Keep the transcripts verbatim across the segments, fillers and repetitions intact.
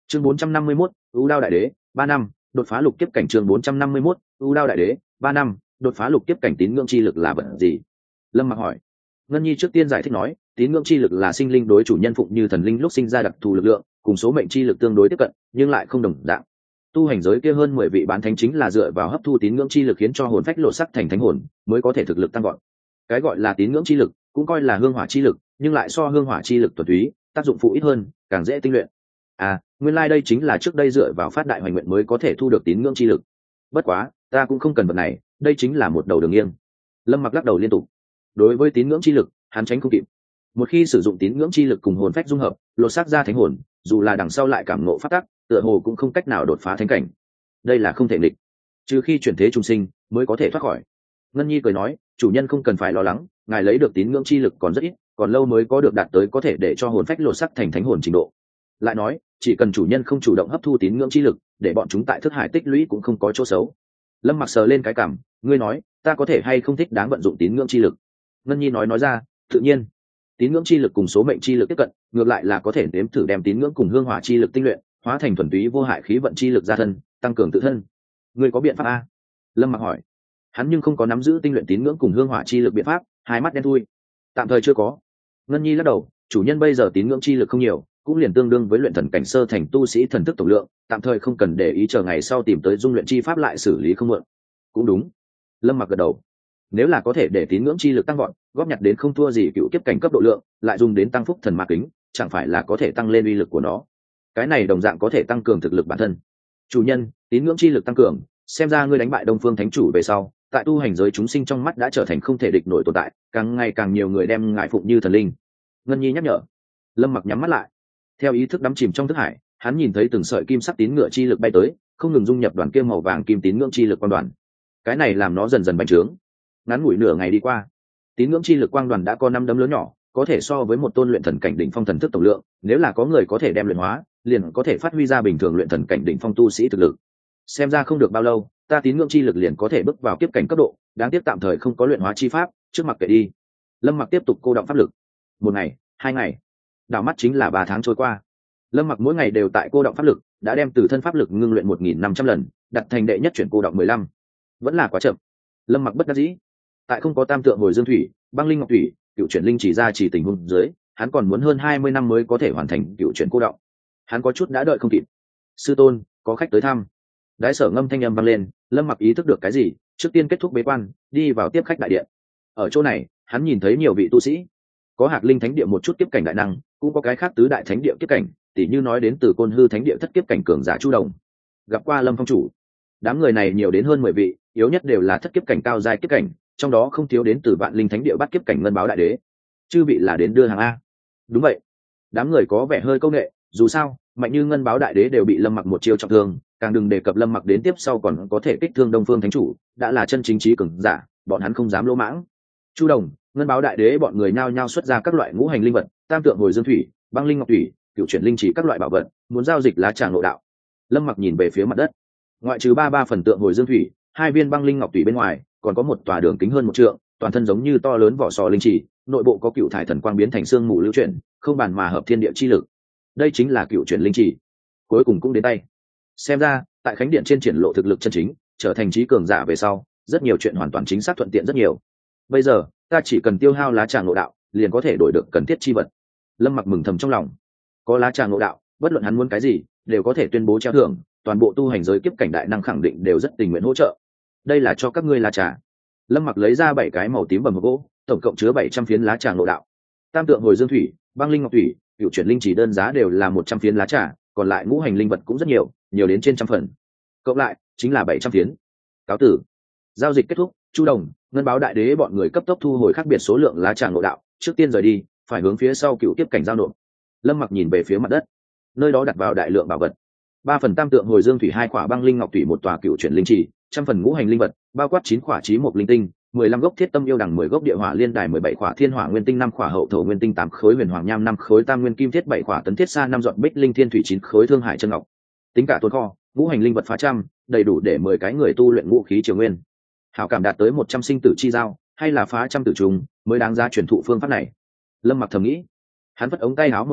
chương bốn trăm năm mươi mốt ưu đao đại đế ba năm đột phá lục kiếp cảnh. chương bốn trăm năm mươi mốt ưu đao đại đế ba năm đột phá lục kiếp cảnh. Tín ngưỡng chi lực là vật gì? Lâm Mặc hỏi. Ngân Nhi trước tiên giải thích nói, tín ngưỡng chi lực là sinh linh đối chủ nhân phụng như thần linh lúc sinh ra đặc thù lực lượng, cùng số mệnh chi lực tương đối tiếp cận nhưng lại không đồng dạng. Tu hành giới kia hơn mười vị bán thánh chính là dựa vào hấp thu tín ngưỡng chi lực khiến cho hồn phách lộ sắc thành thánh hồn, mới có thể thực lực tăng vọt. Cái gọi là tín ngưỡng chi lực cũng coi là hương hỏa chi lực, nhưng lại so hương hỏa chi lực thuần túy, tác dụng phụ ít hơn, càng dễ tinh luyện. À, nguyên lai like đây chính là trước đây dựa vào phát đại hoành nguyện mới có thể thu được tín ngưỡng chi lực. Bất quá, ta cũng không cần vật này, đây chính là một đầu đường nghiêng. Lâm Mặc lắc đầu liên tục. Đối với tín ngưỡng chi lực, hắn tránh không kịp. Một khi sử dụng tín ngưỡng chi lực cùng hồn phách dung hợp, lột xác ra thánh hồn, dù là đằng sau lại cảm ngộ phát tắc, tựa hồ cũng không cách nào đột phá thánh cảnh. Đây là không thể nghịch, trừ khi chuyển thế trùng sinh mới có thể thoát khỏi. Ngân Nhi cười nói, chủ nhân không cần phải lo lắng, ngài lấy được tín ngưỡng chi lực còn rất ít, còn lâu mới có được đạt tới có thể để cho hồn phách lột xác thành thánh hồn trình độ. Lại nói, chỉ cần chủ nhân không chủ động hấp thu tín ngưỡng chi lực, để bọn chúng tại thức hải tích lũy cũng không có chỗ xấu. Lâm Mặc sờ lên cái cảm, ngươi nói, ta có thể hay không thích đáng vận dụng tín ngưỡng chi lực? Ngân Nhi nói nói ra, tự nhiên. Tín ngưỡng chi lực cùng số mệnh chi lực tiếp cận, ngược lại là có thể nếm thử đem tín ngưỡng cùng hương hỏa chi lực tinh luyện, hóa thành thuần túy vô hại khí vận chi lực gia thân, tăng cường tự thân. Ngươi có biện pháp a? Lâm Mặc hỏi. Hắn nhưng không có nắm giữ tinh luyện tín ngưỡng cùng hương hỏa chi lực biện pháp, hai mắt đen thui. Tạm thời chưa có. Ngân Nhi lắc đầu, chủ nhân bây giờ tín ngưỡng chi lực không nhiều, cũng liền tương đương với luyện thần cảnh sơ thành tu sĩ thần thức tổng lượng, tạm thời không cần để ý, chờ ngày sau tìm tới dung luyện chi pháp lại xử lý không muộn. Cũng đúng. Lâm Mặc gật đầu. Nếu là có thể để tín ngưỡng chi lực tăng vọt, góp nhặt đến không thua gì cựu kiếp cảnh cấp độ lượng, lại dùng đến tăng phúc thần ma kính, chẳng phải là có thể tăng lên uy lực của nó. Cái này đồng dạng có thể tăng cường thực lực bản thân. Chủ nhân, tín ngưỡng chi lực tăng cường, xem ra ngươi đánh bại Đông Phương Thánh chủ về sau, tại tu hành giới chúng sinh trong mắt đã trở thành không thể địch nổi tồn tại, càng ngày càng nhiều người đem ngài phụng như thần linh. Ngân Nhi nhắc nhở. Lâm Mặc nhắm mắt lại, theo ý thức đắm chìm trong thức hải, hắn nhìn thấy từng sợi kim sắc tín ngựa chi lực bay tới, không ngừng dung nhập đoàn kia màu vàng kim tín ngưỡng chi lực quang đoàn. Cái này làm nó dần dần bành trướng. Ngắn ngủi nửa ngày đi qua, tín ngưỡng chi lực quang đoàn đã có năm đấm lớn nhỏ, có thể so với một tôn luyện thần cảnh đỉnh phong thần thức tổng lượng. Nếu là có người có thể đem luyện hóa, liền có thể phát huy ra bình thường luyện thần cảnh đỉnh phong tu sĩ thực lực. Xem ra không được bao lâu, ta tín ngưỡng chi lực liền có thể bước vào kiếp cảnh cấp độ, đáng tiếc tạm thời không có luyện hóa chi pháp, trước mặc kệ đi. Lâm Mặc tiếp tục cô động pháp lực. Một ngày, hai ngày, đảo mắt chính là ba tháng trôi qua. Lâm Mặc mỗi ngày đều tại cô động pháp lực, đã đem từ thân pháp lực ngưng luyện một nghìn năm trăm lần, đặt thành đệ nhất chuyển cô động mười lăm. Vẫn là quá chậm. Lâm Mặc bất đắc dĩ. Tại không có tam tượng hồi dương thủy, băng linh ngọc thủy, cựu chuyển linh chỉ ra chỉ tình huống dưới, hắn còn muốn hơn hai mươi năm mới có thể hoàn thành cựu chuyển cô động. Hắn có chút đã đợi không kịp. Sư tôn, có khách tới thăm. Đái Sở ngâm thanh âm vang lên, Lâm Mặc ý thức được cái gì, trước tiên kết thúc bế quan, đi vào tiếp khách đại điện. Ở chỗ này, hắn nhìn thấy nhiều vị tu sĩ, có Hạc Linh thánh địa một chút kiếp cảnh đại năng, cũng có cái khác tứ đại thánh địa kiếp cảnh, tỉ như nói đến từ Côn Hư thánh địa thất kiếp cảnh cường giả Chu Đồng. Gặp qua Lâm phong chủ. Đám người này nhiều đến hơn mười vị, yếu nhất đều là thất kiếp cảnh cao giai kiếp cảnh, trong đó không thiếu đến từ Vạn Linh thánh địa bắt kiếp cảnh Ngân Báo đại đế. Chư vị là đến đưa hàng a? Đúng vậy. Đám người có vẻ hơi câu nệ, dù sao, mạnh như Ngân Báo đại đế đều bị Lâm Mặc một chiêu trọng thương, càng đừng đề cập Lâm Mặc đến tiếp sau còn có thể kích thương Đông Phương thánh chủ, đã là chân chính trí cường giả, bọn hắn không dám lỗ mãng. Chu Đồng, Ngân Báo đại đế bọn người nhao nhao xuất ra các loại ngũ hành linh vật, tam tượng hồi dương thủy, băng linh ngọc thủy, cựu chuyển linh chỉ các loại bảo vật, muốn giao dịch lá trà ngộ đạo. Lâm Mặc nhìn về phía mặt đất, ngoại trừ ba ba phần tượng hồi dương thủy, hai viên băng linh ngọc thủy bên ngoài, còn có một tòa đường kính hơn một trượng, toàn thân giống như to lớn vỏ sò linh chỉ, nội bộ có cựu thải thần quang biến thành xương mù lưu chuyển, không bàn mà hợp thiên địa chi lực. Đây chính là cựu chuyển linh chỉ, cuối cùng cũng đến tay. Xem ra, tại khánh điện trên triển lộ thực lực chân chính, trở thành trí cường giả về sau, rất nhiều chuyện hoàn toàn chính xác thuận tiện rất nhiều. Bây giờ, ta chỉ cần tiêu hao lá trà ngộ đạo, liền có thể đổi được cần thiết chi vật. Lâm Mặc mừng thầm trong lòng, có lá trà ngộ đạo, bất luận hắn muốn cái gì, đều có thể tuyên bố treo thưởng, toàn bộ tu hành giới kiếp cảnh đại năng khẳng định đều rất tình nguyện hỗ trợ. Đây là cho các ngươi lá trà. Lâm Mặc lấy ra bảy cái màu tím bầm gỗ, tổng cộng chứa bảy trăm phiến lá trà ngộ đạo. Tam tượng hồi dương thủy, băng linh ngọc thủy, cựu chuyển linh chỉ đơn giá đều là một trăm phiến lá trà, còn lại ngũ hành linh vật cũng rất nhiều, nhiều đến trên trăm phần. Cộng lại chính là bảy trăm phiến. Cáo tử. Giao dịch kết thúc, Chu Đồng, Ngân Báo đại đế bọn người cấp tốc thu hồi khác biệt số lượng lá trà ngộ đạo, trước tiên rời đi, phải hướng phía sau cựu kiếp cảnh giao nộp. Lâm Mặc nhìn về phía mặt đất, nơi đó đặt vào đại lượng bảo vật. Ba phần tam tượng hồi dương thủy, hai khỏa băng linh ngọc thủy, một tòa cựu chuyển linh chỉ, trăm phần ngũ hành linh vật, bao quát chín khỏa trí mộc linh tinh, mười lăm gốc thiết tâm yêu đằng, mười gốc địa hỏa liên đài, mười bảy khỏa thiên hỏa nguyên tinh, năm khỏa hậu thổ nguyên tinh, tám khối huyền hoàng nham, năm khối tam nguyên kim thiết, bảy khỏa tấn thiết sa, năm dọn bích linh thiên thủy, chín khối thương hải chân ngọc. Tính cả tồn kho, ngũ hành linh vật phá trăm, đầy đủ để mười cái người tu luyện ngũ khí triều nguyên. Hảo cảm đạt tới một trăm sinh tử chi giao, hay là phá trăm tử trùng, mới đáng giá truyền thụ phương pháp này. Lâm Mặc thầm nghĩ, hắn vất ống tay áo một cái,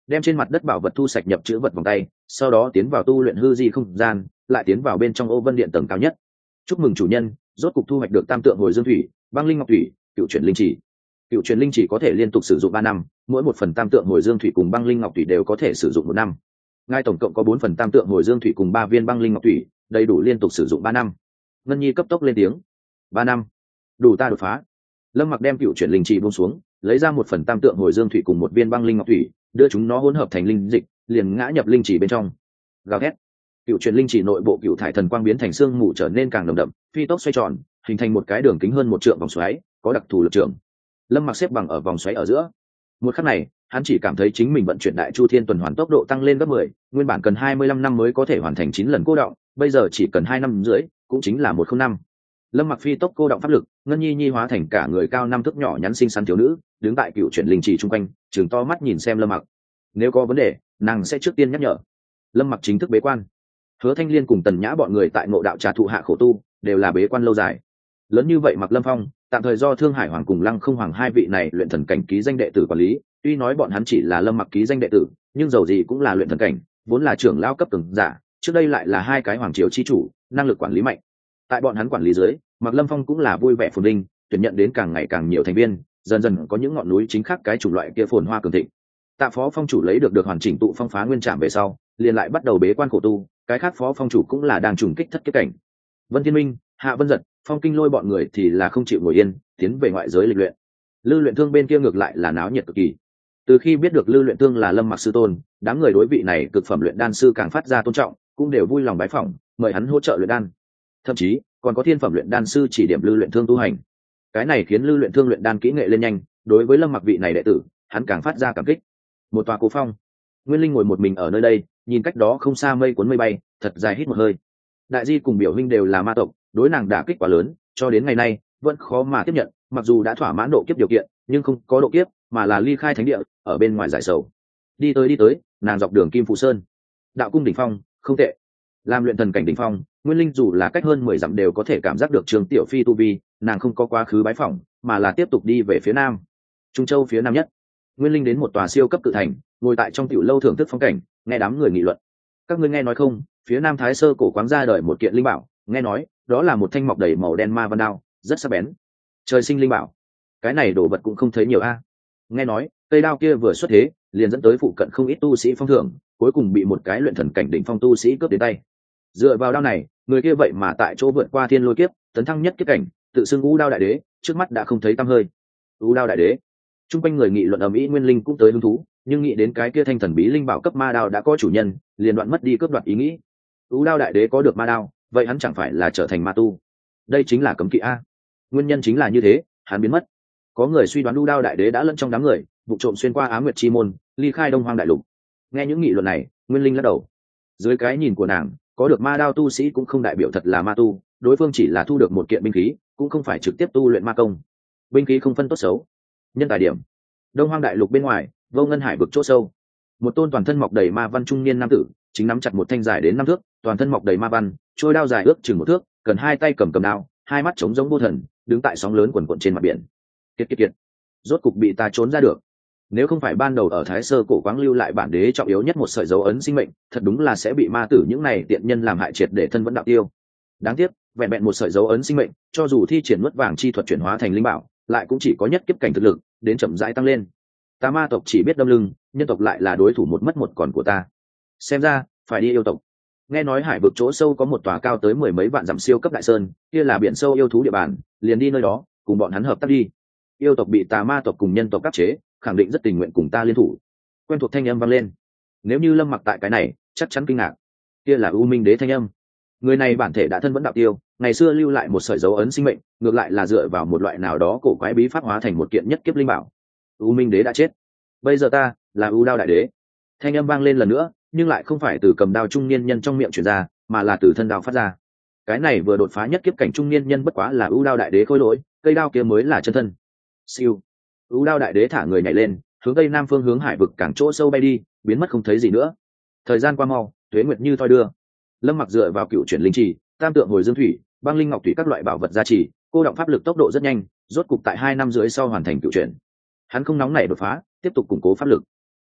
đem trên mặt đất bảo vật thu sạch nhập chữ vật vòng tay, sau đó tiến vào tu luyện hư di không gian, lại tiến vào bên trong ô vân điện tầng cao nhất. Chúc mừng chủ nhân, rốt cục thu hoạch được tam tượng hồi dương thủy, băng linh ngọc thủy, cựu chuyển linh chỉ. Cựu chuyển linh chỉ có thể liên tục sử dụng ba năm, mỗi một phần tam tượng hồi dương thủy cùng băng linh ngọc thủy đều có thể sử dụng một năm. Ngài tổng cộng có bốn phần tam tượng hồi dương thủy cùng ba viên băng linh ngọc thủy, đầy đủ liên tục sử dụng ba năm. Ngân Nhi cấp tốc lên tiếng. Ba năm, đủ ta đột phá. Lâm Mặc đem cựu chuyển linh chỉ buông xuống, lấy ra một phần tam tượng hồi dương thủy cùng một viên băng linh ngọc thủy, đưa chúng nó hỗn hợp thành linh dịch, liền ngã nhập linh chỉ bên trong. Gào thét. Cựu chuyển linh chỉ nội bộ cựu thải thần quang biến thành xương mù trở nên càng nồng đậm, phi tốc xoay tròn, hình thành một cái đường kính hơn một trượng vòng xoáy, có đặc thù lực trường. Lâm Mặc xếp bằng ở vòng xoáy ở giữa. Một khắc này, hắn chỉ cảm thấy chính mình vận chuyển đại chu thiên tuần hoàn tốc độ tăng lên gấp mười, nguyên bản cần hai mươi lăm năm mới có thể hoàn thành chín lần cô động, bây giờ chỉ cần hai năm rưỡi, cũng chính là một không năm. Lâm Mặc phi tốc cô động pháp lực, Ngân Nhi Nhi hóa thành cả người cao năm thước nhỏ nhắn xinh xắn thiếu nữ, đứng tại cựu chuyển linh chỉ trung quanh, trừng to mắt nhìn xem Lâm Mặc. Nếu có vấn đề, nàng sẽ trước tiên nhắc nhở. Lâm Mặc chính thức bế quan. Hứa Thanh Liên cùng Tần Nhã bọn người tại Ngộ Đạo Trà thụ hạ khổ tu, đều là bế quan lâu dài. Lớn như vậy Mặc Lâm Phong, tạm thời do Thương Hải Hoàng cùng Lăng Không Hoàng hai vị này luyện thần cảnh ký danh đệ tử quản lý, tuy nói bọn hắn chỉ là Lâm Mặc ký danh đệ tử, nhưng dầu gì cũng là luyện thần cảnh, vốn là trưởng lão cấp cường giả, trước đây lại là hai cái hoàng triều chi chủ, năng lực quản lý mạnh. Tại bọn hắn quản lý dưới, Mặc Lâm Phong cũng là vui vẻ phồn vinh, tuyển nhận đến càng ngày càng nhiều thành viên, dần dần có những ngọn núi chính khác cái chủng loại kia phồn hoa cường thịnh. Tạ phó phong chủ lấy được được hoàn chỉnh tụ phong phá nguyên trạm về sau, liền lại bắt đầu bế quan khổ tu, cái khác phó phong chủ cũng là đang trùng kích thất kiếp cảnh. Vân Thiên Minh, Hạ Vân Giật, Phong Kinh Lôi bọn người thì là không chịu ngồi yên, tiến về ngoại giới lịch luyện. Lư Luyện Thương bên kia ngược lại là náo nhiệt cực kỳ. Từ khi biết được Lư Luyện Thương là Lâm Mặc sư tôn, đám người đối vị này cực phẩm luyện đan sư càng phát ra tôn trọng, cũng đều vui lòng bái phỏng, mời hắn hỗ trợ luyện đan. Thậm chí, còn có thiên phẩm luyện đan sư chỉ điểm Lư Luyện Thương tu hành. Cái này khiến Lư Luyện Thương luyện đan kỹ nghệ lên nhanh, đối với Lâm Mặc vị này đệ tử, hắn càng phát ra cảm kích. Một tòa cổ phong, Nguyên Linh ngồi một mình ở nơi đây, nhìn cách đó không xa mây cuốn mây bay, thật dài hít một hơi. Đại Di cùng Biểu huynh đều là ma tộc, đối nàng đả kích quá lớn, cho đến ngày nay vẫn khó mà tiếp nhận, mặc dù đã thỏa mãn độ kiếp điều kiện, nhưng không có độ kiếp, mà là ly khai thánh địa, ở bên ngoài giải sầu. Đi tới đi tới, nàng dọc đường Kim Phù Sơn. Đạo cung đỉnh phong, không tệ. Làm luyện thần cảnh đỉnh phong, Nguyên Linh dù là cách hơn mười dặm đều có thể cảm giác được Trường Tiểu Phi tu vi, nàng không có quá khứ bái phỏng, mà là tiếp tục đi về phía nam. Trung Châu phía nam nhất. Nguyên Linh đến một tòa siêu cấp cự thành, ngồi tại trong tiểu lâu thưởng thức phong cảnh, nghe đám người nghị luận. Các ngươi nghe nói không, phía nam Thái Sơ cổ quáng ra đời một kiện linh bảo, nghe nói đó là một thanh mọc đầy màu đen ma văn đao, rất sắc bén. Trời sinh linh bảo, cái này đồ vật cũng không thấy nhiều a. Nghe nói cây đao kia vừa xuất thế, liền dẫn tới phụ cận không ít tu sĩ phong thưởng, cuối cùng bị một cái luyện thần cảnh đỉnh phong tu sĩ cướp đến tay. Dựa vào đao này, người kia vậy mà tại chỗ vượt qua thiên lôi kiếp, tấn thăng nhất kiếp cảnh, tự xưng U Đao đại đế, trước mắt đã không thấy tăm hơi. U Đao đại đế. Trung quanh người nghị luận ầm ĩ, Nguyên Linh cũng tới hứng thú, nhưng nghĩ đến cái kia thanh thần bí linh bảo cấp ma đao đã có chủ nhân, liền đoạn mất đi cướp đoạt ý nghĩ. U Đao đại đế có được ma đao, vậy hắn chẳng phải là trở thành ma tu? Đây chính là cấm kỵ a. Nguyên nhân chính là như thế, hắn biến mất. Có người suy đoán U Đao đại đế đã lẫn trong đám người, vụ trộm xuyên qua Á Nguyệt chi môn, ly khai Đông Hoang đại lục. Nghe những nghị luận này, Nguyên Linh lắc đầu. Dưới cái nhìn của nàng, có được ma đao tu sĩ cũng không đại biểu thật là ma tu, đối phương chỉ là thu được một kiện binh khí, cũng không phải trực tiếp tu luyện ma công. Binh khí không phân tốt xấu. Nhân tài điểm. Đông Hoang đại lục bên ngoài, Vô Ngân Hải vực chỗ sâu, một tôn toàn thân mọc đầy ma văn trung niên nam tử, chính nắm chặt một thanh dài đến năm thước, toàn thân mọc đầy ma văn, trôi đao dài ước chừng một thước, cần hai tay cầm cầm đao, hai mắt trống giống vô thần, đứng tại sóng lớn quần quần trên mặt biển. Kiệt kiệt kiệt, rốt cục bị ta trốn ra được. Nếu không phải ban đầu ở Thái Sơ cổ quáng lưu lại bản đế trọng yếu nhất một sợi dấu ấn sinh mệnh, thật đúng là sẽ bị ma tử những này tiện nhân làm hại triệt để thân vẫn đạo tiêu. Đáng tiếc, vẹn vẹn một sợi dấu ấn sinh mệnh, cho dù thi triển nuốt vàng chi thuật chuyển hóa thành linh bảo, lại cũng chỉ có nhất kiếp cảnh thực lực, đến chậm rãi tăng lên. Ta ma tộc chỉ biết đâm lưng, nhân tộc lại là đối thủ một mất một còn của ta. Xem ra phải đi yêu tộc. Nghe nói hải vực chỗ sâu có một tòa cao tới mười mấy vạn dặm siêu cấp đại sơn, kia là biển sâu yêu thú địa bàn, liền đi nơi đó, cùng bọn hắn hợp tác đi. Yêu tộc bị tà ma tộc cùng nhân tộc áp chế, khẳng định rất tình nguyện cùng ta liên thủ. Quen thuộc thanh âm vang lên. Nếu như Lâm Mặc tại cái này, chắc chắn kinh ngạc. Kia là U Minh Đế thanh âm. Người này bản thể đã thân vẫn đạo tiêu, ngày xưa lưu lại một sợi dấu ấn sinh mệnh, ngược lại là dựa vào một loại nào đó cổ quái bí pháp hóa thành một kiện nhất kiếp linh bảo. U Minh Đế đã chết, bây giờ ta là U Đao đại đế. Thanh âm vang lên lần nữa, nhưng lại không phải từ cầm đao trung niên nhân trong miệng truyền ra, mà là từ thân đao phát ra. Cái này vừa đột phá nhất kiếp cảnh trung niên nhân bất quá là U Đao đại đế khôi lỗi, cây đao kia mới là chân thân. Siêu, U Đao đại đế thả người nhảy lên, hướng tây nam phương hướng hải vực càng chỗ sâu bay đi, biến mất không thấy gì nữa. Thời gian qua mau, tuế nguyệt như thoi đưa. Lâm Mặc dựa vào cựu chuyển linh trì, tam tượng hồi dương thủy, băng linh ngọc thủy các loại bảo vật gia trì, cô động pháp lực tốc độ rất nhanh, rốt cục tại hai năm rưỡi sau hoàn thành cựu chuyển. Hắn không nóng nảy đột phá, tiếp tục củng cố pháp lực.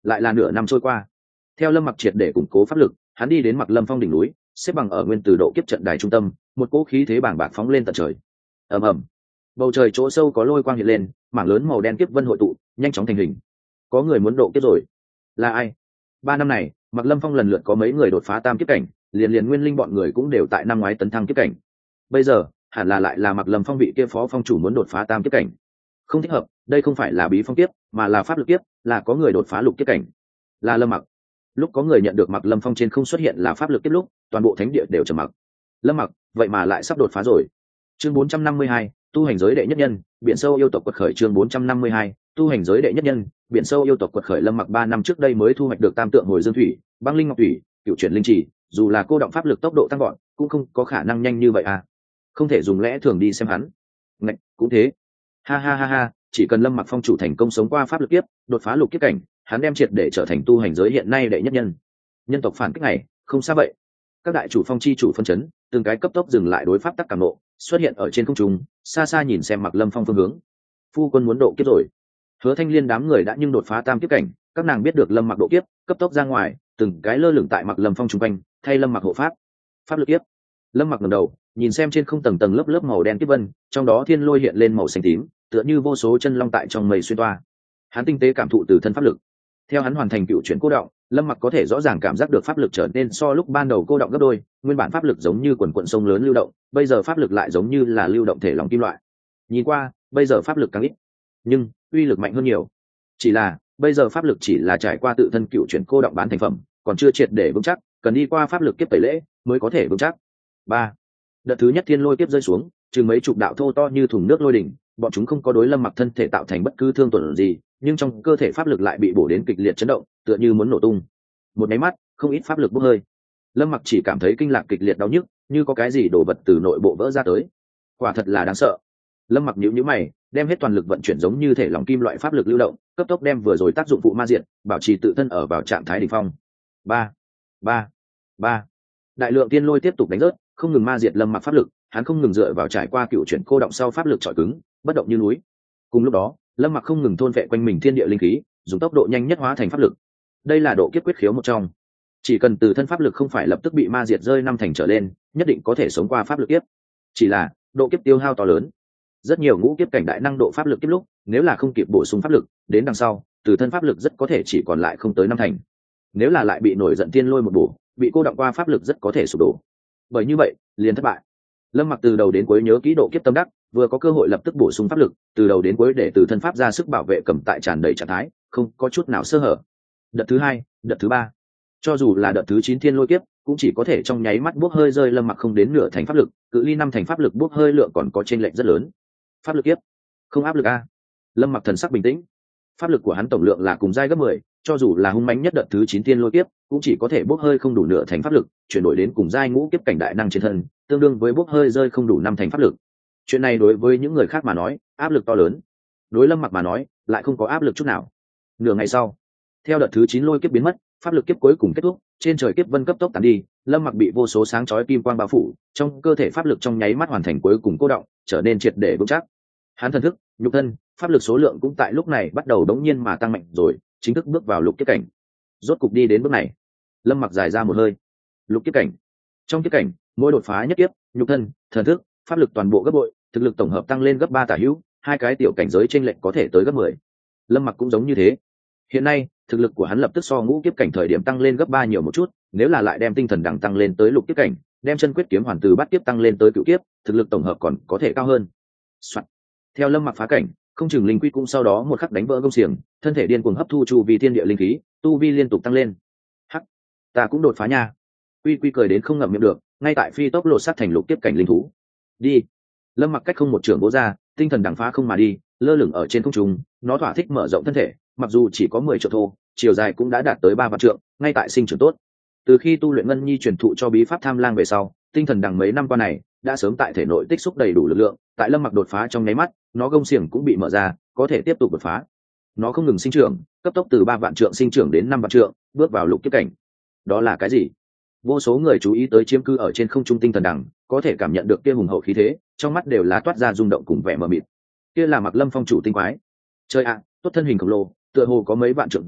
lại là nửa năm trôi qua. Theo Lâm Mặc triệt để củng cố pháp lực, hắn đi đến Mặc Lâm Phong đỉnh núi, xếp bằng ở nguyên từ độ kiếp trận đài trung tâm, một cỗ khí thế bàng bạc phóng lên tận trời. Ầm ầm, bầu trời chỗ sâu có lôi quang hiện lên, mảng lớn màu đen kiếp vân hội tụ, nhanh chóng thành hình. Có người muốn độ kiếp rồi. Là ai? Ba năm này, Mặc Lâm Phong lần lượt có mấy người đột phá tam kiếp cảnh, liền liền nguyên linh bọn người cũng đều tại năm ngoái tấn thăng kiếp cảnh. Bây giờ, hẳn là lại là Mặc Lâm Phong vị kia phó phong chủ muốn đột phá tam kiếp cảnh. Không thích hợp, đây không phải là bí phong kiếp, mà là pháp lực kiếp, là có người đột phá lục kiếp cảnh. Là Lâm Mặc. Lúc có người nhận được Mặc Lâm Phong trên không xuất hiện là pháp lực kiếp lúc, toàn bộ thánh địa đều trầm mặc. Lâm Mặc, vậy mà lại sắp đột phá rồi. Chương bốn trăm năm mươi hai, tu hành giới đệ nhất nhân, biển sâu yêu tộc quật khởi. Chương bốn trăm năm mươi hai, tu hành giới đệ nhất nhân, biển sâu yêu tộc quật khởi. Lâm Mặc ba năm trước đây mới thu hoạch được tam tượng hồi dương thủy, băng linh ngọc thủy, cựu chuyển linh chỉ, dù là cô động pháp lực tốc độ tăng gọn, cũng không có khả năng nhanh như vậy à. Không thể dùng lẽ thường đi xem hắn. Ngạch, cũng thế. Ha ha ha ha, chỉ cần Lâm Mặc Phong chủ thành công sống qua pháp lực kiếp, đột phá lục kiếp cảnh, hắn đem triệt để trở thành tu hành giới hiện nay đệ nhất nhân. Nhân tộc phản kích này, không xa vậy. Các đại chủ phong chi chủ phân chấn, từng cái cấp tốc dừng lại đối pháp tắc cảm nộ, xuất hiện ở trên không trung, xa xa nhìn xem Mặc Lâm Phong phương hướng. Phu quân muốn độ kiếp rồi. Hứa Thanh Liên đám người đã nhưng đột phá tam kiếp cảnh, các nàng biết được Lâm Mặc độ kiếp, cấp tốc ra ngoài, từng cái lơ lửng tại Mặc Lâm Phong trung quanh, thay Lâm Mặc hộ pháp. Pháp lực kiếp. Lâm Mặc ngẩng đầu, nhìn xem trên không tầng tầng lớp lớp màu đen kiếp vân, trong đó thiên lôi hiện lên màu xanh tím, tựa như vô số chân long tại trong mây xuyên toa. Hắn tinh tế cảm thụ từ thân pháp lực. Theo hắn hoàn thành cựu chuyển cô động, Lâm Mặc có thể rõ ràng cảm giác được pháp lực trở nên so lúc ban đầu cô động gấp đôi, nguyên bản pháp lực giống như quần quần sông lớn lưu động, bây giờ pháp lực lại giống như là lưu động thể lòng kim loại. Nhìn qua, bây giờ pháp lực càng ít, nhưng uy lực mạnh hơn nhiều. Chỉ là, bây giờ pháp lực chỉ là trải qua tự thân cựu chuyển cô động bán thành phẩm, còn chưa triệt để vững chắc, cần đi qua pháp lực kiếp tẩy lễ mới có thể vững chắc. Ba, đợt thứ nhất thiên lôi kiếp rơi xuống, chừng mấy chục đạo thô to như thùng nước lôi đỉnh, bọn chúng không có đối Lâm Mặc thân thể tạo thành bất cứ thương tổn gì, nhưng trong cơ thể pháp lực lại bị bổ đến kịch liệt chấn động, tựa như muốn nổ tung. Một máy mắt, không ít pháp lực bốc hơi. Lâm Mặc chỉ cảm thấy kinh lạc kịch liệt đau nhức, như có cái gì đổ vật từ nội bộ vỡ ra tới. Quả thật là đáng sợ. Lâm Mặc nhíu nhíu mày, đem hết toàn lực vận chuyển giống như thể lòng kim loại pháp lực lưu động, cấp tốc đem vừa rồi tác dụng phụ ma diện, bảo trì tự thân ở vào trạng thái đỉnh phong. Ba, ba, ba. Đại lượng tiên lôi tiếp tục đánh rớt, không ngừng ma diệt Lâm Mặc pháp lực, hắn không ngừng dựa vào trải qua cựu chuyển cô động sau pháp lực trọi cứng, bất động như núi. Cùng lúc đó, Lâm Mặc không ngừng thôn vệ quanh mình thiên địa linh khí, dùng tốc độ nhanh nhất hóa thành pháp lực. Đây là độ kiếp quyết khiếu một trong. Chỉ cần từ thân pháp lực không phải lập tức bị ma diệt rơi năm thành trở lên, nhất định có thể sống qua pháp lực kiếp. Chỉ là, độ kiếp tiêu hao to lớn. Rất nhiều ngũ kiếp cảnh đại năng độ pháp lực kiếp lúc, nếu là không kịp bổ sung pháp lực, đến đằng sau, từ thân pháp lực rất có thể chỉ còn lại không tới năm thành. Nếu là lại bị nổi giận tiên lôi một bổ, bị cô động qua pháp lực rất có thể sụp đổ. Bởi như vậy, liền thất bại. Lâm Mặc từ đầu đến cuối nhớ kỹ độ kiếp tâm đắc, vừa có cơ hội lập tức bổ sung pháp lực, từ đầu đến cuối để từ thân pháp ra sức bảo vệ cầm tại tràn đầy trạng thái, không có chút nào sơ hở. Đợt thứ hai, đợt thứ ba, cho dù là đợt thứ chín thiên lôi kiếp, cũng chỉ có thể trong nháy mắt bốc hơi rơi Lâm Mặc không đến nửa thành pháp lực, cự ly năm thành pháp lực bốc hơi lượng còn có chênh lệch rất lớn. Pháp lực kiếp, không áp lực a. Lâm Mặc thần sắc bình tĩnh. Pháp lực của hắn tổng lượng là cùng giai gấp mười, cho dù là hung mãnh nhất đợt thứ chín thiên lôi kiếp, cũng chỉ có thể bốc hơi không đủ nửa thành pháp lực, chuyển đổi đến cùng giai ngũ kiếp cảnh đại năng trên thân, tương đương với bốc hơi rơi không đủ năm thành pháp lực. Chuyện này đối với những người khác mà nói, áp lực to lớn. Đối Lâm Mặc mà nói, lại không có áp lực chút nào. Nửa ngày sau, theo đợt thứ chín lôi kiếp biến mất, pháp lực kiếp cuối cùng kết thúc, trên trời kiếp vân cấp tốc tán đi, Lâm Mặc bị vô số sáng chói kim quang bao phủ, trong cơ thể pháp lực trong nháy mắt hoàn thành cuối cùng cô động, trở nên triệt để vững chắc. Hắn thần thức, nhục thân, pháp lực số lượng cũng tại lúc này bắt đầu đống nhiên mà tăng mạnh rồi, chính thức bước vào lục kiếp cảnh. Rốt cục đi đến bước này, Lâm Mặc dài ra một hơi. Lục kiếp cảnh. Trong kiếp cảnh, mỗi đột phá nhất kiếp, nhục thân, thần thức, pháp lực toàn bộ gấp bội, thực lực tổng hợp tăng lên gấp ba tả hữu, hai cái tiểu cảnh giới chênh lệch có thể tới gấp mười. Lâm Mặc cũng giống như thế. Hiện nay, thực lực của hắn lập tức so ngũ kiếp cảnh thời điểm tăng lên gấp ba nhiều một chút, nếu là lại đem tinh thần đẳng tăng lên tới lục kiếp cảnh, đem chân quyết kiếm hoàn từ bát kiếp tăng lên tới cửu kiếp, thực lực tổng hợp còn có thể cao hơn. Soạn. Theo Lâm Mặc phá cảnh, không chừng linh quy cũng sau đó một khắc đánh vỡ gông xiềng, thân thể điên cuồng hấp thu chu vi thiên địa linh khí, tu vi liên tục tăng lên. Hắc, ta cũng đột phá nha. Quy Quy cười đến không ngậm miệng được, ngay tại phi tốc lột sát thành lục kiếp cảnh linh thú. Đi. Lâm Mặc cách không một trường bố ra, tinh thần đẳng phá không mà đi, lơ lửng ở trên không trung, nó thỏa thích mở rộng thân thể, mặc dù chỉ có mười trượng thô, chiều dài cũng đã đạt tới ba vạn trượng, ngay tại sinh trưởng tốt. Từ khi tu luyện ngân nhi truyền thụ cho bí pháp tham lang về sau, tinh thần đẳng mấy năm qua này đã sớm tại thể nội tích xúc đầy đủ lực lượng, tại Lâm Mặc đột phá trong nháy mắt, nó gông xiềng cũng bị mở ra, có thể tiếp tục đột phá. Nó không ngừng sinh trưởng, cấp tốc từ ba vạn trượng sinh trưởng đến năm vạn trượng, bước vào lục kiếp cảnh. Đó là cái gì? Vô số người chú ý tới chiếm cư ở trên không trung tinh thần đẳng, có thể cảm nhận được kia hùng hậu khí thế, trong mắt đều là toát ra rung động cùng vẻ mờ mịt. Kia là Mặc Lâm Phong chủ tinh quái. Chơi ạ, tốt thân hình khổng lồ, tựa hồ có mấy vạn trượng dài,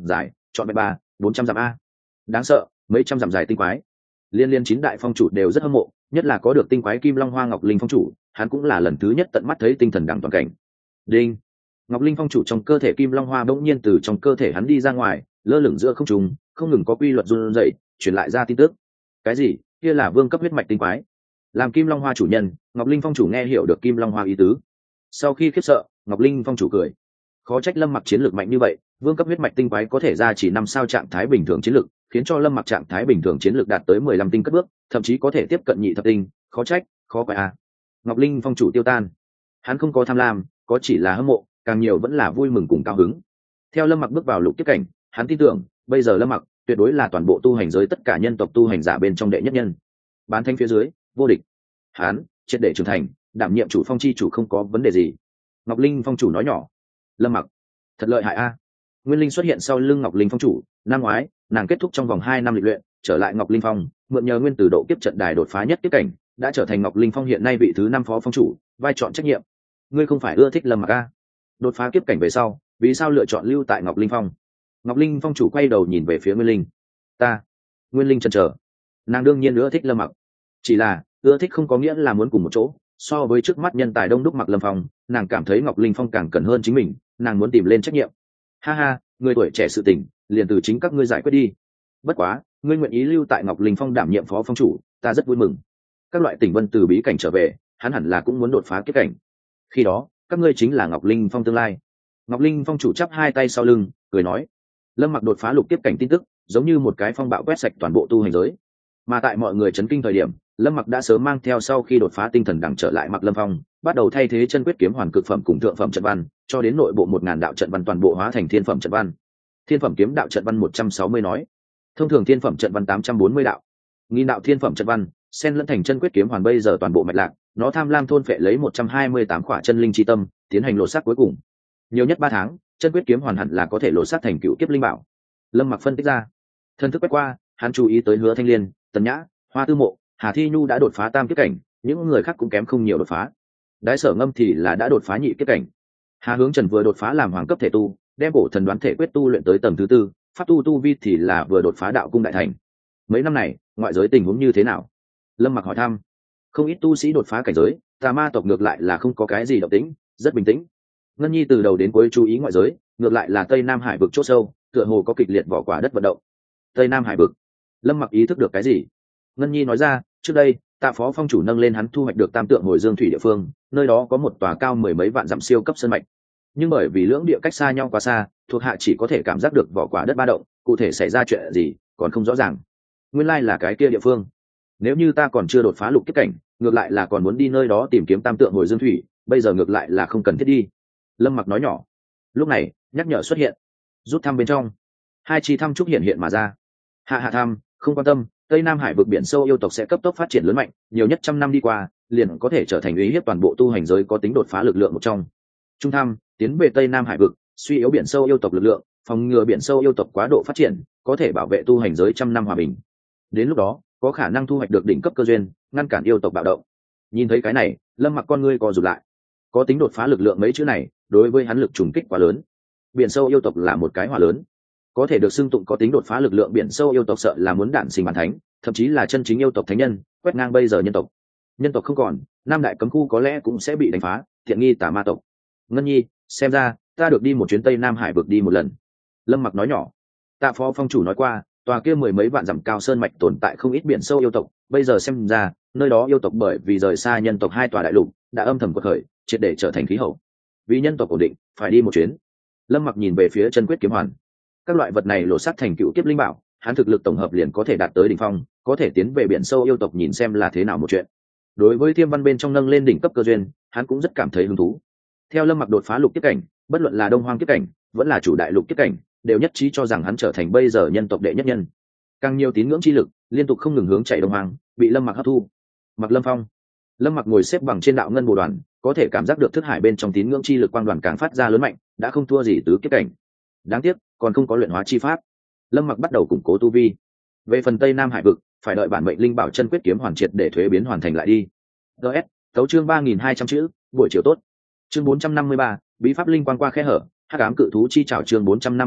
chọn bài ba bốn trăm dặm a. Đáng sợ, mấy trăm dặm dài tinh quái. Liên liên chín đại phong chủ đều rất hâm mộ, nhất là có được tinh quái Kim Long Hoa Ngọc Linh phong chủ, hắn cũng là lần thứ nhất tận mắt thấy tinh thần đẳng toàn cảnh. Đinh. Ngọc Linh phong chủ trong cơ thể Kim Long Hoa bỗng nhiên từ trong cơ thể hắn đi ra ngoài, lơ lửng giữa không trung, không ngừng có quy luật run rẩy, truyền lại ra tin tức. Cái gì? Kia là vương cấp huyết mạch tinh quái. Làm Kim Long Hoa chủ nhân, Ngọc Linh phong chủ nghe hiểu được Kim Long Hoa ý tứ. Sau khi khiếp sợ, Ngọc Linh phong chủ cười. Khó trách Lâm Mặc chiến lược mạnh như vậy, vương cấp huyết mạch tinh quái có thể ra chỉ năm sao trạng thái bình thường chiến lược, khiến cho Lâm Mặc trạng thái bình thường chiến lược đạt tới mười lăm tinh cất bước, thậm chí có thể tiếp cận nhị thập tinh, khó trách, khó quái à. Ngọc Linh phong chủ tiêu tan. Hắn không có tham lam, có chỉ là hâm mộ, càng nhiều vẫn là vui mừng cùng cao hứng. Theo Lâm Mặc bước vào lục kiếp cảnh, hắn tin tưởng, bây giờ Lâm Mặc tuyệt đối là toàn bộ tu hành giới tất cả nhân tộc tu hành giả bên trong đệ nhất nhân. Bán thánh phía dưới, vô địch. Hắn, triệt để trưởng thành, đảm nhiệm chủ phong chi chủ không có vấn đề gì. Ngọc Linh phong chủ nói nhỏ. Lâm Mặc, thật lợi hại a. Nguyên Linh xuất hiện sau lưng Ngọc Linh phong chủ, năm ngoái, nàng kết thúc trong vòng hai năm lịch luyện, trở lại Ngọc Linh phong, mượn nhờ nguyên tử độ kiếp trận đài đột phá nhất kiếp cảnh, đã trở thành Ngọc Linh phong hiện nay vị thứ năm phó phong chủ, vai tròn trách nhiệm. Ngươi không phải ưa thích Lâm Mặc a? Đột phá kiếp cảnh về sau, vì sao lựa chọn lưu tại Ngọc Linh phong? Ngọc Linh phong chủ quay đầu nhìn về phía Nguyên Linh. Ta. Nguyên Linh chần chờ. Nàng đương nhiên ưa thích Lâm Mặc, chỉ là ưa thích không có nghĩa là muốn cùng một chỗ. So với trước mắt nhân tài đông đúc Mặc Lâm phong, nàng cảm thấy Ngọc Linh phong càng cần hơn chính mình, nàng muốn tìm lên trách nhiệm. Ha ha, người tuổi trẻ sự tình, liền từ chính các ngươi giải quyết đi. Bất quá, ngươi nguyện ý lưu tại Ngọc Linh phong đảm nhiệm phó phong chủ, ta rất vui mừng. Các loại tỉnh vân từ bí cảnh trở về, hắn hẳn là cũng muốn đột phá kiếp cảnh. Khi đó, các ngươi chính là Ngọc Linh phong tương lai. Ngọc Linh phong chủ chắp hai tay sau lưng, cười nói. Lâm Mặc đột phá lục kiếp cảnh tin tức, giống như một cái phong bạo quét sạch toàn bộ tu hành giới. Mà tại mọi người chấn kinh thời điểm, Lâm Mặc đã sớm mang theo sau khi đột phá tinh thần đẳng trở lại Mặc Lâm phong, bắt đầu thay thế chân quyết kiếm hoàn cực phẩm cùng thượng phẩm trận văn, cho đến nội bộ một ngàn đạo trận văn toàn bộ hóa thành thiên phẩm trận văn. Thiên phẩm kiếm đạo trận văn một trăm sáu mươi nói, thông thường thiên phẩm trận văn tám trăm bốn mươi đạo, nghìn đạo thiên phẩm trận văn, xen lẫn thành chân quyết kiếm hoàn bây giờ toàn bộ mạch lạc, nó tham lam thôn phệ lấy một trăm hai mươi tám khỏa chân linh chi tâm, tiến hành lột xác cuối cùng. Nhiều nhất ba tháng, chân quyết kiếm hoàn hẳn là có thể lột xác thành cựu kiếp linh bảo. Lâm Mặc phân tích ra. Thân thức quét qua, hắn chú ý tới Hứa Thanh Liên, Tần Nhã, Hoa Tư Mộ, Hà Thi Nhu đã đột phá tam kiếp cảnh, những người khác cũng kém không nhiều đột phá. Đái Sở Ngâm thì là đã đột phá nhị kiếp cảnh. Hà Hướng Trần vừa đột phá làm hoàng cấp thể tu, đem cổ thần đoán thể quyết tu luyện tới tầng thứ tư, pháp tu tu vi thì là vừa đột phá đạo cung đại thành. Mấy năm này, ngoại giới tình huống như thế nào? Lâm Mặc hỏi thăm. Không ít tu sĩ đột phá cảnh giới, tà ma tộc ngược lại là không có cái gì động tĩnh, rất bình tĩnh. Ngân Nhi từ đầu đến cuối chú ý ngoại giới, ngược lại là Tây Nam Hải vực chỗ sâu, tựa hồ có kịch liệt vỏ quả đất vận động. Tây Nam Hải vực. Lâm Mặc ý thức được cái gì? Ngân Nhi nói ra, trước đây, Tạ phó phong chủ nâng lên hắn thu hoạch được Tam Tượng Hồi Dương thủy địa phương, nơi đó có một tòa cao mười mấy vạn dặm siêu cấp sơn mạch. Nhưng bởi vì lưỡng địa cách xa nhau quá xa, thuộc hạ chỉ có thể cảm giác được vỏ quả đất ba động, cụ thể xảy ra chuyện gì còn không rõ ràng. Nguyên lai là cái kia địa phương. Nếu như ta còn chưa đột phá lục kiếp cảnh, ngược lại là còn muốn đi nơi đó tìm kiếm Tam Tượng Hồi Dương thủy, bây giờ ngược lại là không cần thiết đi. Lâm Mặc nói nhỏ. Lúc này, nhắc nhở xuất hiện. Rút thăm bên trong, hai chi thăm trúc hiện hiện mà ra. Hạ hạ thăm, không quan tâm, Tây Nam Hải vực biển sâu yêu tộc sẽ cấp tốc phát triển lớn mạnh, nhiều nhất trăm năm đi qua, liền có thể trở thành uy hiếp toàn bộ tu hành giới có tính đột phá lực lượng một trong. Trung thăm, tiến về Tây Nam Hải vực, suy yếu biển sâu yêu tộc lực lượng, phòng ngừa biển sâu yêu tộc quá độ phát triển, có thể bảo vệ tu hành giới trăm năm hòa bình. Đến lúc đó, có khả năng thu hoạch được đỉnh cấp cơ duyên, ngăn cản yêu tộc bạo động. Nhìn thấy cái này, Lâm Mặc con ngươi co rụt lại. Có tính đột phá lực lượng mấy chữ này, đối với hắn lực trùng kích quá lớn. Biển sâu yêu tộc là một cái hỏa lớn, có thể được xưng tụng có tính đột phá lực lượng biển sâu yêu tộc sợ là muốn đản sinh bản thánh, thậm chí là chân chính yêu tộc thánh nhân, quét ngang bây giờ nhân tộc. Nhân tộc không còn, năm đại cấm khu có lẽ cũng sẽ bị đánh phá, thiện nghi tà ma tộc. Ngân Nhi, xem ra ta được đi một chuyến Tây Nam Hải vực đi một lần. Lâm Mặc nói nhỏ. Tạ phó phong chủ nói qua, tòa kia mười mấy vạn dặm cao sơn mạch tồn tại không ít biển sâu yêu tộc, bây giờ xem ra, nơi đó yêu tộc bởi vì rời xa nhân tộc hai tòa đại lục, đã âm thầm quật khởi, triệt để trở thành khí hậu. Vì nhân tộc ổn định, phải đi một chuyến. Lâm Mặc nhìn về phía chân quyết kiếm hoàn. Các loại vật này lộ sắc thành cựu kiếp linh bảo, hắn thực lực tổng hợp liền có thể đạt tới đỉnh phong, có thể tiến về biển sâu yêu tộc nhìn xem là thế nào một chuyện. Đối với Thiêm Văn bên trong nâng lên đỉnh cấp cơ duyên, hắn cũng rất cảm thấy hứng thú. Theo Lâm Mặc đột phá lục kiếp cảnh, bất luận là Đông Hoang kiếp cảnh, vẫn là chủ đại lục kiếp cảnh, đều nhất trí cho rằng hắn trở thành bây giờ nhân tộc đệ nhất nhân. Càng nhiều tín ngưỡng chi lực liên tục không ngừng hướng chạy Đông Hoang, bị Lâm Mặc hấp thu. Mặc Lâm Phong. Lâm Mặc ngồi xếp bằng trên đạo ngân bồ đoàn, có thể cảm giác được thức hải bên trong tín ngưỡng chi lực quang đoàn càng phát ra lớn mạnh, đã không thua gì tứ kiếp cảnh. Đáng tiếc, còn không có luyện hóa chi pháp. Lâm Mặc bắt đầu củng cố tu vi. Về phần Tây Nam Hải vực, phải đợi bản mệnh linh bảo chân quyết kiếm hoàn triệt để thuế biến hoàn thành lại đi. ds tấu chương ba nghìn hai trăm chữ, buổi chiều tốt. Chương bốn trăm năm mươi ba, bí pháp linh quang qua khe hở, hắc ám cự thú chi trảo chương bốn trăm năm mươi ba,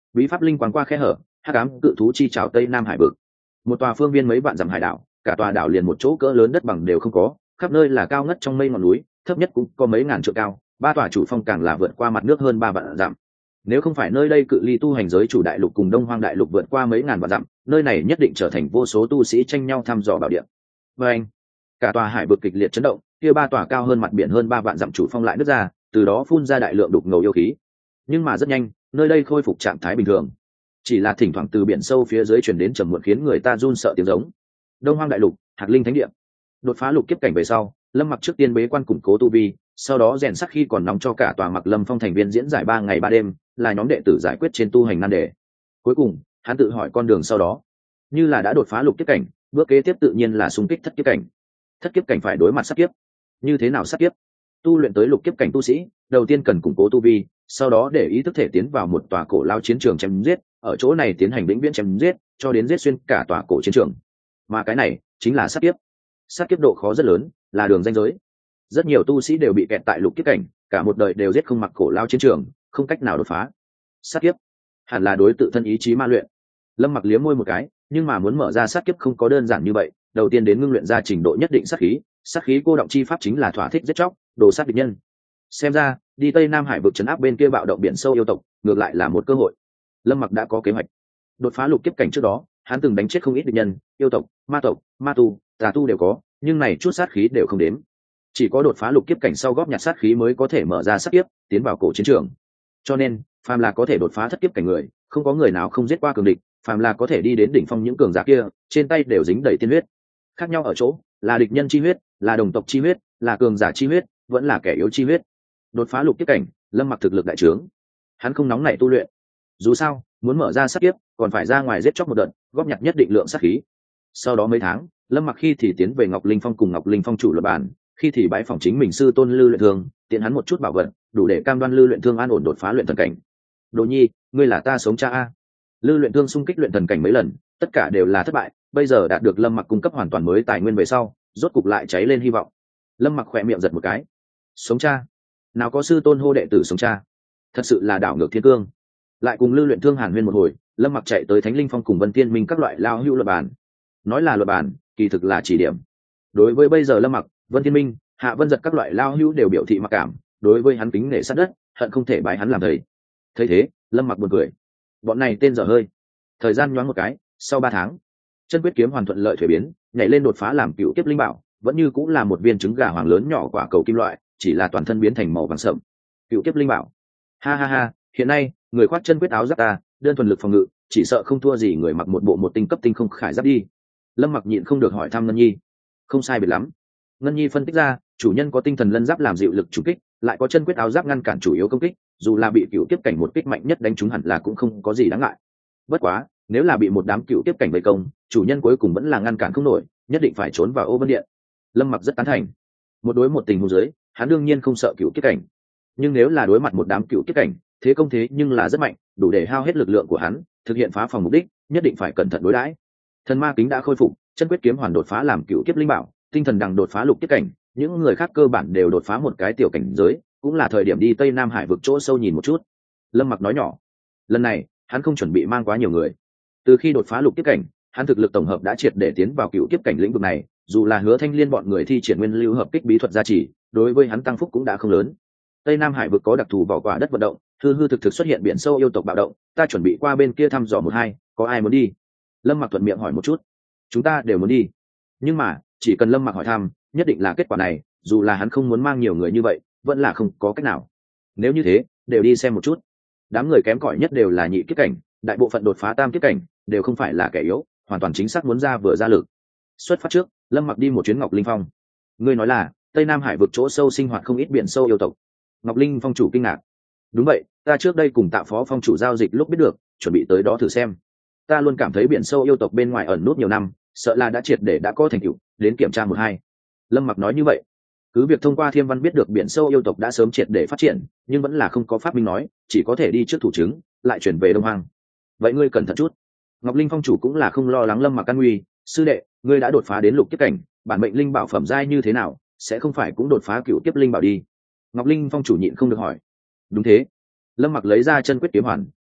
bí pháp linh quang qua khe hở, hắc ám cự thú chi trào tây nam hải vực. Một tòa phương viên mấy vạn dặm hải đảo, cả tòa đảo liền một chỗ cỡ lớn đất bằng đều không có, khắp nơi là cao ngất trong mây ngọn núi, thấp nhất cũng có mấy ngàn trượng cao, ba tòa chủ phong càng là vượt qua mặt nước hơn ba vạn dặm. Nếu không phải nơi đây cự ly tu hành giới chủ đại lục cùng đông hoang đại lục vượt qua mấy ngàn vạn dặm, nơi này nhất định trở thành vô số tu sĩ tranh nhau thăm dò bảo địa. Và anh, cả tòa hải vực kịch liệt chấn động, kia ba tòa cao hơn mặt biển hơn ba vạn dặm chủ phong lại nứt ra, từ đó phun ra đại lượng đục ngầu yêu khí. Nhưng mà rất nhanh, nơi đây khôi phục trạng thái bình thường, chỉ là thỉnh thoảng từ biển sâu phía dưới truyền đến trầm muộn khiến người ta run sợ tiếng giống. Đông hoang đại lục, hạt linh thánh địa. Đột phá lục kiếp cảnh về sau, Lâm Mặc trước tiên bế quan củng cố tu vi, sau đó rèn sắc khi còn nóng cho cả tòa Mặc Lâm Phong thành viên diễn giải ba ngày ba đêm, là nhóm đệ tử giải quyết trên tu hành nan đề. Cuối cùng, hắn tự hỏi con đường sau đó, như là đã đột phá lục kiếp cảnh, bước kế tiếp tự nhiên là xung kích thất kiếp cảnh. Thất kiếp cảnh phải đối mặt sát kiếp. Như thế nào sát kiếp? Tu luyện tới lục kiếp cảnh tu sĩ, đầu tiên cần củng cố tu vi, sau đó để ý thức thể tiến vào một tòa cổ lao chiến trường chém giết, ở chỗ này tiến hành vĩnh viễn chém giết, cho đến giết xuyên cả tòa cổ chiến trường. Mà cái này chính là sát kiếp. Sát kiếp độ khó rất lớn, là đường ranh giới. Rất nhiều tu sĩ đều bị kẹt tại lục kiếp cảnh, cả một đời đều giết không mặc cổ lao chiến trường, không cách nào đột phá. Sát kiếp hẳn là đối tự thân ý chí ma luyện. Lâm Mặc liếm môi một cái, nhưng mà muốn mở ra sát kiếp không có đơn giản như vậy, đầu tiên đến ngưng luyện ra trình độ nhất định sát khí, sát khí cô động chi pháp chính là thỏa thích giết chóc, đồ sát địch nhân. Xem ra, đi Tây Nam Hải vực trấn áp bên kia bạo động biển sâu yêu tộc, ngược lại là một cơ hội. Lâm Mặc đã có kế hoạch. Đột phá lục kiếp cảnh trước đó, hắn từng đánh chết không ít địch nhân, yêu tộc, ma tộc, ma tu, tà tu đều có, nhưng này chút sát khí đều không đếm. Chỉ có đột phá lục kiếp cảnh sau góp nhặt sát khí mới có thể mở ra sát kiếp, tiến vào cổ chiến trường. Cho nên, phàm là có thể đột phá thất kiếp cảnh người, không có người nào không giết qua cường địch, phàm là có thể đi đến đỉnh phong những cường giả kia, trên tay đều dính đầy tiên huyết. Khác nhau ở chỗ, là địch nhân chi huyết, là đồng tộc chi huyết, là cường giả chi huyết, vẫn là kẻ yếu chi huyết. Đột phá lục kiếp cảnh, Lâm Mặc thực lực đại trướng. Hắn không nóng nảy tu luyện. Dù sao, muốn mở ra sát kiếp, còn phải ra ngoài giết chóc một đợt, góp nhặt nhất định lượng sát khí. Sau đó mấy tháng, Lâm Mặc khi thì tiến về Ngọc Linh Phong cùng Ngọc Linh Phong chủ luật bản, khi thì bãi phòng chính mình sư tôn Lư Luyện Thương, tiện hắn một chút bảo vật, đủ để cam đoan Lư Luyện Thương an ổn đột phá luyện thần cảnh. Đồ Nhi, ngươi là ta sống cha a. Lư Luyện Thương xung kích luyện thần cảnh mấy lần, tất cả đều là thất bại, bây giờ đạt được Lâm Mặc cung cấp hoàn toàn mới tài nguyên về sau, rốt cục lại cháy lên hy vọng. Lâm Mặc khỏe miệng giật một cái. Sống cha? Nào có sư tôn hô đệ tử sống cha? Thật sự là đảo ngược thiên cương. Lại cùng Lư Luyện Thương hàn huyên một hồi, Lâm Mặc chạy tới Thánh Linh Phong cùng Vân Tiên Minh các loại lao hưu luật bàn. Nói là luật bàn, kỳ thực là chỉ điểm. Đối với bây giờ Lâm Mặc, Vân Tiên Minh, Hạ Vân Giật các loại lao hưu đều biểu thị mặc cảm, đối với hắn kính nể sát đất, hận không thể bái hắn làm thầy. Thấy thế, Lâm Mặc buồn cười. Bọn này tên dở hơi. Thời gian nhoáng một cái, sau ba tháng, chân quyết kiếm hoàn thuận lợi thuế biến, nhảy lên đột phá làm cựu kiếp linh bảo, vẫn như cũng là một viên trứng gà hoàng lớn nhỏ quả cầu kim loại, chỉ là toàn thân biến thành màu vàng sậm. Cựu kiếp linh bảo. Ha ha ha, hiện nay, người khoác chân quyết áo giáp ta, đơn thuần lực phòng ngự, chỉ sợ không thua gì người mặc một bộ một tinh cấp tinh không khải giáp đi. Lâm Mặc nhịn không được hỏi thăm Ngân Nhi. Không sai biệt lắm. Ngân Nhi phân tích ra, chủ nhân có tinh thần lân giáp làm dịu lực trùng kích, lại có chân quyết áo giáp ngăn cản chủ yếu công kích, dù là bị cựu kiếp cảnh một kích mạnh nhất đánh trúng hẳn là cũng không có gì đáng ngại. Bất quá, nếu là bị một đám cựu kiếp cảnh vây công, chủ nhân cuối cùng vẫn là ngăn cản không nổi, nhất định phải trốn vào ô vân điện. Lâm Mặc rất tán thành. Một đối một tình huống dưới, hắn đương nhiên không sợ cựu kiếp cảnh. Nhưng nếu là đối mặt một đám cựu kiếp cảnh, thế công thế nhưng là rất mạnh, đủ để hao hết lực lượng của hắn, thực hiện phá phòng mục đích, nhất định phải cẩn thận đối đãi. Thần ma kính đã khôi phục, chân quyết kiếm hoàn đột phá làm cựu kiếp linh bảo, tinh thần đằng đột phá lục kiếp cảnh, những người khác cơ bản đều đột phá một cái tiểu cảnh giới, cũng là thời điểm đi Tây Nam Hải vực chỗ sâu nhìn một chút. Lâm Mặc nói nhỏ. Lần này, hắn không chuẩn bị mang quá nhiều người. Từ khi đột phá lục kiếp cảnh, hắn thực lực tổng hợp đã triệt để tiến vào cựu kiếp cảnh lĩnh vực này, dù là Hứa Thanh Liên bọn người thi triển nguyên lưu hợp kích bí thuật gia trì, đối với hắn tăng phúc cũng đã không lớn. Tây Nam Hải vực có đặc thù vỏ quả đất vận động, hư hư thực thực xuất hiện biển sâu yêu tộc bạo động, ta chuẩn bị qua bên kia thăm dò một hai, có ai muốn đi? Lâm Mặc thuận miệng hỏi một chút. Chúng ta đều muốn đi. Nhưng mà, chỉ cần Lâm Mặc hỏi thăm, nhất định là kết quả này, dù là hắn không muốn mang nhiều người như vậy, vẫn là không có cách nào. Nếu như thế, đều đi xem một chút. Đám người kém cỏi nhất đều là nhị kiếp cảnh, đại bộ phận đột phá tam kiếp cảnh, đều không phải là kẻ yếu, hoàn toàn chính xác muốn ra vừa ra lực. Xuất phát trước, Lâm Mặc đi một chuyến Ngọc Linh Phong. Ngươi nói là Tây Nam Hải vực chỗ sâu sinh hoạt không ít biển sâu yêu tộc. Ngọc Linh Phong chủ kinh ngạc. Đúng vậy, ta trước đây cùng Tạ Phó Phong chủ giao dịch lúc biết được, chuẩn bị tới đó thử xem. Ta luôn cảm thấy biển sâu yêu tộc bên ngoài ẩn nút nhiều năm, sợ là đã triệt để đã có thành tựu, đến kiểm tra một hai. Lâm Mặc nói như vậy. Cứ việc thông qua Thiêm Văn biết được biển sâu yêu tộc đã sớm triệt để phát triển, nhưng vẫn là không có pháp minh nói, chỉ có thể đi trước thủ chứng, lại chuyển về Đông Hoang. Vậy ngươi cẩn thận chút. Ngọc Linh Phong chủ cũng là không lo lắng Lâm Mặc an nguy, sư đệ, ngươi đã đột phá đến lục kiếp cảnh, bản mệnh linh bảo phẩm giai như thế nào, sẽ không phải cũng đột phá cựu kiếp linh bảo đi? Ngọc Linh Phong chủ nhịn không được hỏi. Đúng thế. Lâm Mặc lấy ra chân quyết kiếm hoàn,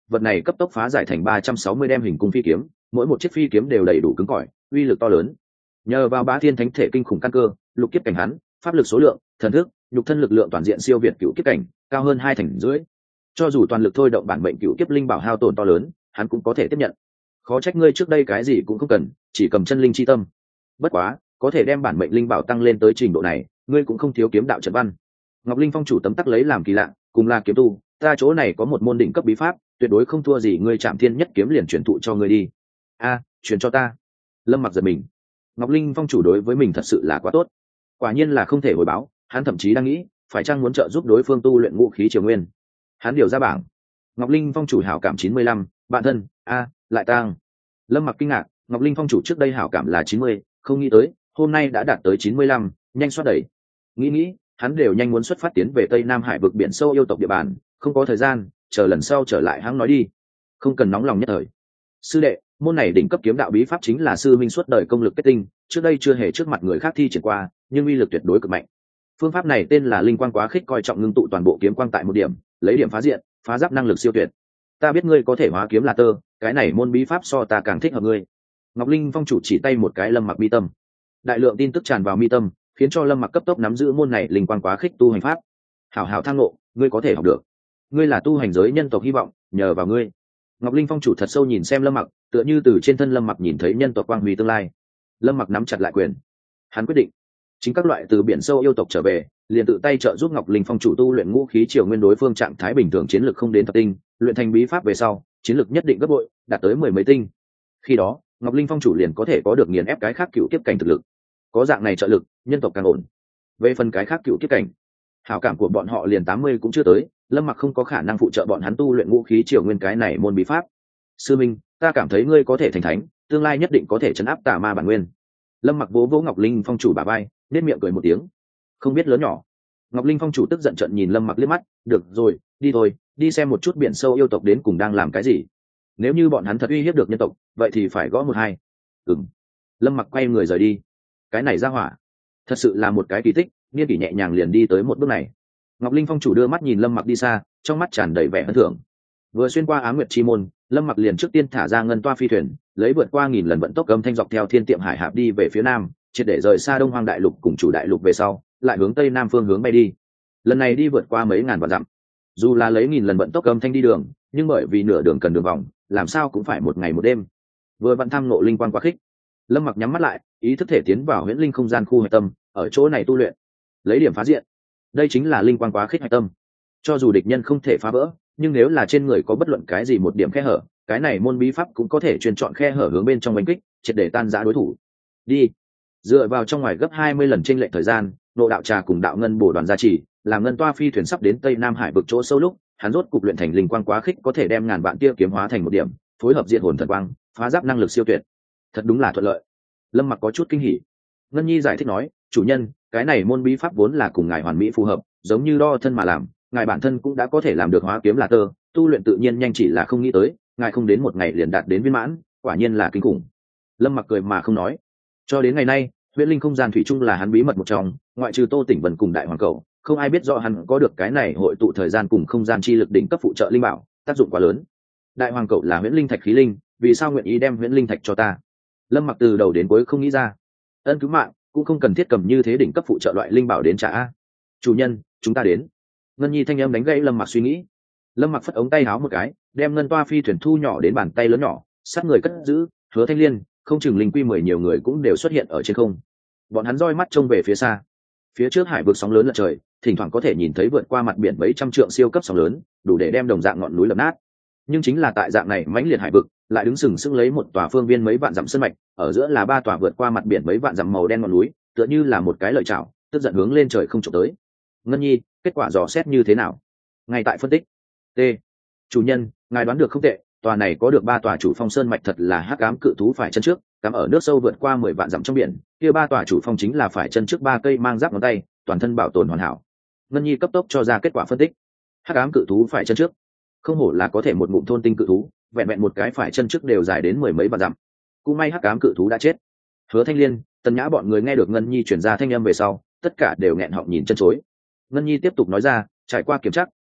vật này cấp tốc phá giải thành ba trăm sáu mươi đem hình cung phi kiếm, mỗi một chiếc phi kiếm đều đầy đủ cứng cỏi, uy lực to lớn. Nhờ vào Bá Thiên Thánh Thể kinh khủng căn cơ, lục kiếp cảnh hắn, pháp lực số lượng, thần thức, nhục thân lực lượng toàn diện siêu việt cựu kiếp cảnh, cao hơn hai thành rưỡi. Cho dù toàn lực thôi động bản mệnh cựu kiếp linh bảo hao tổn to lớn, hắn cũng có thể tiếp nhận. Khó trách ngươi trước đây cái gì cũng không cần, chỉ cầm chân linh chi tâm. Bất quá, có thể đem bản mệnh linh bảo tăng lên tới trình độ này, ngươi cũng không thiếu kiếm đạo trận văn. Ngọc Linh Phong chủ tấm tắc lấy làm kỳ lạ, cùng là kiếm tu, ta chỗ này có một môn đỉnh cấp bí pháp, tuyệt đối không thua gì ngươi Trảm Thiên Nhất kiếm liền truyền thụ cho ngươi đi. A, truyền cho ta. Lâm Mặc giật mình. Ngọc Linh Phong chủ đối với mình thật sự là quá tốt, quả nhiên là không thể hồi báo. Hắn thậm chí đang nghĩ phải chăng muốn trợ giúp đối phương tu luyện ngũ khí triều nguyên. Hắn điều ra bảng. Ngọc Linh Phong chủ hảo cảm chín mươi lăm, bạn thân, a, lại tăng. Lâm Mặc kinh ngạc, Ngọc Linh Phong chủ trước đây hảo cảm là chín mươi, không nghĩ tới hôm nay đã đạt tới chín mươi lăm, nhanh xoát đẩy. Nghĩ nghĩ, hắn đều nhanh muốn xuất phát tiến về Tây Nam Hải vực biển sâu yêu tộc địa bàn, không có thời gian, chờ lần sau trở lại hắn nói đi, không cần nóng lòng nhất thời. Sư đệ, môn này đỉnh cấp kiếm đạo bí pháp chính là sư minh suốt đời công lực kết tinh, trước đây chưa hề trước mặt người khác thi triển qua, nhưng uy lực tuyệt đối cực mạnh. Phương pháp này tên là linh quang quá khích, coi trọng ngưng tụ toàn bộ kiếm quang tại một điểm, lấy điểm phá diện, phá giáp năng lực siêu tuyệt. Ta biết ngươi có thể hóa kiếm là tơ, cái này môn bí pháp so ta càng thích hợp ngươi. Ngọc Linh Phong chủ chỉ tay một cái Lâm Mặc mi tâm. Đại lượng tin tức tràn vào mi tâm, khiến cho Lâm Mặc cấp tốc nắm giữ môn này linh quang quá khích tu hành pháp. Hảo hảo thang ngộ, ngươi có thể học được. Ngươi là tu hành giới nhân tộc hy vọng, nhờ vào ngươi. Ngọc Linh Phong chủ thật sâu nhìn xem Lâm Mặc, tựa như từ trên thân Lâm Mặc nhìn thấy nhân tộc quang huy tương lai. Lâm Mặc nắm chặt lại quyền, hắn quyết định chính các loại từ biển sâu yêu tộc trở về, liền tự tay trợ giúp Ngọc Linh Phong chủ tu luyện ngũ khí triều nguyên, đối phương trạng thái bình thường chiến lực không đến thập tinh, luyện thành bí pháp về sau, chiến lực nhất định gấp bội, đạt tới mười mấy tinh. Khi đó, Ngọc Linh Phong chủ liền có thể có được nghiền ép cái khác cựu kiếp cảnh thực lực. Có dạng này trợ lực, nhân tộc càng ổn. Về phần cái khác cựu kiếp cảnh, hảo cảm của bọn họ liền tám mươi cũng chưa tới, Lâm Mặc không có khả năng phụ trợ bọn hắn tu luyện ngũ khí triều nguyên cái này môn bí pháp. Sư minh, ta cảm thấy ngươi có thể thành thánh, tương lai nhất định có thể trấn áp tà ma bản nguyên. Lâm Mặc vỗ vỗ Ngọc Linh Phong chủ bả vai, nét miệng cười một tiếng. Không biết lớn nhỏ. Ngọc Linh Phong chủ tức giận trận nhìn Lâm Mặc liếc mắt, được rồi, đi thôi, đi xem một chút biển sâu yêu tộc đến cùng đang làm cái gì. Nếu như bọn hắn thật uy hiếp được nhân tộc, vậy thì phải gõ một hai. Ừm. Lâm Mặc quay người rời đi. Cái này ra hỏa, thật sự là một cái kỳ tích, niên kỷ nhẹ nhàng liền đi tới một bước này. Ngọc Linh Phong chủ đưa mắt nhìn Lâm Mặc đi xa, trong mắt tràn đầy vẻ hân thưởng. Vừa xuyên qua Á Nguyệt Chi môn, Lâm Mặc liền trước tiên thả ra ngân toa phi thuyền, lấy vượt qua nghìn lần vận tốc âm thanh dọc theo thiên tiệm hải hạp đi về phía nam, triệt để rời xa Đông Hoang đại lục cùng chủ đại lục về sau, lại hướng tây nam phương hướng bay đi. Lần này đi vượt qua mấy ngàn vạn dặm. Dù là lấy nghìn lần vận tốc âm thanh đi đường, nhưng bởi vì nửa đường cần đường vòng, làm sao cũng phải một ngày một đêm. Vừa vận tham ngộ linh quang quá khích, Lâm Mặc nhắm mắt lại, ý thức thể tiến vào huyễn linh không gian khu hạch tâm, ở chỗ này tu luyện, lấy điểm phá diện. Đây chính là linh quang quá khích hạch tâm. Cho dù địch nhân không thể phá vỡ, nhưng nếu là trên người có bất luận cái gì một điểm khe hở, cái này môn bí pháp cũng có thể truyền chọn khe hở hướng bên trong đánh kích, triệt để tan rã đối thủ. Đi. Dựa vào trong ngoài gấp hai mươi lần chênh lệch thời gian, Nộ Đạo Trà cùng Đạo Ngân bổ đoàn gia trì, làm ngân toa phi thuyền sắp đến Tây Nam Hải vực chỗ sâu lúc, hắn rốt cục luyện thành linh quang quá khích, có thể đem ngàn vạn tia kiếm hóa thành một điểm, phối hợp diện hồn thần quang, phá giáp năng lực siêu tuyệt. Thật đúng là thuận lợi. Lâm Mặc có chút kinh hỉ. Ngân Nhi giải thích nói, chủ nhân, cái này môn bí pháp vốn là cùng ngài hoàn mỹ phù hợp, giống như đo thân mà làm, ngài bản thân cũng đã có thể làm được hóa kiếm là tơ, tu luyện tự nhiên nhanh, chỉ là không nghĩ tới ngài không đến một ngày liền đạt đến viên mãn, quả nhiên là kinh khủng. Lâm Mặc cười mà không nói. Cho đến ngày nay, huyễn linh không gian thủy chung là hắn bí mật một trong, ngoại trừ Tô Tỉnh Vân cùng Đại Hoàng Cầu, không ai biết rõ hắn có được cái này hội tụ thời gian cùng không gian chi lực đỉnh cấp phụ trợ linh bảo, tác dụng quá lớn. Đại Hoàng Cầu là huyễn linh thạch khí linh, vì sao nguyện ý đem huyễn linh thạch cho ta? Lâm Mặc từ đầu đến cuối không nghĩ ra. Ân cứu mạng, cũng không cần thiết cầm như thế đỉnh cấp phụ trợ loại linh bảo đến trả a. Chủ nhân, chúng ta đến. Ngân Nhi thanh âm đánh gãy Lâm Mặc suy nghĩ. Lâm Mặc phất ống tay áo một cái, đem ngân toa phi thuyền thu nhỏ đến bàn tay lớn nhỏ, sát người cất giữ, Hứa Thanh Liên, không chừng linh quy mười nhiều người cũng đều xuất hiện ở trên không. Bọn hắn roi mắt trông về phía xa. Phía trước hải vực sóng lớn lật trời, thỉnh thoảng có thể nhìn thấy vượt qua mặt biển mấy trăm trượng siêu cấp sóng lớn, đủ để đem đồng dạng ngọn núi lật nát. Nhưng chính là tại dạng này mãnh liệt hải vực, lại đứng sừng sững lấy một tòa phương viên mấy vạn dặm sơn mạch, ở giữa là ba tòa vượt qua mặt biển mấy vạn dặm màu đen ngọn núi, tựa như là một cái lợi chảo, tức giận hướng lên trời không chụp tới. Ngân Nhi, kết quả dò xét như thế nào? Ngay tại phân tích. T. Chủ nhân, ngài đoán được không tệ, tòa này có được ba tòa chủ phong sơn mạch thật là hắc ám cự thú phải chân trước, cắm ở nước sâu vượt qua mười vạn dặm trong biển, kia ba tòa chủ phong chính là phải chân trước ba cây mang giáp ngón tay, toàn thân bảo tồn hoàn hảo. Ngân Nhi cấp tốc cho ra kết quả phân tích. Hắc ám cự thú phải chân trước, không hổ là có thể một ngụm thôn tinh cự thú, vẹn vẹn một cái phải chân trước đều dài đến mười mấy vạn dặm. Cũng may hắc ám cự thú đã chết. Hứa Thanh Liên, Tần Nhã bọn người nghe được Ngân Nhi truyền ra thanh âm về sau, tất cả đều nghẹn họng nhìn chân chối. Ngân Nhi tiếp tục nói ra, trải qua kiểm tra,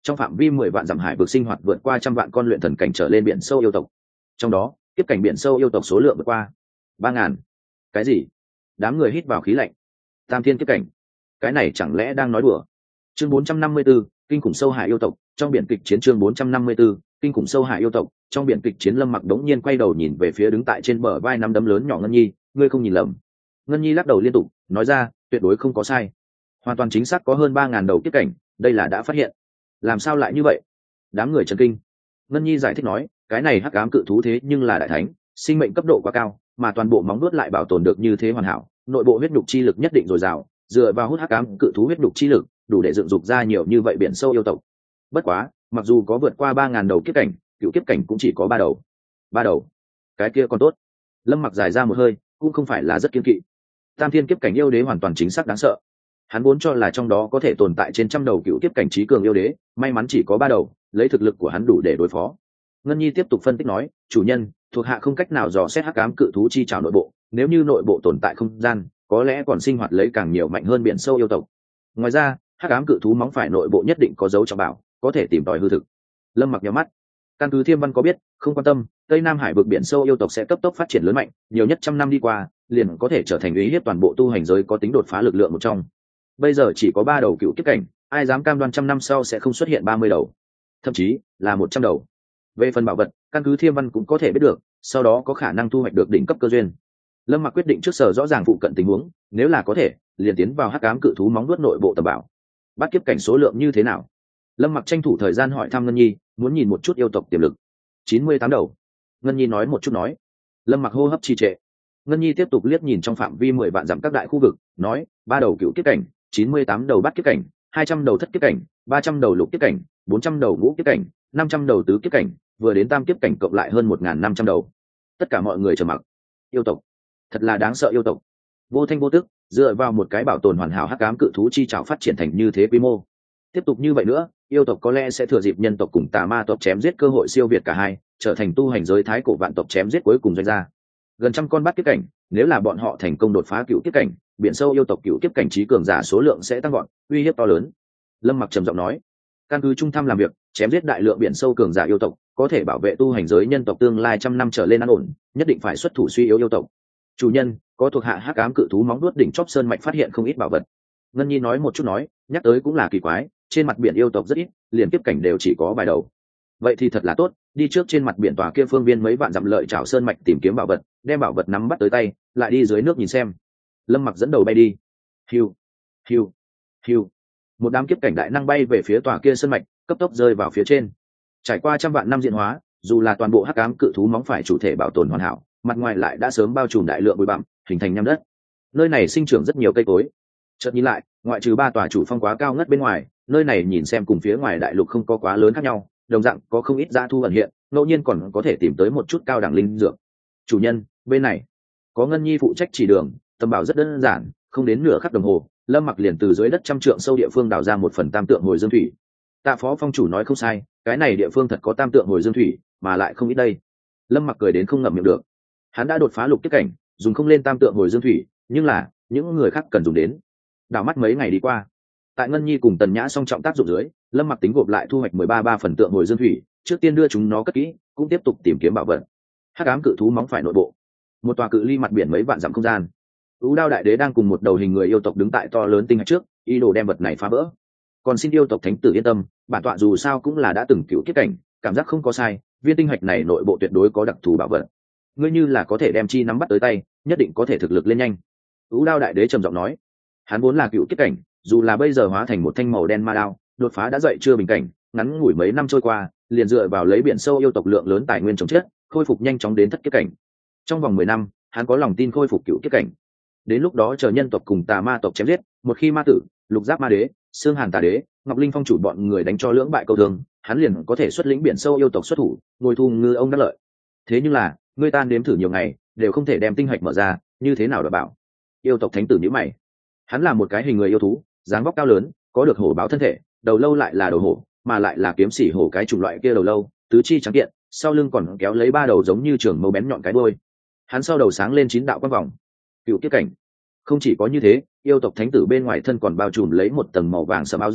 trong phạm vi mười vạn dặm hải vực sinh hoạt vượt qua trăm vạn con luyện thần cảnh trở lên biển sâu yêu tộc. Trong đó kiếp cảnh biển sâu yêu tộc số lượng vượt qua ba ngàn. Cái gì? Đám người hít vào khí lạnh. Tam thiên kiếp cảnh, cái này chẳng lẽ đang nói đùa? Chương bốn trăm năm mươi 4, kinh khủng sâu hải yêu tộc. Trong biển kịch chiến chương bốn trăm năm mươi 4, kinh khủng sâu hải yêu tộc. Trong biển kịch chiến Lâm Mặc đống nhiên quay đầu nhìn về phía đứng tại trên bờ vai năm đấm lớn nhỏ Ngân Nhi, ngươi không nhìn lầm. Ngân Nhi lắc đầu liên tục, nói ra, tuyệt đối không có sai, hoàn toàn chính xác có hơn ba ngàn đầu kiếp cảnh, đây là đã phát hiện. Làm sao lại như vậy? Đám người chấn kinh. Ngân Nhi giải thích nói, cái này hắc ám cự thú thế nhưng là đại thánh, sinh mệnh cấp độ quá cao, mà toàn bộ móng vuốt lại bảo tồn được như thế hoàn hảo, nội bộ huyết nhục chi lực nhất định dồi dào, dựa vào hút hắc ám cự thú huyết nhục chi lực, đủ để dựng dục ra nhiều như vậy biển sâu yêu tộc. Bất quá, mặc dù có vượt qua ba ngàn đầu kiếp cảnh, cựu kiếp cảnh cũng chỉ có ba đầu. Ba đầu? Cái kia còn tốt. Lâm Mặc dài ra một hơi, cũng không phải là rất kiên kỵ. Tam thiên kiếp cảnh yêu đế hoàn toàn chính xác đáng sợ. Hắn vốn cho là trong đó có thể tồn tại trên trăm đầu cựu kiếp cảnh trí cường yêu đế, may mắn chỉ có ba đầu, lấy thực lực của hắn đủ để đối phó. Ngân Nhi tiếp tục phân tích nói, chủ nhân, thuộc hạ không cách nào dò xét hắc ám cự thú chi trảo nội bộ, nếu như nội bộ tồn tại không gian, có lẽ còn sinh hoạt lấy càng nhiều mạnh hơn biển sâu yêu tộc. Ngoài ra, hắc ám cự thú móng phải nội bộ nhất định có dấu trọng bảo, có thể tìm tòi hư thực. Lâm Mặc nhíu mắt. Căn cứ Thiêm Văn có biết, không quan tâm, Tây Nam Hải vực biển sâu yêu tộc sẽ cấp tốc phát triển lớn mạnh, nhiều nhất trăm năm đi qua, liền có thể trở thành uy hiếp toàn bộ tu hành giới có tính đột phá lực lượng một trong. Bây giờ chỉ có ba đầu cựu kiếp cảnh, ai dám cam đoan trăm năm sau sẽ không xuất hiện ba mươi đầu, thậm chí là một trăm đầu. Về phần bảo vật, căn cứ Thiêm Văn cũng có thể biết được, sau đó có khả năng thu hoạch được đỉnh cấp cơ duyên. Lâm Mặc quyết định trước sở rõ ràng phụ cận tình huống, nếu là có thể, liền tiến vào hắc ám cự thú móng nuốt nội bộ tầm bảo. Bắt kiếp cảnh số lượng như thế nào? Lâm Mặc tranh thủ thời gian hỏi thăm Ngân Nhi, muốn nhìn một chút yêu tộc tiềm lực. chín mươi tám đầu. Ngân Nhi nói một chút nói. Lâm Mặc hô hấp trì trệ. Ngân Nhi tiếp tục liếc nhìn trong phạm vi mười vạn dặm các đại khu vực, nói, ba đầu cựu kiếp cảnh, chín mươi tám đầu bắt kiếp cảnh, hai trăm đầu thất kiếp cảnh, ba trăm đầu lục kiếp cảnh, bốn trăm đầu ngũ kiếp cảnh, năm trăm đầu tứ kiếp cảnh, vừa đến tam kiếp cảnh cộng lại hơn một nghìn năm trăm đầu. Tất cả mọi người trầm mặc. Yêu tộc, thật là đáng sợ yêu tộc. Vô thanh vô tức, dựa vào một cái bảo tồn hoàn hảo hắc ám cự thú chi trảo phát triển thành như thế quy mô. Tiếp tục như vậy nữa, yêu tộc có lẽ sẽ thừa dịp nhân tộc cùng tà ma tộc chém giết cơ hội siêu việt cả hai, trở thành tu hành giới thái cổ vạn tộc chém giết cuối cùng doanh gia. Gần trăm con bắt kiếp cảnh, nếu là bọn họ thành công đột phá cựu kiếp cảnh, biển sâu yêu tộc cựu kiếp cảnh trí cường giả số lượng sẽ tăng gọn, uy hiếp to lớn. Lâm Mặc trầm giọng nói, căn cứ trung tâm làm việc, chém giết đại lượng biển sâu cường giả yêu tộc, có thể bảo vệ tu hành giới nhân tộc tương lai trăm năm trở lên an ổn, nhất định phải xuất thủ suy yếu yêu tộc. Chủ nhân, có thuộc hạ hắc ám cự thú móng đuốt đỉnh chóp sơn mạch phát hiện không ít bảo vật. Ngân Nhi nói một chút nói, nhắc tới cũng là kỳ quái, trên mặt biển yêu tộc rất ít, liền kiếp cảnh đều chỉ có vài đầu. Vậy thì thật là tốt, đi trước trên mặt biển tòa kia phương viên mấy vạn dặm lợi trảo sơn mạch tìm kiếm bảo vật, đem bảo vật nắm bắt tới tay, lại đi dưới nước nhìn xem. Lâm Mặc dẫn đầu bay đi. Hiu, hiu, hiu. Một đám kiếp cảnh đại năng bay về phía tòa kia sơn mạch, cấp tốc rơi vào phía trên. Trải qua trăm vạn năm diễn hóa, dù là toàn bộ hắc ám cự thú móng phải chủ thể bảo tồn hoàn hảo, mặt ngoài lại đã sớm bao trùm đại lượng bụi bặm, hình thành nham đất. Nơi này sinh trưởng rất nhiều cây cối. Chợt nhìn lại, ngoại trừ ba tòa chủ phong quá cao ngất bên ngoài, nơi này nhìn xem cùng phía ngoài đại lục không có quá lớn khác nhau, đồng dạng có không ít dã thu ẩn hiện, ngẫu nhiên còn có thể tìm tới một chút cao đẳng linh dược. Chủ nhân, bên này có Ngân Nhi phụ trách chỉ đường, tầm bảo rất đơn giản, không đến nửa khắc đồng hồ, Lâm Mặc liền từ dưới đất trăm trượng sâu địa phương đào ra một phần tam tượng hồi dương thủy. Tạ phó phong chủ nói không sai, cái này địa phương thật có tam tượng hồi dương thủy, mà lại không ít đây. Lâm Mặc cười đến không ngậm miệng được. Hắn đã đột phá lục kiếp cảnh, dùng không lên tam tượng hồi dương thủy, nhưng là những người khác cần dùng đến. Đào mắt mấy ngày đi qua, tại Ngân Nhi cùng Tần Nhã song trọng tác dụng dưới, Lâm Mặc tính gộp lại thu hoạch mười ba ba phần tượng hồi dương thủy, trước tiên đưa chúng nó cất kỹ, cũng tiếp tục tìm kiếm bảo vật. Hắc ám cự thú móng phải nội bộ, một tòa cự ly mặt biển mấy vạn dặm không gian. Ú Đao đại đế đang cùng một đầu hình người yêu tộc đứng tại to lớn tinh hạch trước, ý đồ đem vật này phá vỡ. Còn xin yêu tộc thánh tử yên tâm, bản tọa dù sao cũng là đã từng cựu kiếp cảnh, cảm giác không có sai, viên tinh hạch này nội bộ tuyệt đối có đặc thù bảo vật. Ngươi như là có thể đem chi nắm bắt tới tay, nhất định có thể thực lực lên nhanh. Ú Đao đại đế trầm giọng nói, hắn vốn là cựu kiếp cảnh, dù là bây giờ hóa thành một thanh màu đen ma đao, đột phá đã dậy chưa bình cảnh, ngắn ngủi mấy năm trôi qua, liền dựa vào lấy biển sâu yêu tộc lượng lớn tài nguyên chống chết, khôi phục nhanh chóng đến thất kiếp cảnh. Trong vòng mười năm, hắn có lòng tin khôi phục cựu kiếp cảnh. Đến lúc đó chờ nhân tộc cùng tà ma tộc chém giết, một khi ma tử, lục giáp ma đế, xương hàn tà đế, ngọc linh phong chủ bọn người đánh cho lưỡng bại câu thương, hắn liền có thể xuất lĩnh biển sâu yêu tộc xuất thủ, ngồi thu ngư ông đắc lợi. Thế nhưng là, ngươi ta nếm thử nhiều ngày, đều không thể đem tinh hạch mở ra, như thế nào đảm bảo? Yêu tộc thánh tử nhíu mày. Hắn là một cái hình người yêu thú, dáng vóc cao lớn, có được hổ báo thân thể, đầu lâu lại là đầu hổ, mà lại là kiếm sĩ hổ cái chủng loại kia đầu lâu, tứ chi trắng kiện, sau lưng còn kéo lấy ba đầu giống như trường mâu bén nhọn cái đuôi. Hắn sau đầu sáng lên chín đạo quang vòng. Cựu kiếp cảnh. Không chỉ có như thế, yêu tộc thánh tử bên ngoài thân còn bao trùm lấy một tầng màu vàng sẫm áo giáp,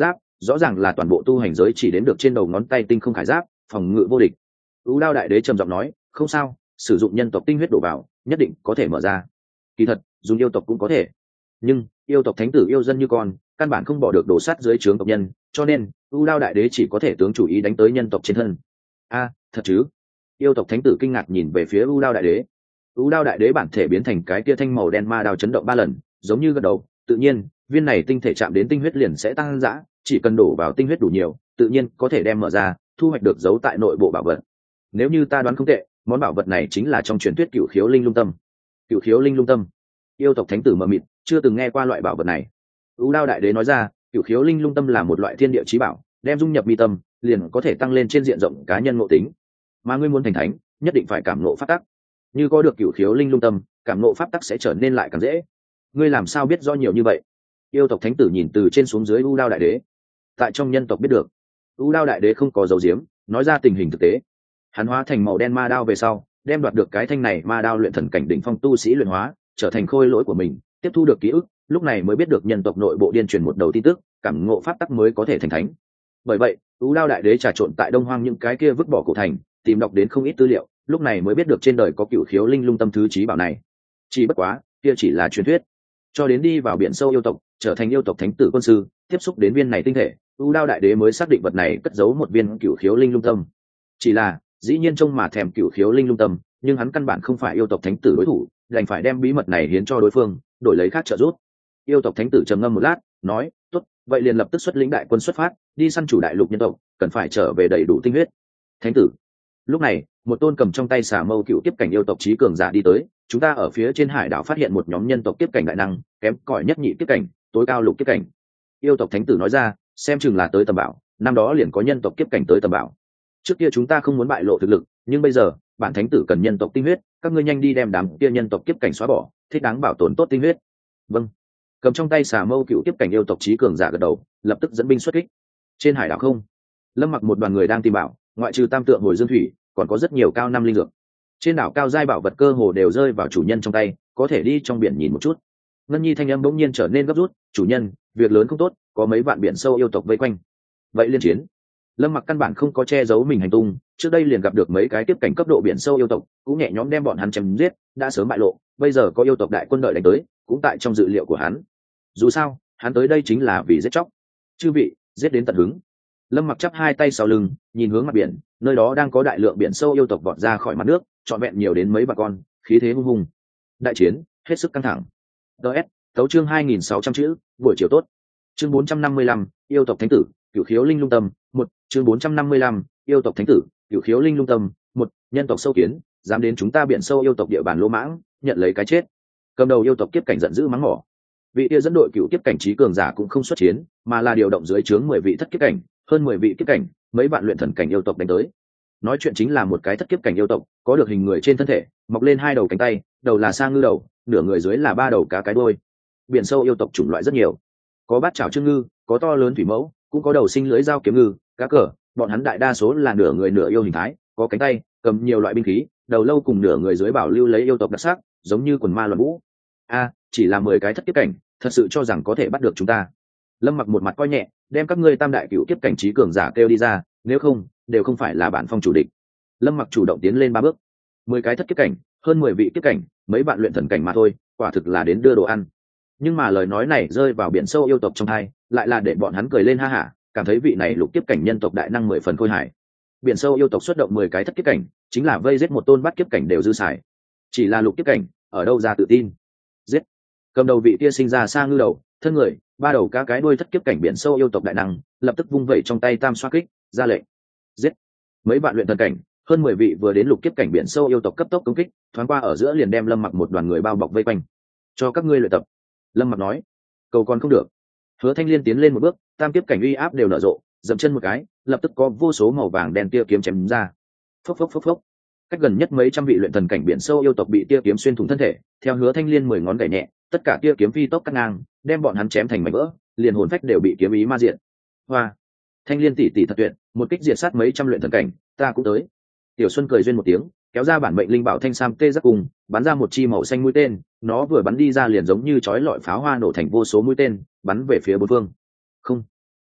rõ ràng là toàn bộ tu hành giới chỉ đến được trên đầu ngón tay tinh không khải giáp, phòng ngự vô địch. ưu đao đại đế trầm giọng nói, không sao, sử dụng nhân tộc tinh huyết đổ vào nhất định có thể mở ra. Kỳ thật dùng yêu tộc cũng có thể, nhưng yêu tộc thánh tử yêu dân như con, căn bản không bỏ được đổ sát dưới trướng tộc nhân, cho nên ưu đao đại đế chỉ có thể tướng chủ ý đánh tới nhân tộc trên thân. A, thật chứ? Yêu tộc thánh tử kinh ngạc nhìn về phía ưu đao đại đế. ưu đao đại đế bản thể biến thành cái tia thanh màu đen ma đao chấn động ba lần, giống như gật đầu. Tự nhiên viên này tinh thể chạm đến tinh huyết liền sẽ tăng dã, chỉ cần đổ vào tinh huyết đủ nhiều, tự nhiên có thể đem mở ra, thu hoạch được giấu tại nội bộ bảo vật. Nếu như ta đoán không tệ, món bảo vật này chính là trong truyền thuyết cửu khiếu linh lung tâm. Cửu khiếu linh lung tâm? Yêu tộc thánh tử mờ mịt, chưa từng nghe qua loại bảo vật này. ưu đao đại đế nói ra, cửu khiếu linh lung tâm là một loại thiên địa chí bảo, đem dung nhập mi tâm liền có thể tăng lên trên diện rộng cá nhân ngộ tính. Mà ngươi muốn thành thánh, nhất định phải cảm ngộ pháp tắc. Như có được cửu khiếu linh lung tâm, cảm ngộ pháp tắc sẽ trở nên lại càng dễ. Ngươi làm sao biết rõ nhiều như vậy? Yêu tộc thánh tử nhìn từ trên xuống dưới ưu đao đại đế. Tại trong nhân tộc biết được. ưu đao đại đế không có dấu diếm, nói ra tình hình thực tế. Hắn hóa thành màu đen ma đao về sau, đem đoạt được cái thanh này ma đao luyện thần cảnh đỉnh phong tu sĩ luyện hóa, trở thành khôi lỗi của mình, tiếp thu được ký ức, lúc này mới biết được nhân tộc nội bộ điên truyền một đầu tin tức, cảm ngộ pháp tắc mới có thể thành thánh. Bởi vậy ưu đao đại đế trà trộn tại đông hoang những cái kia vứt bỏ cổ thành, tìm đọc đến không ít tư liệu, lúc này mới biết được trên đời có cửu khiếu linh lung tâm thứ chí bảo này. Chỉ bất quá kia chỉ là truyền thuyết. Cho đến đi vào biển sâu yêu tộc, trở thành yêu tộc thánh tử quân sư, tiếp xúc đến viên này tinh thể, ưu đao đại đế mới xác định vật này cất giấu một viên cửu khiếu linh lung tâm. Chỉ là dĩ nhiên trông mà thèm cửu khiếu linh lung tâm, nhưng hắn căn bản không phải yêu tộc thánh tử đối thủ, đành phải đem bí mật này hiến cho đối phương, đổi lấy khác trợ giúp. Yêu tộc thánh tử trầm ngâm một lát, nói, tốt, vậy liền lập tức xuất lĩnh đại quân xuất phát, đi săn chủ đại lục nhân tộc, cần phải trở về đầy đủ tinh huyết. Thánh tử. Lúc này một tôn cầm trong tay xà mâu cựu kiếp cảnh yêu tộc trí cường giả đi tới. Chúng ta ở phía trên hải đảo phát hiện một nhóm nhân tộc kiếp cảnh đại năng, kém cỏi nhất nhị kiếp cảnh, tối cao lục kiếp cảnh. Yêu tộc thánh tử nói ra, xem chừng là tới tầm bảo, năm đó liền có nhân tộc kiếp cảnh tới tầm bảo. Trước kia chúng ta không muốn bại lộ thực lực, nhưng bây giờ bản thánh tử cần nhân tộc tinh huyết, các ngươi nhanh đi đem đám kia nhân tộc kiếp cảnh xóa bỏ, thích đáng bảo tồn tốt tinh huyết. Vâng. Cầm trong tay xà mâu cựu kiếp cảnh yêu tộc trí cường giả gật đầu, lập tức dẫn binh xuất kích. Trên hải đảo không, Lâm Mặc một đoàn người đang tìm bảo, ngoại trừ tam tượng hồi dương thủy, còn có rất nhiều cao năm linh dược. Trên đảo cao giai bảo vật cơ hồ đều rơi vào chủ nhân trong tay, có thể đi trong biển nhìn một chút. Ngân Nhi thanh âm bỗng nhiên trở nên gấp rút, chủ nhân, việc lớn không tốt, có mấy vạn biển sâu yêu tộc vây quanh. Vậy liên chiến. Lâm Mặc căn bản không có che giấu mình hành tung, trước đây liền gặp được mấy cái tiếp cảnh cấp độ biển sâu yêu tộc, cũng nhẹ nhõm đem bọn hắn chém giết, đã sớm bại lộ, bây giờ có yêu tộc đại quân đợi đánh tới, cũng tại trong dự liệu của hắn. Dù sao, hắn tới đây chính là vì giết chóc. Chư vị, giết đến tận hứng. Lâm Mặc chắp hai tay sau lưng, nhìn hướng mặt biển, nơi đó đang có đại lượng biển sâu yêu tộc vọt ra khỏi mặt nước, trọn vẹn nhiều đến mấy bà con, khí thế hung hùng. Đại chiến hết sức căng thẳng. đê ét, tấu chương hai nghìn sáu trăm chữ, buổi chiều tốt. Chương bốn trăm năm mươi lăm, yêu tộc thánh tử, cửu khiếu linh lung tâm, một, chương bốn trăm năm mươi lăm, yêu tộc thánh tử, cửu khiếu linh lung tâm, một, nhân tộc sâu kiến, dám đến chúng ta biển sâu yêu tộc địa bàn lỗ mãng, nhận lấy cái chết. Cầm đầu yêu tộc kiếp cảnh giận dữ mắng mỏ. Vị kia dẫn đội cửu kiếp cảnh trí cường giả cũng không xuất chiến, mà là điều động dưới trướng mười vị thất kiếp cảnh, hơn mười vị kiếp cảnh, mấy bạn luyện thần cảnh yêu tộc đánh tới. Nói chuyện chính là một cái thất kiếp cảnh yêu tộc, có được hình người trên thân thể, mọc lên hai đầu cánh tay, đầu là sa ngư đầu, nửa người dưới là ba đầu cá cái đuôi. Biển sâu yêu tộc chủng loại rất nhiều, có bát chảo chương ngư, có to lớn thủy mẫu, cũng có đầu sinh lưới dao kiếm ngư, cá cờ. Bọn hắn đại đa số là nửa người nửa yêu hình thái, có cánh tay, cầm nhiều loại binh khí, đầu lâu cùng nửa người dưới bảo lưu lấy yêu tộc đặc sắc, giống như quần ma loạn vũ. A, chỉ là mười cái thất kiếp cảnh, thật sự cho rằng có thể bắt được chúng ta? Lâm Mặc một mặt coi nhẹ, đem các ngươi tam đại cửu kiếp cảnh trí cường giả kêu đi ra, nếu không đều không phải là bản phong chủ địch. Lâm Mặc chủ động tiến lên ba bước. Mười cái thất kiếp cảnh, hơn mười vị kiếp cảnh, mấy bạn luyện thần cảnh mà thôi, quả thực là đến đưa đồ ăn. Nhưng mà lời nói này rơi vào biển sâu yêu tộc trong tai, lại là để bọn hắn cười lên ha hả, cảm thấy vị này lục kiếp cảnh nhân tộc đại năng mười phần khôi hài. Biển sâu yêu tộc xuất động mười cái thất kiếp cảnh, chính là vây giết một tôn bát kiếp cảnh đều dư xài. Chỉ là lục kiếp cảnh, ở đâu ra tự tin? Giết. Cầm đầu vị kia sinh ra sa ngư đầu, thân người, ba đầu cá cái đuôi thất kiếp cảnh biển sâu yêu tộc đại năng, lập tức vung vẩy trong tay tam xoa kích, ra lệnh. Giết. Mấy bạn luyện thần cảnh, hơn mười vị vừa đến lục kiếp cảnh biển sâu yêu tộc cấp tốc công kích, thoáng qua ở giữa liền đem Lâm Mặc một đoàn người bao bọc vây quanh. Cho các ngươi luyện tập. Lâm Mặc nói. Cầu còn không được. Hứa Thanh Liên tiến lên một bước, tam kiếp cảnh uy áp đều nở rộ, dậm chân một cái, lập tức có vô số màu vàng đen tia kiếm chém ra. Phốc phốc phốc phốc. Cách gần nhất mấy trăm vị luyện thần cảnh biển sâu yêu tộc bị tia kiếm xuyên thủng thân thể, theo Hứa Thanh Liên mười ngón gảy nhẹ, tất cả tia kiếm phi tốc cắt ngang, đem bọn hắn chém thành mảnh vỡ, liền hồn phách đều bị kiếm ý ma diện. Hoa, Thanh Liên tỷ tỷ thật tuyệt, một kích diệt sát mấy trăm luyện thần cảnh, ta cũng tới. Tiểu Xuân cười duyên một tiếng, kéo ra bản mệnh linh bảo thanh sam tê giác cùng, bắn ra một chi màu xanh mũi tên, nó vừa bắn đi ra liền giống như chói lọi pháo hoa nổ thành vô số mũi tên, bắn về phía bốn phương. Không,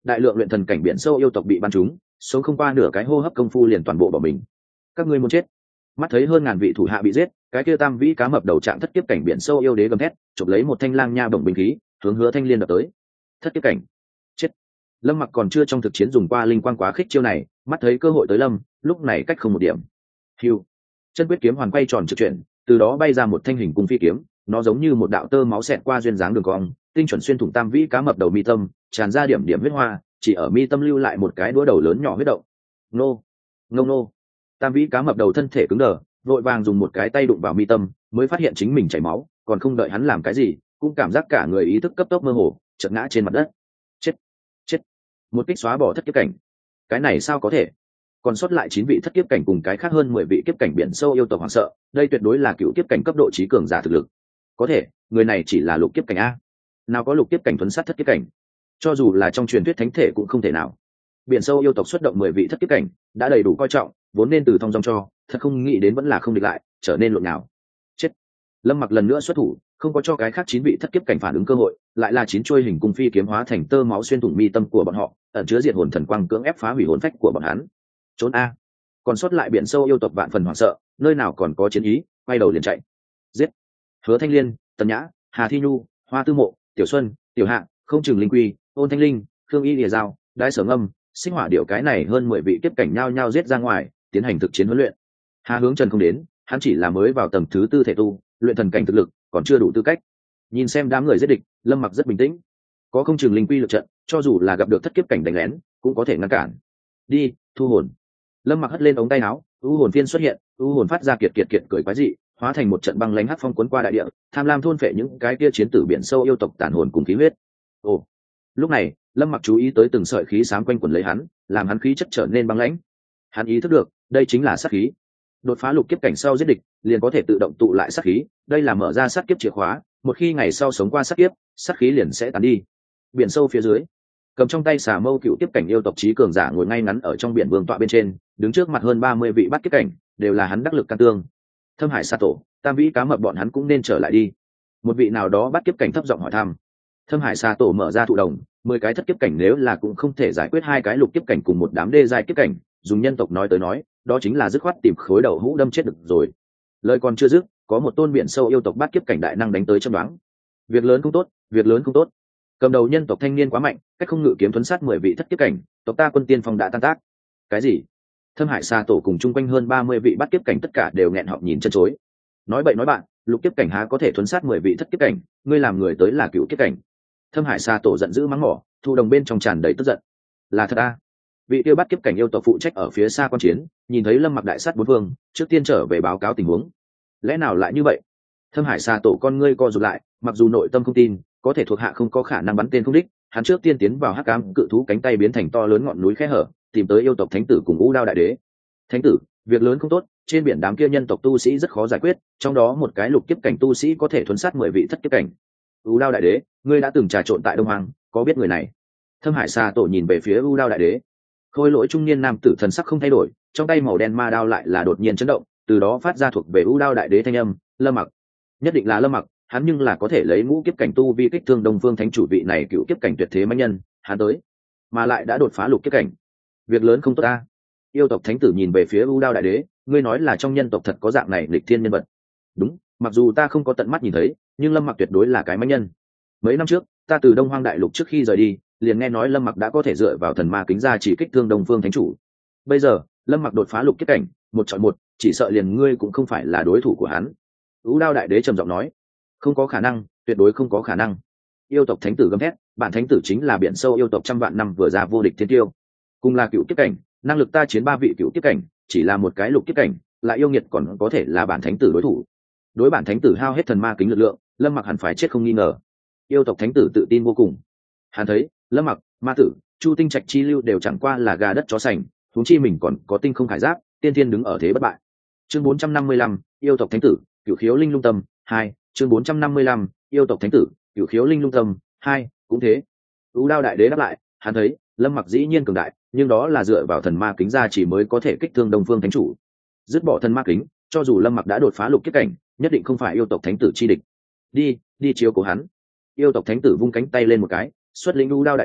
đại lượng luyện thần cảnh biển sâu yêu tộc bị bắn trúng, sống không qua nửa cái hô hấp công phu liền toàn bộ bỏ mình. Các ngươi muốn chết? Mắt thấy hơn ngàn vị thủ hạ bị giết, cái kia tam vĩ cá mập đầu trạng thất kiếp cảnh biển sâu yêu đế gầm thét, chụp lấy một thanh lang nha bổng binh khí, hướng Hứa Thanh Liên đập tới. Thất kiếp cảnh, chết. Lâm Mặc còn chưa trong thực chiến dùng qua linh quang quá khích chiêu này, mắt thấy cơ hội tới lâm, lúc này cách không một điểm. Hưu, chân quyết kiếm hoàn quay tròn trực chuyển, từ đó bay ra một thanh hình cung phi kiếm, nó giống như một đạo tơ máu xẹt qua duyên dáng đường cong, tinh chuẩn xuyên thủng tam vĩ cá mập đầu mi tâm, tràn ra điểm điểm huyết hoa, chỉ ở mi tâm lưu lại một cái đũa đầu lớn nhỏ huyết động. Nô, ngông nô. Tam vĩ cá mập đầu thân thể cứng đờ, vội vàng dùng một cái tay đụng vào mi tâm, mới phát hiện chính mình chảy máu, còn không đợi hắn làm cái gì, cũng cảm giác cả người ý thức cấp tốc mơ hồ, chợt ngã trên mặt đất. Chết, chết. Một kích xóa bỏ thất kiếp cảnh. Cái này sao có thể? Còn sót lại chín vị thất kiếp cảnh cùng cái khác hơn mười vị kiếp cảnh biển sâu yêu tộc hoảng sợ, đây tuyệt đối là cựu kiếp cảnh cấp độ trí cường giả thực lực. Có thể, người này chỉ là lục kiếp cảnh a. Nào có lục kiếp cảnh thuấn sát thất kiếp cảnh? Cho dù là trong truyền thuyết thánh thể cũng không thể nào. Biển sâu yêu tộc xuất động mười vị thất kiếp cảnh, đã đầy đủ coi trọng, vốn nên từ thông dong cho, thật không nghĩ đến vẫn là không địch lại, trở nên lộn nào. Chết. Lâm Mặc lần nữa xuất thủ, không có cho cái khác chín vị thất kiếp cảnh phản ứng cơ hội, lại là chín chuôi hình cung phi kiếm hóa thành tơ máu xuyên thủng mi tâm của bọn họ, ẩn chứa diệt hồn thần quang cưỡng ép phá hủy hồn phách của bọn hắn. Trốn a. Còn sót lại biển sâu yêu tộc vạn phần hoảng sợ, nơi nào còn có chiến ý, quay đầu liền chạy. Giết. Hứa Thanh Liên, Tần Nhã, Hà Thi Nhu, Hoa Tư Mộ, Tiểu Xuân, Tiểu Hạ, Không Chừng Linh Quy, Ôn Thanh Linh, Khương Y Lìa Giao, Đái Sở Ngâm, Sinh Hỏa Điểu cái này hơn mười vị kiếp cảnh nhau nhau giết ra ngoài, tiến hành thực chiến huấn luyện. Hà Hướng Trần không đến, hắn chỉ là mới vào tầng thứ tư thể tu, luyện thần cảnh thực lực còn chưa đủ tư cách. Nhìn xem đám người giết địch, Lâm Mặc rất bình tĩnh. Có Không Chừng Linh Quy lực trận, cho dù là gặp được thất kiếp cảnh đánh lén, cũng có thể ngăn cản. Đi, thu hồn. Lâm Mặc hất lên ống tay áo, u hồn phiên xuất hiện, u hồn phát ra kiệt kiệt kiệt cười quái dị, hóa thành một trận băng lãnh hắc phong cuốn qua đại địa, tham lam thôn phệ những cái kia chiến tử biển sâu yêu tộc tàn hồn cùng khí huyết. Ồ, lúc này, Lâm Mặc chú ý tới từng sợi khí xám quanh quẩn lấy hắn, làm hắn khí chất trở nên băng lãnh. Hắn ý thức được, đây chính là sát khí. Đột phá lục kiếp cảnh sau giết địch, liền có thể tự động tụ lại sát khí, đây là mở ra sát kiếp chìa khóa, một khi ngày sau sống qua sát kiếp, sát khí liền sẽ tán đi. Biển sâu phía dưới, cầm trong tay xà mâu cựu kiếp cảnh yêu tộc chí cường giả ngồi ngay ngắn ở trong biển vương tọa bên trên, đứng trước mặt hơn ba mươi vị bắt kiếp cảnh, đều là hắn đắc lực can tương. Thâm Hải Sa Tổ, Tam Vĩ Cá Mập bọn hắn cũng nên trở lại đi. Một vị nào đó bắt kiếp cảnh thấp giọng hỏi thăm. Thâm Hải Sa Tổ mở ra thụ đồng, mười cái thất kiếp cảnh nếu là cũng không thể giải quyết hai cái lục kiếp cảnh cùng một đám đê giai kiếp cảnh, dùng nhân tộc nói tới nói, đó chính là dứt khoát tìm khối đầu hũ đâm chết được rồi. Lời còn chưa dứt, có một tôn biển sâu yêu tộc bắt kiếp cảnh đại năng đánh tới châm đoán. Việc lớn không tốt, việc lớn không tốt. Cầm đầu nhân tộc thanh niên quá mạnh, cách không ngự kiếm thuấn sát mười vị thất kiếp cảnh, tộc ta quân tiên phong đã tan tác. Cái gì? Thâm Hải Sa Tổ cùng chung quanh hơn ba mươi vị bắt kiếp cảnh tất cả đều nghẹn họng nhìn chân chối. Nói bậy nói bạn, lục kiếp cảnh há có thể thuấn sát mười vị thất kiếp cảnh, ngươi làm người tới là cựu kiếp cảnh. Thâm Hải Sa Tổ giận dữ mắng mỏ, thu đồng bên trong tràn đầy tức giận. Là thật à? Vị tiêu bắt kiếp cảnh yêu tộc phụ trách ở phía xa quan chiến, nhìn thấy Lâm Mặc đại sát bốn phương, trước tiên trở về báo cáo tình huống. Lẽ nào lại như vậy? Thâm Hải Sa Tổ con ngươi co rụt lại, mặc dù nội tâm không tin, có thể thuộc hạ không có khả năng bắn tên không đích, hắn trước tiên tiến vào hắc ám cự thú cánh tay biến thành to lớn ngọn núi khe hở, tìm tới yêu tộc thánh tử cùng U Đao đại đế. Thánh tử, việc lớn không tốt, trên biển đám kia nhân tộc tu sĩ rất khó giải quyết, trong đó một cái lục kiếp cảnh tu sĩ có thể thuấn sát mười vị thất kiếp cảnh. U Đao đại đế, ngươi đã từng trà trộn tại Đông Hoàng, có biết người này? Thâm Hải Sa Tổ nhìn về phía U Đao đại đế. Khôi lỗi trung niên nam tử thần sắc không thay đổi, trong tay màu đen ma đao lại là đột nhiên chấn động, từ đó phát ra thuộc về U Đao đại đế thanh âm, Lâm Mặc. Nhất định là Lâm Mặc, hắn nhưng là có thể lấy ngũ kiếp cảnh tu vi kích thương Đông Phương thánh chủ vị này cựu kiếp cảnh tuyệt thế mãnh nhân, hắn tới, mà lại đã đột phá lục kiếp cảnh. Việc lớn không tốt ta. Yêu tộc thánh tử nhìn về phía U Đao đại đế, ngươi nói là trong nhân tộc thật có dạng này lịch thiên nhân vật? Đúng, mặc dù ta không có tận mắt nhìn thấy, nhưng Lâm Mặc tuyệt đối là cái mãnh nhân. Mấy năm trước, ta từ Đông Hoang đại lục trước khi rời đi, liền nghe nói Lâm Mặc đã có thể dựa vào thần ma kính ra chỉ kích thương Đông Phương thánh chủ. Bây giờ, Lâm Mặc đột phá lục kiếp cảnh, một chọi một, chỉ sợ liền ngươi cũng không phải là đối thủ của hắn. U Đao đại đế trầm giọng nói, không có khả năng, tuyệt đối không có khả năng. Yêu tộc thánh tử gầm thét, bản thánh tử chính là biển sâu yêu tộc trăm vạn năm vừa ra vô địch thiên tiêu, cùng là cựu kiếp cảnh, năng lực ta chiến ba vị cựu kiếp cảnh, chỉ là một cái lục kiếp cảnh, lại yêu nghiệt còn có thể là bản thánh tử đối thủ. Đối bản thánh tử hao hết thần ma kính lực lượng, Lâm Mặc hẳn phải chết không nghi ngờ. Yêu tộc thánh tử tự tin vô cùng. Hắn thấy, Lâm Mặc, Ma Tử, Chu Tinh Trạch chi lưu đều chẳng qua là gà đất chó sành, huống chi mình còn có tinh không khải giáp, tiên thiên đứng ở thế bất bại. Chương bốn trăm năm mươi lăm, yêu tộc thánh tử, Cửu Khiếu Linh Lung Tâm hai, chương bốn trăm năm mươi lăm, yêu tộc thánh tử, Cửu Khiếu Linh Lung Tâm hai, cũng thế. U Đao đại đế đáp lại, hắn thấy, Lâm Mặc dĩ nhiên cường đại, nhưng đó là dựa vào thần ma kính ra chỉ mới có thể kích thương Đông Phương thánh chủ. Dứt bỏ thần ma kính, cho dù Lâm Mặc đã đột phá lục kiếp cảnh, nhất định không phải yêu tộc thánh tử chi địch. Đi, đi chiếu cố hắn. Yêu tộc thánh tử vung cánh tay lên một cái, xuất lĩnh U Đao đại đế,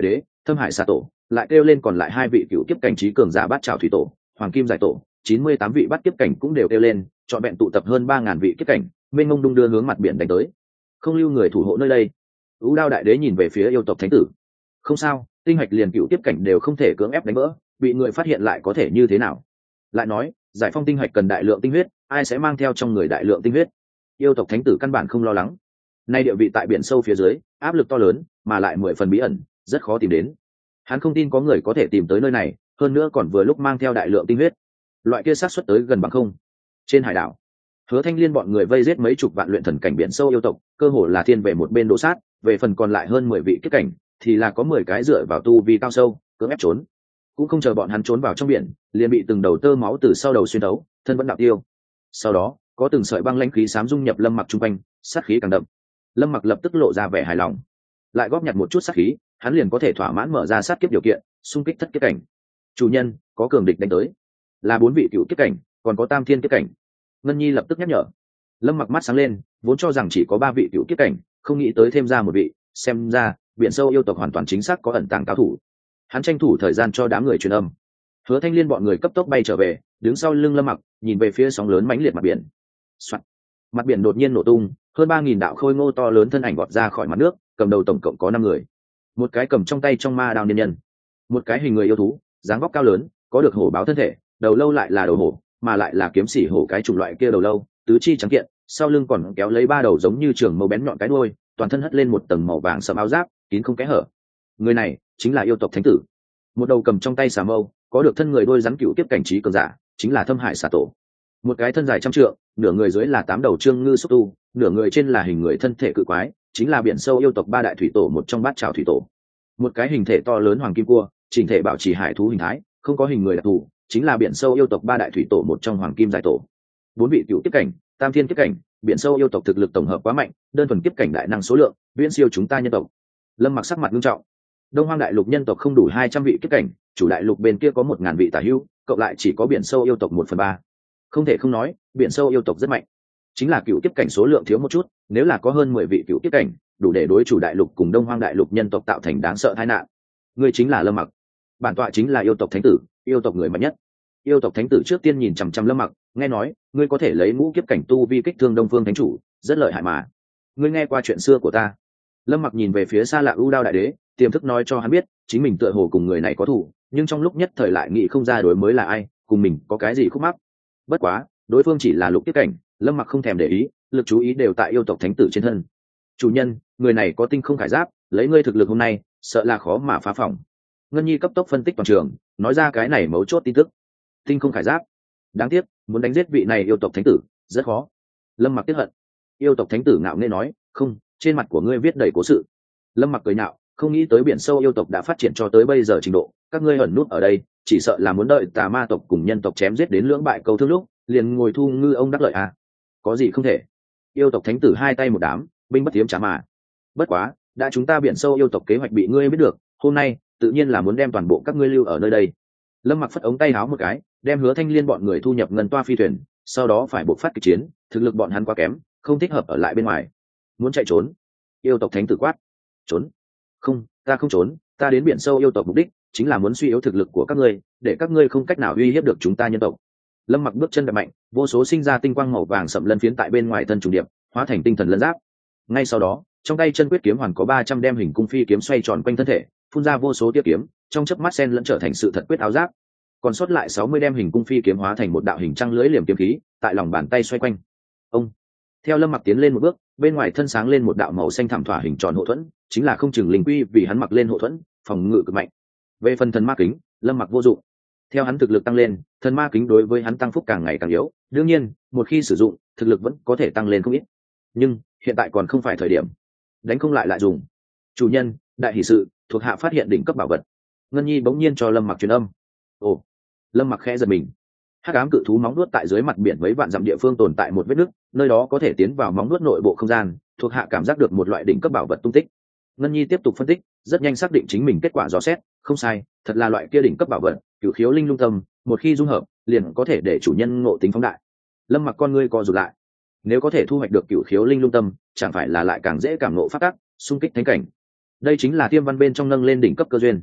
Thâm Hải xà tổ lại kêu lên còn lại hai vị cựu kiếp cảnh trí cường giả bát trào thủy tổ, hoàng kim giải tổ, chín mươi tám vị bát kiếp cảnh cũng đều kêu lên, chọn vẹn tụ tập hơn ba ngàn vị kiếp cảnh, mênh mông đung đưa hướng mặt biển đánh tới. Không lưu người thủ hộ nơi đây. U Đao đại đế nhìn về phía yêu tộc thánh tử. Không sao, tinh hạch liền cựu kiếp cảnh đều không thể cưỡng ép đánh vỡ, bị người phát hiện lại có thể như thế nào? Lại nói, giải phong tinh hạch cần đại lượng tinh huyết, ai sẽ mang theo trong người đại lượng tinh huyết? Yêu tộc thánh tử căn bản không lo lắng. Nay địa vị tại biển sâu phía dưới, áp lực to lớn, mà lại mười phần bí ẩn, rất khó tìm đến. Hắn không tin có người có thể tìm tới nơi này, hơn nữa còn vừa lúc mang theo đại lượng tinh huyết. Loại kia xác suất tới gần bằng không. Trên hải đảo, Hứa Thanh Liên bọn người vây giết mấy chục vạn luyện thần cảnh biển sâu yêu tộc, cơ hồ là thiên về một bên đổ sát, về phần còn lại hơn mười vị kiếp cảnh, thì là có mười cái dựa vào tu vi cao sâu, cưỡng ép trốn. Cũng không chờ bọn hắn trốn vào trong biển, liền bị từng đầu tơ máu từ sau đầu xuyên đấu, thân vẫn đạo tiêu. Sau đó, có từng sợi băng lãnh khí xám dung nhập Lâm Mặc trung quanh, sát khí càng đậm. Lâm Mặc lập tức lộ ra vẻ hài lòng, lại góp nhặt một chút sát khí, hắn liền có thể thỏa mãn mở ra sát kiếp điều kiện, xung kích thất kiếp cảnh. Chủ nhân, có cường địch đánh tới, là bốn vị cựu kiếp cảnh, còn có tam thiên kiếp cảnh. Ngân Nhi lập tức nhắc nhở. Lâm Mặc mắt sáng lên, vốn cho rằng chỉ có ba vị cựu kiếp cảnh, không nghĩ tới thêm ra một vị, xem ra biển sâu yêu tộc hoàn toàn chính xác có ẩn tàng cao thủ. Hắn tranh thủ thời gian cho đám người truyền âm. Hứa Thanh Liên bọn người cấp tốc bay trở về, đứng sau lưng Lâm Mặc, nhìn về phía sóng lớn mãnh liệt mặt biển. Soạn. Mặt biển đột nhiên nổ tung, hơn ba nghìn đạo khôi ngô to lớn thân ảnh vọt ra khỏi mặt nước, cầm đầu tổng cộng có năm người. Một cái cầm trong tay trong ma đao niên nhân, một cái hình người yêu thú, dáng vóc cao lớn, có được hổ báo thân thể, đầu lâu lại là đầu hổ, mà lại là kiếm sĩ hổ cái chủng loại kia đầu lâu, tứ chi trắng kiện, sau lưng còn kéo lấy ba đầu giống như trường mâu bén nhọn cái đuôi, toàn thân hất lên một tầng màu vàng sẫm áo giáp, kín không kẽ hở. Người này chính là yêu tộc thánh tử. Một đầu cầm trong tay xà mâu, có được thân người đôi rắn cựu tiếp cảnh trí cường giả, chính là Thâm Hải xà tổ. Một cái thân dài trăm trượng, nửa người dưới là tám đầu trương ngư xúc tu, nửa người trên là hình người thân thể cự quái, chính là biển sâu yêu tộc ba đại thủy tổ một trong bát trảo thủy tổ. Một cái hình thể to lớn hoàng kim cua, chỉnh thể bảo trì hải thú hình thái, không có hình người đặc thù, chính là biển sâu yêu tộc ba đại thủy tổ một trong hoàng kim giải tổ. Bốn vị cựu tiếp cảnh, tam thiên kiếp cảnh, biển sâu yêu tộc thực lực tổng hợp quá mạnh, đơn thuần kiếp cảnh đại năng số lượng viễn siêu chúng ta nhân tộc. Lâm Mặc sắc mặt nghiêm trọng. Đông Hoang đại lục nhân tộc không đủ hai trăm vị kiếp cảnh, chủ đại lục bên kia có một ngàn vị tả hữu, cộng lại chỉ có biển sâu yêu tộc một phần ba. Không thể không nói, biển sâu yêu tộc rất mạnh. Chính là cựu kiếp cảnh số lượng thiếu một chút, nếu là có hơn mười vị cựu kiếp cảnh, đủ để đối chủ đại lục cùng Đông Hoang đại lục nhân tộc tạo thành đáng sợ tai nạn. Ngươi chính là Lâm Mặc. Bản tọa chính là yêu tộc thánh tử, yêu tộc người mạnh nhất. Yêu tộc thánh tử trước tiên nhìn chằm chằm Lâm Mặc, nghe nói ngươi có thể lấy ngũ kiếp cảnh tu vi kích thương Đông Phương thánh chủ, rất lợi hại mà. Ngươi nghe qua chuyện xưa của ta? Lâm Mặc nhìn về phía xa lạ U Đao đại đế, tiềm thức nói cho hắn biết, chính mình tựa hồ cùng người này có thù, nhưng trong lúc nhất thời lại nghĩ không ra đối mới là ai, cùng mình có cái gì khúc mắc. Bất quá, đối phương chỉ là lục kiếp cảnh, Lâm Mặc không thèm để ý, lực chú ý đều tại yêu tộc thánh tử trên thân. Chủ nhân, người này có tinh không khải giáp, lấy ngươi thực lực hôm nay, sợ là khó mà phá phòng. Ngân Nhi cấp tốc phân tích toàn trường, nói ra cái này mấu chốt tin tức. Tinh không khải giáp, đáng tiếc, muốn đánh giết vị này yêu tộc thánh tử rất khó. Lâm Mặc tiếc hận. Yêu tộc thánh tử ngạo nghễ nói, không, trên mặt của ngươi viết đầy cố sự. Lâm Mặc cười nhạo, không nghĩ tới biển sâu yêu tộc đã phát triển cho tới bây giờ trình độ, các ngươi ẩn nút ở đây, chỉ sợ là muốn đợi tà ma tộc cùng nhân tộc chém giết đến lưỡng bại câu thương lúc, liền ngồi thu ngư ông đắc lợi à? Có gì không thể? Yêu tộc thánh tử hai tay một đám, binh bất tiếm trả mà. Bất quá, đã chúng ta biển sâu yêu tộc kế hoạch bị ngươi biết được, hôm nay tự nhiên là muốn đem toàn bộ các ngươi lưu ở nơi đây. Lâm Mặc phất ống tay áo một cái, đem Hứa Thanh Liên bọn người thu nhập ngân toa phi thuyền, sau đó phải buộc phát kịch chiến, thực lực bọn hắn quá kém, không thích hợp ở lại bên ngoài. Muốn chạy trốn? Yêu tộc thánh tử quát. Trốn? Không, ta không trốn, ta đến biển sâu yêu tộc mục đích chính là muốn suy yếu thực lực của các ngươi, để các ngươi không cách nào uy hiếp được chúng ta nhân tộc. Lâm Mặc bước chân đạp mạnh, vô số sinh ra tinh quang màu vàng sậm lân phiến tại bên ngoài thân trùng điệp, hóa thành tinh thần lân giáp. Ngay sau đó, trong tay chân quyết kiếm hoàn có ba trăm đem hình cung phi kiếm xoay tròn quanh thân thể, phun ra vô số tia kiếm, trong chớp mắt sen lẫn trở thành sự thật quyết áo giáp. Còn sót lại sáu mươi đem hình cung phi kiếm hóa thành một đạo hình trăng lưỡi liềm kiếm khí, tại lòng bàn tay xoay quanh. Ông. Theo Lâm Mặc tiến lên một bước, bên ngoài thân sáng lên một đạo màu xanh thảm thỏa hình tròn hộ thuẫn, chính là không chừng linh quy vì hắn mặc lên hộ thuẫn, phòng ngự cực mạnh. Về phần thần ma kính, Lâm Mặc vô dụng. Theo hắn thực lực tăng lên, thần ma kính đối với hắn tăng phúc càng ngày càng yếu, đương nhiên, một khi sử dụng, thực lực vẫn có thể tăng lên không ít. Nhưng, hiện tại còn không phải thời điểm. Đánh không lại lại dùng. Chủ nhân, đại hỷ sự, thuộc hạ phát hiện đỉnh cấp bảo vật. Ngân Nhi bỗng nhiên cho Lâm Mặc truyền âm. Ồ. Lâm Mặc khẽ giật mình. Hắc ám cự thú móng nuốt tại dưới mặt biển mấy vạn dặm địa phương tồn tại một vết nứt, nơi đó có thể tiến vào móng nuốt nội bộ không gian, thuộc hạ cảm giác được một loại đỉnh cấp bảo vật tung tích. Ngân Nhi tiếp tục phân tích, rất nhanh xác định chính mình kết quả dò xét, không sai, thật là loại kia đỉnh cấp bảo vật, Cửu Khiếu Linh Lung Tâm, một khi dung hợp, liền có thể để chủ nhân ngộ tính phóng đại. Lâm Mặc con ngươi co rụt lại. Nếu có thể thu hoạch được Cửu Khiếu Linh Lung Tâm, chẳng phải là lại càng dễ cảm ngộ pháp tắc, xung kích thánh cảnh. Đây chính là Tiêm Văn bên trong nâng lên đỉnh cấp cơ duyên.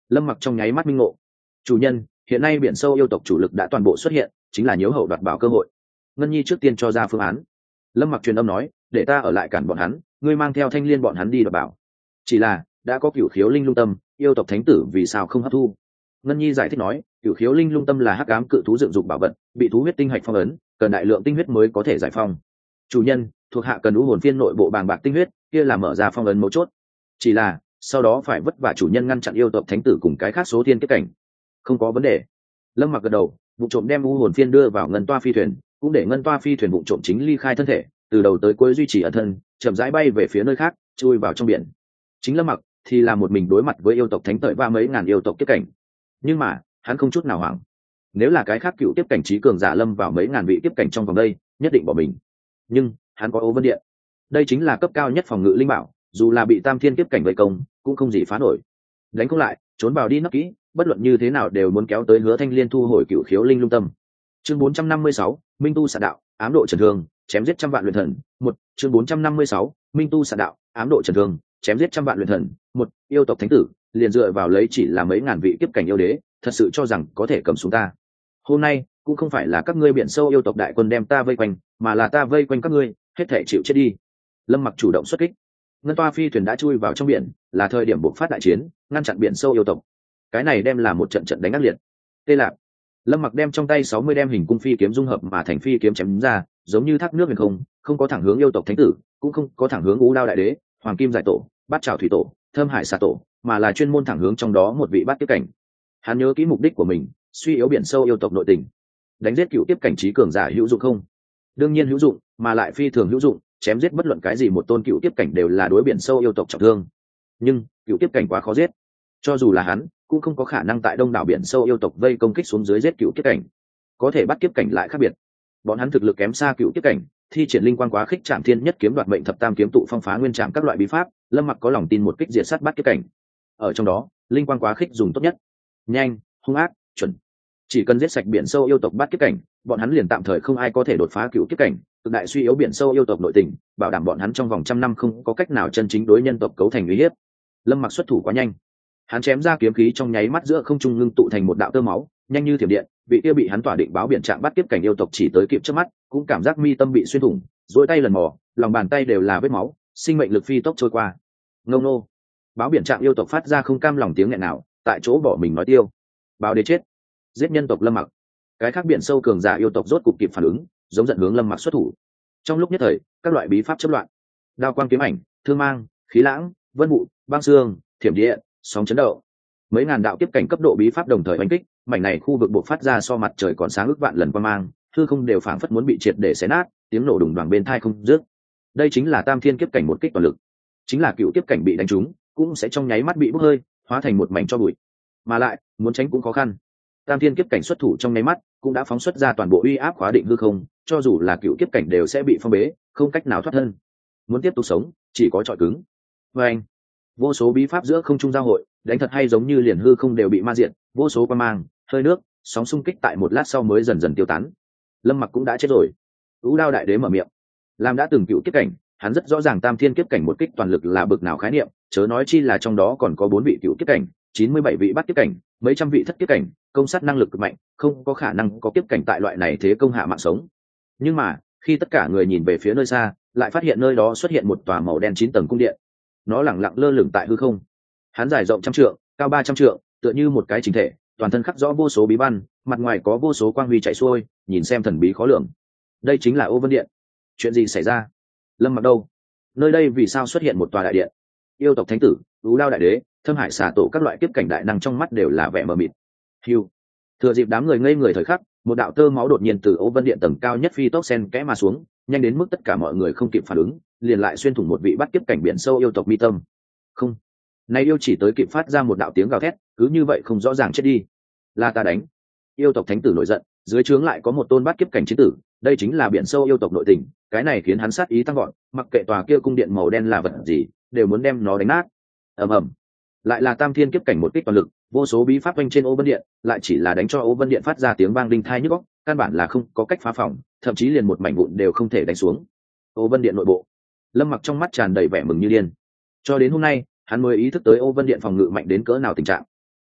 Lâm Mặc trong nháy mắt minh ngộ. Chủ nhân, hiện nay biển sâu yêu tộc chủ lực đã toàn bộ xuất hiện, chính là nhiễu hậu đoạt bảo cơ hội. Ngân Nhi trước tiên cho ra phương án. Lâm Mặc truyền âm nói, để ta ở lại cản bọn hắn, ngươi mang theo Thanh Liên bọn hắn đi đoạt bảo. Chỉ là đã có cửu khiếu linh lung tâm, yêu tộc thánh tử vì sao không hấp thu? Ngân Nhi giải thích nói, cửu khiếu linh lung tâm là hắc ám cự thú dựng dục bảo vật, bị thú huyết tinh hạch phong ấn, cần đại lượng tinh huyết mới có thể giải phong. Chủ nhân, thuộc hạ cần u hồn phiên nội bộ bàng bạc tinh huyết, kia là mở ra phong ấn mấu chốt. Chỉ là sau đó phải vất vả chủ nhân ngăn chặn yêu tộc thánh tử cùng cái khác số thiên kiếp cảnh. Không có vấn đề. Lâm Mặc gật đầu, vụ trộm đem u hồn phiên đưa vào ngân toa phi thuyền, cũng để ngân toa phi thuyền vụ trộm chính ly khai thân thể, từ đầu tới cuối duy trì ẩn thân, chậm rãi bay về phía nơi khác, chui vào trong biển. Chính Lâm Mặc thì là một mình đối mặt với yêu tộc thánh tợi và mấy ngàn yêu tộc kiếp cảnh. Nhưng mà hắn không chút nào hoảng. Nếu là cái khác cựu kiếp cảnh trí cường giả lâm vào mấy ngàn vị kiếp cảnh trong vòng đây, nhất định bỏ mình. Nhưng hắn có Ô Vân Điện, đây chính là cấp cao nhất phòng ngự linh bảo, dù là bị tam thiên kiếp cảnh vây công cũng không gì phá nổi. Đánh không lại, trốn vào đi nấp kỹ, bất luận như thế nào đều muốn kéo tới Hứa Thanh Liên thu hồi cựu khiếu linh lung tâm. Chương bốn trăm năm mươi sáu, Minh tu xạ đạo, ám độ trần thương, chém giết trăm vạn luyện thần. Một, chương bốn trăm năm mươi sáu, Minh tu xạ đạo, ám độ trần thương, chém giết trăm vạn luyện thần. Một, yêu tộc thánh tử liền dựa vào lấy chỉ là mấy ngàn vị kiếp cảnh yêu đế, thật sự cho rằng có thể cầm xuống ta. Hôm nay cũng không phải là các ngươi biển sâu yêu tộc đại quân đem ta vây quanh, mà là ta vây quanh các ngươi, hết thể chịu chết đi. Lâm Mặc chủ động xuất kích. Ngân toa phi thuyền đã chui vào trong biển, là thời điểm buộc phát đại chiến, ngăn chặn biển sâu yêu tộc. Cái này đem là một trận trận đánh ác liệt. Tê Lạp. Lâm Mặc đem trong tay sáu mươi đem hình cung phi kiếm dung hợp mà thành phi kiếm chém ra, giống như thác nước huyền không, không có thẳng hướng yêu tộc thánh tử, cũng không có thẳng hướng U Đao đại đế, Hoàng Kim giải tổ, Bát Trảo thủy tổ, Thâm Hải xà tổ, mà là chuyên môn thẳng hướng trong đó một vị bát tiếp cảnh. Hắn nhớ kỹ mục đích của mình, suy yếu biển sâu yêu tộc nội tình. Đánh giết cựu tiếp cảnh trí cường giả hữu dụng không? Đương nhiên hữu dụng, mà lại phi thường hữu dụng, chém giết bất luận cái gì một tôn cựu tiếp cảnh đều là đối biển sâu yêu tộc trọng thương. Nhưng cựu tiếp cảnh quá khó giết, cho dù là hắn cũng không có khả năng tại đông đảo biển sâu yêu tộc vây công kích xuống dưới giết cựu tiếp cảnh. Có thể bắt kiếp cảnh lại khác biệt, bọn hắn thực lực kém xa cựu tiếp cảnh, thi triển linh quang quá khích chạm thiên nhất kiếm đoạt mệnh thập tam kiếm tụ phong phá nguyên trạm các loại bí pháp. Lâm Mặc có lòng tin một kích diệt sát bắt kiếp cảnh. Ở trong đó linh quang quá khích dùng tốt nhất, nhanh, hung ác, chuẩn. Chỉ cần giết sạch biển sâu yêu tộc bắt kiếp cảnh, bọn hắn liền tạm thời không ai có thể đột phá cựu kiếp cảnh, cực đại suy yếu biển sâu yêu tộc nội tình, bảo đảm bọn hắn trong vòng trăm năm không có cách nào chân chính đối nhân tộc cấu thành uy hiếp. Lâm Mặc xuất thủ quá nhanh, hắn chém ra kiếm khí trong nháy mắt giữa không trung ngưng tụ thành một đạo tơ máu, nhanh như thiểm điện. Vị kia bị hắn tỏa định báo biển trạng bắt kiếp cảnh yêu tộc chỉ tới kịp trước mắt, cũng cảm giác mi tâm bị xuyên thủng, duỗi tay lần mò, lòng bàn tay đều là vết máu, sinh mệnh lực phi tốc trôi qua. Ngông nô. Báo biển trạng yêu tộc phát ra không cam lòng tiếng nghẹn nào, tại chỗ bỏ mình nói tiêu. Báo đế chết, giết nhân tộc Lâm Mặc. Cái khác biển sâu cường giả yêu tộc rốt cục kịp phản ứng, giống giận hướng Lâm Mặc xuất thủ. Trong lúc nhất thời, các loại bí pháp chớp loạn, đao quang kiếm ảnh, thương mang, khí lãng, vân vụ, băng xương, thiểm điện, sóng chấn động, mấy ngàn đạo tiếp cảnh cấp độ bí pháp đồng thời đánh kích, mảnh này khu vực bộc phát ra so mặt trời còn sáng ước vạn lần quang mang, hư không đều phảng phất muốn bị triệt để xé nát, tiếng nổ đùng đoàng bên tai không dứt. Đây chính là tam thiên kiếp cảnh một kích toàn lực, chính là cựu kiếp cảnh bị đánh trúng cũng sẽ trong nháy mắt bị bốc hơi, hóa thành một mảnh cho bụi, mà lại muốn tránh cũng khó khăn. Tam thiên kiếp cảnh xuất thủ trong nháy mắt cũng đã phóng xuất ra toàn bộ uy áp khóa định hư không, cho dù là cựu kiếp cảnh đều sẽ bị phong bế, không cách nào thoát thân. Muốn tiếp tục sống, chỉ có trọi cứng. Và anh, vô số bí pháp giữa không trung giao hội, đánh thật hay giống như liền hư không đều bị ma diệt, vô số quang mang, hơi nước, sóng xung kích tại một lát sau mới dần dần tiêu tán. Lâm Mặc cũng đã chết rồi. U Đao đại đế mở miệng, làm đã từng cựu kiếp cảnh, hắn rất rõ ràng tam thiên kiếp cảnh một kích toàn lực là bực nào khái niệm, chớ nói chi là trong đó còn có bốn vị cựu kiếp cảnh, chín mươi bảy vị bắt kiếp cảnh, mấy trăm vị thất kiếp cảnh, công sát năng lực cực mạnh, không có khả năng có kiếp cảnh tại loại này thế công hạ mạng sống. Nhưng mà khi tất cả người nhìn về phía nơi xa, lại phát hiện nơi đó xuất hiện một tòa màu đen chín tầng cung điện. Nó lẳng lặng lơ lửng tại hư không. Hắn dài rộng trăm trượng, cao ba trăm trượng, tựa như một cái chính thể, toàn thân khắc rõ vô số bí văn, mặt ngoài có vô số quang huy chạy xuôi, nhìn xem thần bí khó lường. Đây chính là Ô Vân Điện. Chuyện gì xảy ra? Lâm Mặc đâu? Nơi đây vì sao xuất hiện một tòa đại điện? Yêu tộc thánh tử, U Đao đại đế, Thâm Hải xà tổ các loại kiếp cảnh đại năng trong mắt đều là vẻ mờ mịt. Hưu. Thừa dịp đám người ngây người thời khắc, một đạo tơ máu đột nhiên từ Ô Vân Điện tầng cao nhất phi tốc sen kẽ mà xuống, nhanh đến mức tất cả mọi người không kịp phản ứng, liền lại xuyên thủng một vị bắt kiếp cảnh biển sâu yêu tộc mi tâm. Không, này yêu chỉ tới kịp phát ra một đạo tiếng gào thét, cứ như vậy không rõ ràng chết đi. Là ta đánh. Yêu tộc thánh tử nổi giận, dưới trướng lại có một tôn bắt kiếp cảnh chiến tử, đây chính là biển sâu yêu tộc nội tình, cái này khiến hắn sát ý tăng vọt, mặc kệ tòa kia cung điện màu đen là vật gì, đều muốn đem nó đánh nát. Ầm ầm. Lại là tam thiên kiếp cảnh một kích toàn lực, vô số bí pháp quanh trên Ô Vân Điện, lại chỉ là đánh cho Ô Vân Điện phát ra tiếng vang đinh tai nhức óc, căn bản là không có cách phá phòng, thậm chí liền một mảnh vụn đều không thể đánh xuống. Ô Vân Điện nội bộ, Lâm Mặc trong mắt tràn đầy vẻ mừng như điên. Cho đến hôm nay, hắn mới ý thức tới Ô Vân Điện phòng ngự mạnh đến cỡ nào tình trạng.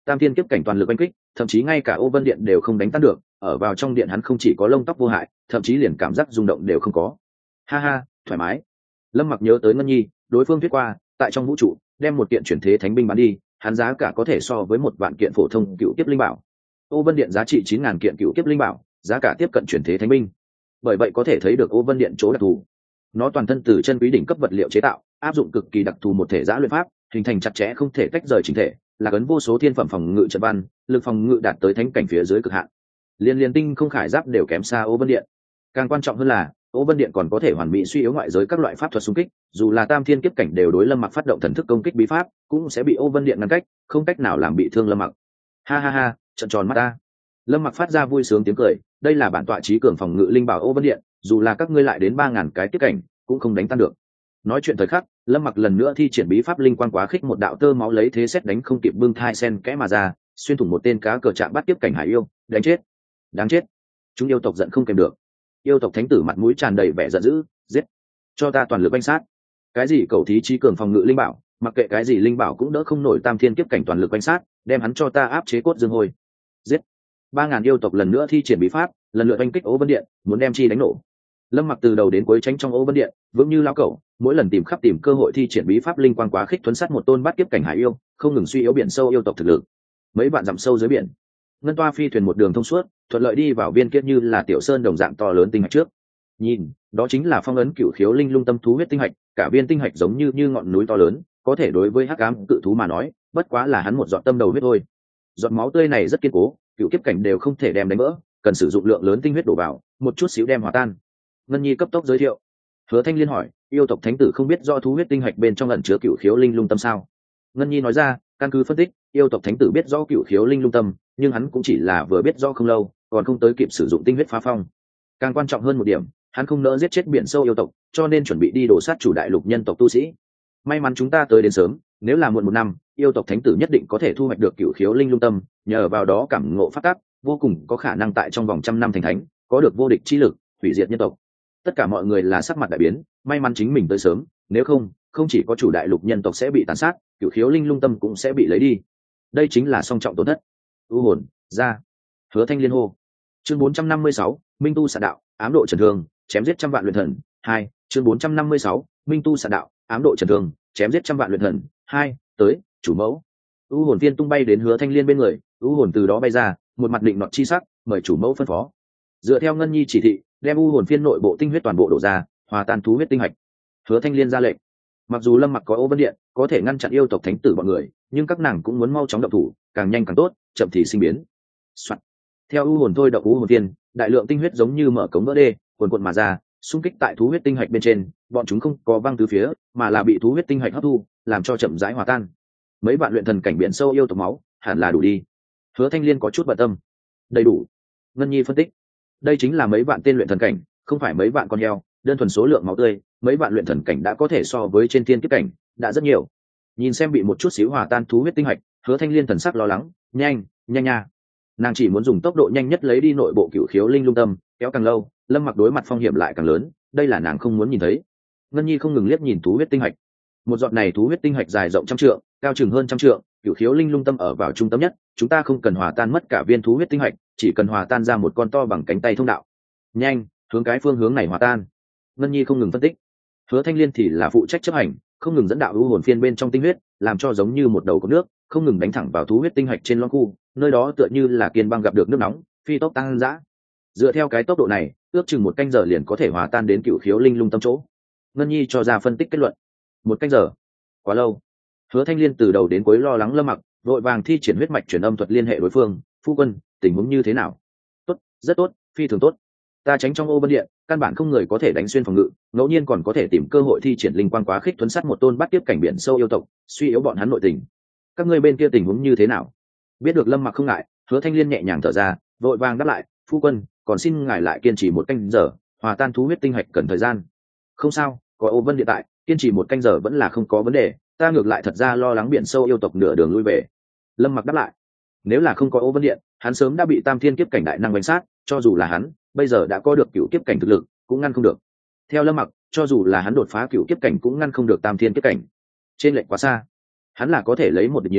tam thiên kiếp cảnh toàn lực oanh kích, thậm chí ngay cả ô vân điện đều không đánh tan được, ở vào trong điện hắn không chỉ có lông tóc vô hại, thậm chí liền cảm giác rung động đều không có. Ha ha, thoải mái. Lâm Mặc nhớ tới Ngân Nhi, đối phương thuyết qua, tại trong vũ trụ đem một kiện chuyển thế thánh binh bán đi, hắn giá cả có thể so với một vạn kiện phổ thông cựu kiếp linh bảo. Ô vân điện giá trị chín ngàn kiện cựu kiếp linh bảo, giá cả tiếp cận chuyển thế thánh binh. Bởi vậy có thể thấy được ô vân điện chỗ đặc thù. Nó toàn thân từ chân quý đỉnh cấp vật liệu chế tạo, áp dụng cực kỳ đặc thù một thể giã luyện pháp, hình thành chặt chẽ không thể tách rời chính thể, là ấn vô số thiên phẩm phòng ngự trận văn, lực phòng ngự đạt tới thánh cảnh phía dưới cực hạn. Liên liên tinh không khải giáp đều kém xa ô vân điện. Càng quan trọng hơn là ô vân điện còn có thể hoàn mỹ suy yếu ngoại giới các loại pháp thuật xung kích, dù là tam thiên kiếp cảnh đều đối Lâm Mặc phát động thần thức công kích bí pháp, cũng sẽ bị ô vân điện ngăn cách, không cách nào làm bị thương Lâm Mặc. Ha ha ha, trận tròn mắt ta. Lâm Mặc phát ra vui sướng tiếng cười, đây là bản tọa trí cường phòng ngự linh bảo ô vân điện, dù là các ngươi lại đến ba ngàn cái kiếp cảnh cũng không đánh tan được. Nói chuyện thời khắc, Lâm Mặc lần nữa thi triển bí pháp linh quang quá khích, một đạo tơ máu lấy thế xét đánh không kịp bưng thai sen kẽ mà ra, xuyên thủng một tên cá cờ chạm bắt tiếp cảnh hải yêu, đánh chết. Đáng chết. Chúng yêu tộc giận không kèm được. Yêu tộc thánh tử mặt mũi tràn đầy vẻ giận dữ, giết, cho ta toàn lực banh sát. Cái gì cầu thí trí cường phòng ngự linh bảo, mặc kệ cái gì linh bảo cũng đỡ không nổi tam thiên kiếp cảnh toàn lực banh sát, đem hắn cho ta áp chế cốt dương hồi. Giết. Ba ngàn yêu tộc lần nữa thi triển bí pháp, lần lượt oanh kích Ô Vân Điện, muốn đem chi đánh nổ. Lâm Mặc từ đầu đến cuối tránh trong Ô Vân Điện, vững như lão cẩu, mỗi lần tìm khắp tìm cơ hội thi triển bí pháp linh quang quá khích thuấn sát một tôn bát kiếp cảnh hải yêu, không ngừng suy yếu biển sâu yêu tộc thực lực. Mấy bạn dặm sâu dưới biển, ngân toa phi thuyền một đường thông suốt, thuận lợi đi vào viên kiếp như là tiểu sơn đồng dạng to lớn tinh hạch trước. Nhìn, đó chính là phong ấn cửu khiếu linh lung tâm thú huyết tinh hạch, cả viên tinh hạch giống như như ngọn núi to lớn, có thể đối với hắc ám cự thú mà nói, bất quá là hắn một giọt tâm đầu huyết thôi. Giọt máu tươi này rất kiên cố, cửu kiếp cảnh đều không thể đem đánh vỡ, cần sử dụng lượng lớn tinh huyết đổ vào, một chút xíu đem hòa tan. Ngân Nhi cấp tốc giới thiệu. Hứa Thanh Liên hỏi, yêu tộc thánh tử không biết do thú huyết tinh hạch bên trong ẩn chứa cửu khiếu linh lung tâm sao? Ngân Nhi nói ra, căn cứ phân tích, yêu tộc thánh tử biết rõ cửu khiếu linh lung tâm, nhưng hắn cũng chỉ là vừa biết rõ không lâu, còn không tới kịp sử dụng tinh huyết phá phong. Càng quan trọng hơn một điểm, hắn không nỡ giết chết biển sâu yêu tộc, cho nên chuẩn bị đi đổ sát chủ đại lục nhân tộc tu sĩ. May mắn chúng ta tới đến sớm, nếu là muộn một năm, yêu tộc thánh tử nhất định có thể thu hoạch được cửu khiếu linh lung tâm, nhờ vào đó cảm ngộ phát tác, vô cùng có khả năng tại trong vòng trăm năm thành thánh, có được vô địch chi lực, hủy diệt nhân tộc. Tất cả mọi người là sắc mặt đại biến, may mắn chính mình tới sớm, nếu không, không chỉ có chủ đại lục nhân tộc sẽ bị tàn sát, cửu khiếu linh lung tâm cũng sẽ bị lấy đi. Đây chính là song trọng tổn thất. U hồn ra. Hứa Thanh Liên hô. Chương bốn trăm năm mươi sáu, Minh tu xạ đạo, ám độ trần thương, chém giết trăm vạn luyện thần. Hai. Chương bốn trăm năm mươi sáu, Minh tu xạ đạo, ám độ trần thương, chém giết trăm vạn luyện thần. Hai. Tới, chủ mẫu. U hồn viên tung bay đến Hứa Thanh Liên bên người, u hồn từ đó bay ra, một mặt định nọt chi sắc, mời chủ mẫu phân phó. Dựa theo Ngân Nhi chỉ thị, đem u hồn phiên nội bộ tinh huyết toàn bộ đổ ra, hòa tan thú huyết tinh hạch. Hứa Thanh Liên ra lệnh. Mặc dù Lâm Mặc có Ô Vân Điện, có thể ngăn chặn yêu tộc thánh tử bọn người, nhưng các nàng cũng muốn mau chóng động thủ, càng nhanh càng tốt, chậm thì sinh biến. Soạn. Theo u hồn thôi động u hồn phiên, đại lượng tinh huyết giống như mở cống vỡ đê, cuồn cuộn mà ra, xung kích tại thú huyết tinh hạch bên trên, bọn chúng không có văng từ phía, mà là bị thú huyết tinh hạch hấp thu, làm cho chậm rãi hòa tan. Mấy vạn luyện thần cảnh biển sâu yêu tộc máu, hẳn là đủ đi. Hứa Thanh Liên có chút bận tâm. Đầy đủ. Ngân Nhi phân tích. Đây chính là mấy vạn tên luyện thần cảnh, không phải mấy vạn con heo, đơn thuần số lượng máu tươi, mấy vạn luyện thần cảnh đã có thể so với trên thiên kiếp cảnh, đã rất nhiều. Nhìn xem bị một chút xíu hòa tan thú huyết tinh hạch, Hứa Thanh Liên thần sắc lo lắng, nhanh, nhanh nha. Nàng chỉ muốn dùng tốc độ nhanh nhất lấy đi nội bộ cửu khiếu linh lung tâm, kéo càng lâu, Lâm Mặc đối mặt phong hiểm lại càng lớn, đây là nàng không muốn nhìn thấy. Ngân Nhi không ngừng liếc nhìn thú huyết tinh hạch. Một giọt này thú huyết tinh hạch dài rộng trăm trượng, cao chừng hơn trăm trượng, cửu khiếu linh lung tâm ở vào trung tâm nhất, chúng ta không cần hòa tan mất cả viên thú huyết tinh hạch, chỉ cần hòa tan ra một con to bằng cánh tay thông đạo. Nhanh, hướng cái phương hướng này hòa tan. Ngân Nhi không ngừng phân tích. Hứa Thanh Liên thì là phụ trách chấp hành, không ngừng dẫn đạo u hồn phiên bên trong tinh huyết, làm cho giống như một đầu cột nước, không ngừng đánh thẳng vào thú huyết tinh hạch trên loan khu, nơi đó tựa như là kiên băng gặp được nước nóng, phi tốc tăng dã. Dựa theo cái tốc độ này, ước chừng một canh giờ liền có thể hòa tan đến cửu khiếu linh lung tâm chỗ. Ngân Nhi cho ra phân tích kết luận. Một canh giờ, quá lâu. Hứa Thanh Liên từ đầu đến cuối lo lắng Lâm Mặc, vội vàng thi triển huyết mạch truyền âm thuật liên hệ đối phương. Phu quân, tình huống như thế nào? Tốt, rất tốt, phi thường tốt. Ta tránh trong Ô Vân Điện, căn bản không người có thể đánh xuyên phòng ngự, ngẫu nhiên còn có thể tìm cơ hội thi triển linh quang quá khích thuấn sát một tôn bắt tiếp cảnh biển sâu yêu tộc, suy yếu bọn hắn nội tình. Các ngươi bên kia tình huống như thế nào? Biết được Lâm Mặc không ngại, Hứa Thanh Liên nhẹ nhàng thở ra, vội vàng đáp lại, phu quân, còn xin ngài lại kiên trì một canh giờ, hòa tan thú huyết tinh hạch cần thời gian. Không sao, có Ô Vân Điện tại, kiên trì một canh giờ vẫn là không có vấn đề, ta ngược lại thật ra lo lắng biển sâu yêu tộc nửa đường lui về. Lâm Mặc đáp lại, nếu là không có Ô Vân Điện, hắn sớm đã bị tam thiên kiếp cảnh đại năng đánh sát, cho dù là hắn bây giờ đã có được cửu kiếp cảnh thực lực, cũng ngăn không được. Theo Lâm Mặc, cho dù là hắn đột phá cửu kiếp cảnh cũng ngăn không được tam thiên kiếp cảnh, trên lệch quá xa. Hắn là có thể lấy một được nhiều,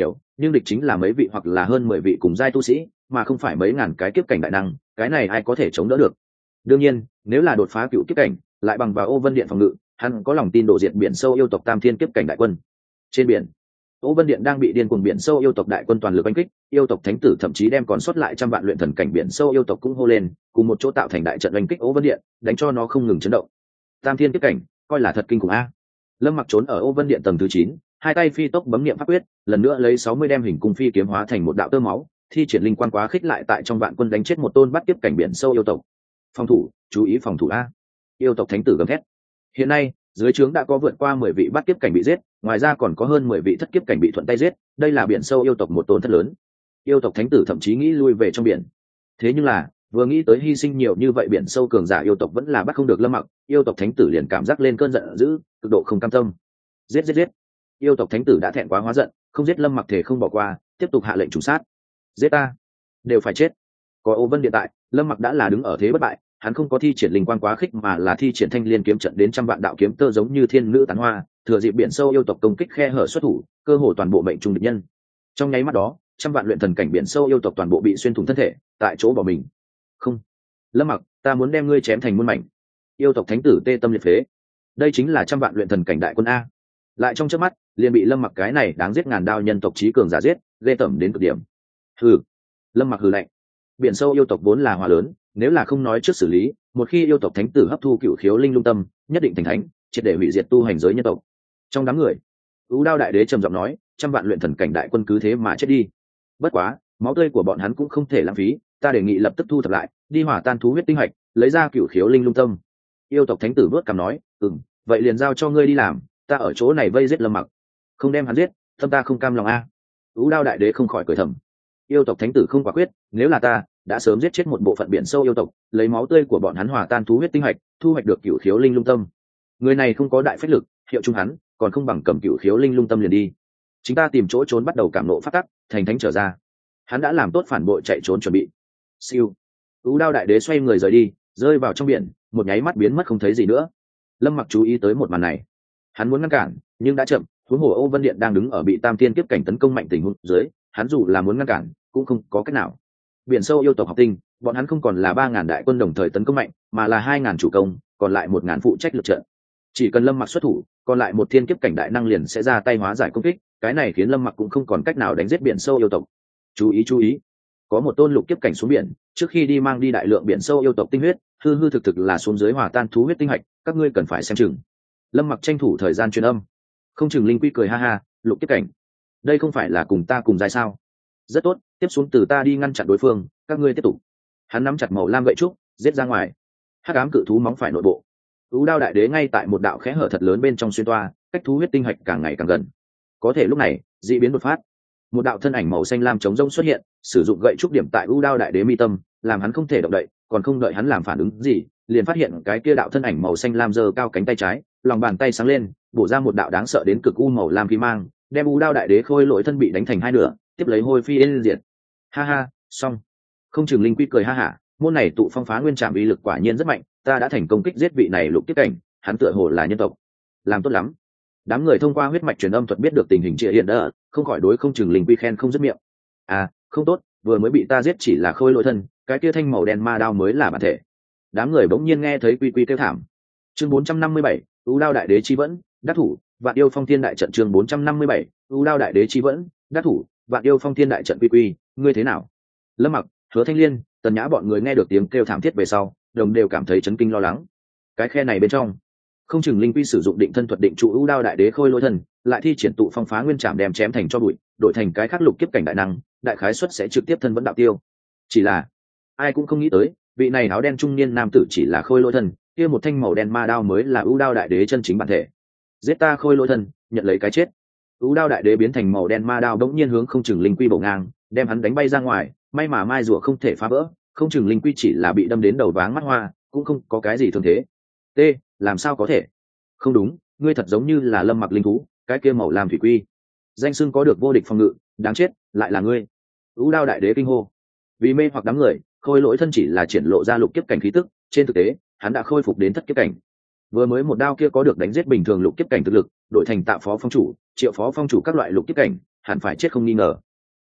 nhưng địch chính là mấy vị hoặc là hơn mười vị cùng giai tu sĩ mà không phải mấy ngàn cái kiếp cảnh đại năng, cái này ai có thể chống đỡ được. Đương nhiên nếu là đột phá cựu kiếp cảnh lại bằng vào Ô Vân Điện phòng ngự, hắn có lòng tin đổ diệt biển sâu yêu tộc tam thiên kiếp cảnh đại quân. Trên biển, Ô Vân Điện đang bị điên cuồng biển sâu yêu tộc đại quân toàn lực đánh kích, yêu tộc thánh tử thậm chí đem còn sót lại trăm vạn luyện thần cảnh biển sâu yêu tộc cũng hô lên, cùng một chỗ tạo thành đại trận đánh kích Ô Vân Điện, đánh cho nó không ngừng chấn động. Tam thiên kiếp cảnh, coi là thật kinh khủng a. Lâm Mặc trốn ở Ô Vân Điện tầng thứ chín, hai tay phi tốc bấm niệm pháp quyết, lần nữa lấy sáu mươi đem hình cung phi kiếm hóa thành một đạo tơ máu, thi triển linh quan quá khích lại tại trong vạn quân đánh chết một tôn bắt kiếp cảnh biển sâu yêu tộc. Phòng thủ, chú ý phòng thủ a. Yêu tộc thánh tử gầm thét. Hiện nay, dưới trướng đã có vượt qua mười vị bắt kiếp cảnh bị giết, ngoài ra còn có hơn mười vị thất kiếp cảnh bị thuận tay giết, đây là biển sâu yêu tộc một tổn thất lớn. Yêu tộc thánh tử thậm chí nghĩ lui về trong biển. Thế nhưng là, vừa nghĩ tới hy sinh nhiều như vậy biển sâu cường giả yêu tộc vẫn là bắt không được Lâm Mặc, yêu tộc thánh tử liền cảm giác lên cơn giận dữ, cực độ không cam tâm. Giết giết giết. Yêu tộc thánh tử đã thẹn quá hóa giận, không giết Lâm Mặc thể không bỏ qua, tiếp tục hạ lệnh trùng sát. Giết ta, đều phải chết. Có Ô Vân Điện tại, Lâm Mặc đã là đứng ở thế bất bại, hắn không có thi triển linh quang quá khích mà là thi triển thanh liên kiếm trận đến trăm vạn đạo kiếm tơ giống như thiên nữ tán hoa, thừa dịp biển sâu yêu tộc công kích khe hở xuất thủ, cơ hồ toàn bộ mệnh trung địch nhân. Trong nháy mắt đó, trăm vạn luyện thần cảnh biển sâu yêu tộc toàn bộ bị xuyên thủng thân thể, tại chỗ bỏ mình. Không, Lâm Mặc, ta muốn đem ngươi chém thành muôn mảnh. Yêu tộc thánh tử tê tâm liệt phế. Đây chính là trăm vạn luyện thần cảnh đại quân a. Lại trong chớp mắt, liền bị Lâm Mặc cái này đáng giết ngàn đao nhân tộc chí cường giả giết, ghê tởm đến cực điểm. Hừ. Lâm Mặc hừ lạnh. Biển sâu yêu tộc vốn là hòa lớn, nếu là không nói trước xử lý, một khi yêu tộc thánh tử hấp thu cựu khiếu linh lung tâm, nhất định thành thánh, triệt để hủy diệt tu hành giới nhân tộc. Trong đám người, U Đao đại đế trầm giọng nói, trăm vạn luyện thần cảnh đại quân cứ thế mà chết đi. Bất quá, máu tươi của bọn hắn cũng không thể lãng phí, ta đề nghị lập tức thu thập lại, đi hỏa tan thú huyết tinh hạch, lấy ra cựu khiếu linh lung tâm. Yêu tộc thánh tử bước cằm nói, ừm, vậy liền giao cho ngươi đi làm, ta ở chỗ này vây giết Lâm Mặc, không đem hắn giết, tâm ta không cam lòng a. U Đao đại đế không khỏi cười thầm. Yêu tộc thánh tử không quả quyết, nếu là ta, đã sớm giết chết một bộ phận biển sâu yêu tộc, lấy máu tươi của bọn hắn hòa tan thú huyết tinh hạch, thu hoạch được cựu khiếu linh lung tâm. Người này không có đại phách lực, hiệu chung hắn, còn không bằng cầm cựu khiếu linh lung tâm liền đi. Chúng ta tìm chỗ trốn bắt đầu cảm nộ phát tắc, thành thánh trở ra. Hắn đã làm tốt phản bội chạy trốn chuẩn bị. Siêu. U Đao đại đế xoay người rời đi, rơi vào trong biển, một nháy mắt biến mất không thấy gì nữa. Lâm Mặc chú ý tới một màn này, hắn muốn ngăn cản, nhưng đã chậm. Huống hồ Ô Vân Điện đang đứng ở bị Tam Thiên kiếp cảnh tấn công mạnh tình huống dưới, hắn dù là muốn ngăn cản, cũng không có cách nào. Biển sâu yêu tộc học tinh, bọn hắn không còn là ba ngàn đại quân đồng thời tấn công mạnh, mà là hai ngàn chủ công, còn lại một ngàn phụ trách lực trận. Chỉ cần Lâm Mặc xuất thủ, còn lại một thiên kiếp cảnh đại năng liền sẽ ra tay hóa giải công kích, cái này khiến Lâm Mặc cũng không còn cách nào đánh giết biển sâu yêu tộc. Chú ý chú ý, có một tôn lục kiếp cảnh xuống biển, trước khi đi mang đi đại lượng biển sâu yêu tộc tinh huyết, hư hư thực thực là xuống dưới hòa tan thú huyết tinh hạch, các ngươi cần phải xem chừng. Lâm Mặc tranh thủ thời gian truyền âm. Không chừng Linh Quy cười ha ha, lục kiếp cảnh, đây không phải là cùng ta cùng giai sao? Rất tốt, tiếp xuống từ ta đi ngăn chặn đối phương, các ngươi tiếp tục. Hắn nắm chặt màu lam gậy trúc, giết ra ngoài. Hắc ám cự thú móng phải nội bộ. U Đao đại đế ngay tại một đạo khẽ hở thật lớn bên trong xuyên toa, cách thú huyết tinh hạch càng ngày càng gần. Có thể lúc này, dị biến đột phát. Một đạo thân ảnh màu xanh lam chống rông xuất hiện, sử dụng gậy trúc điểm tại U Đao đại đế mi tâm, làm hắn không thể động đậy, còn không đợi hắn làm phản ứng gì, liền phát hiện cái kia đạo thân ảnh màu xanh lam giơ cao cánh tay trái, lòng bàn tay sáng lên, bổ ra một đạo đáng sợ đến cực u màu lam khí mang, đem U Đao đại đế khôi lỗi thân bị đánh thành hai nửa, tiếp lấy hôi phi yên diệt. Ha ha, xong. Không chừng Linh Quy cười ha hả, môn này tụ phong phá nguyên trảm uy lực quả nhiên rất mạnh, ta đã thành công kích giết vị này lục kiếp cảnh, hắn tựa hồ là nhân tộc. Làm tốt lắm. Đám người thông qua huyết mạch truyền âm thuật biết được tình hình Triệu Hiện đỡ, không khỏi đối không chừng Linh Quy khen không dứt miệng. À, không tốt, vừa mới bị ta giết chỉ là khôi lỗi thân, cái kia thanh màu đen ma đao mới là bản thể. Đám người bỗng nhiên nghe thấy Quy Quy kêu thảm. Chương bốn trăm năm mươi bảy, U Đao đại đế chi vẫn, đắc thủ, Vạn Yêu Phong Thiên đại trận. Chương bốn trăm năm mươi bảy, U Đao đại đế chi vẫn, đắc thủ, Vạn Yêu Phong Thiên đại trận. Quy Quy, ngươi thế nào? Lâm Mặc, Hứa Thanh Liên, Tần Nhã bọn người nghe được tiếng kêu thảm thiết về sau, đồng đều cảm thấy chấn kinh lo lắng. Cái khe này bên trong, không chừng Linh Quy sử dụng định thân thuật định trụ U Đao đại đế khôi lỗi thần, lại thi triển tụ phong phá nguyên trảm đem chém thành cho bụi, đổi thành cái khác lục kiếp cảnh đại năng, đại khái suất sẽ trực tiếp thân vẫn đạo tiêu. Chỉ là, ai cũng không nghĩ tới, vị này áo đen trung niên nam tử chỉ là khôi lỗi thần, kia một thanh màu đen ma đao mới là U Đao đại đế chân chính bản thể. Giết ta khôi lỗi thần, nhận lấy cái chết. U Đao đại đế biến thành màu đen ma đao đống nhiên hướng không chừng Linh Quy bổ ngang, đem hắn đánh bay ra ngoài, may mà mai rùa không thể phá vỡ, không chừng Linh Quy chỉ là bị đâm đến đầu váng mắt hoa, cũng không có cái gì thương thế. T, làm sao có thể? Không đúng, ngươi thật giống như là Lâm Mặc linh thú, cái kia màu làm thủy quy. Danh xưng có được vô địch phòng ngự, đáng chết, lại là ngươi. U Đao đại đế kinh hô. Vì mê hoặc đám người, khôi lỗi thân chỉ là triển lộ ra lục kiếp cảnh khí tức, trên thực tế, hắn đã khôi phục đến thất kiếp cảnh. Vừa mới một đao kia có được đánh giết bình thường lục kiếp cảnh thực lực, đổi thành Tạ phó phong chủ, Triệu phó phong chủ các loại lục kiếp cảnh, hẳn phải chết không nghi ngờ.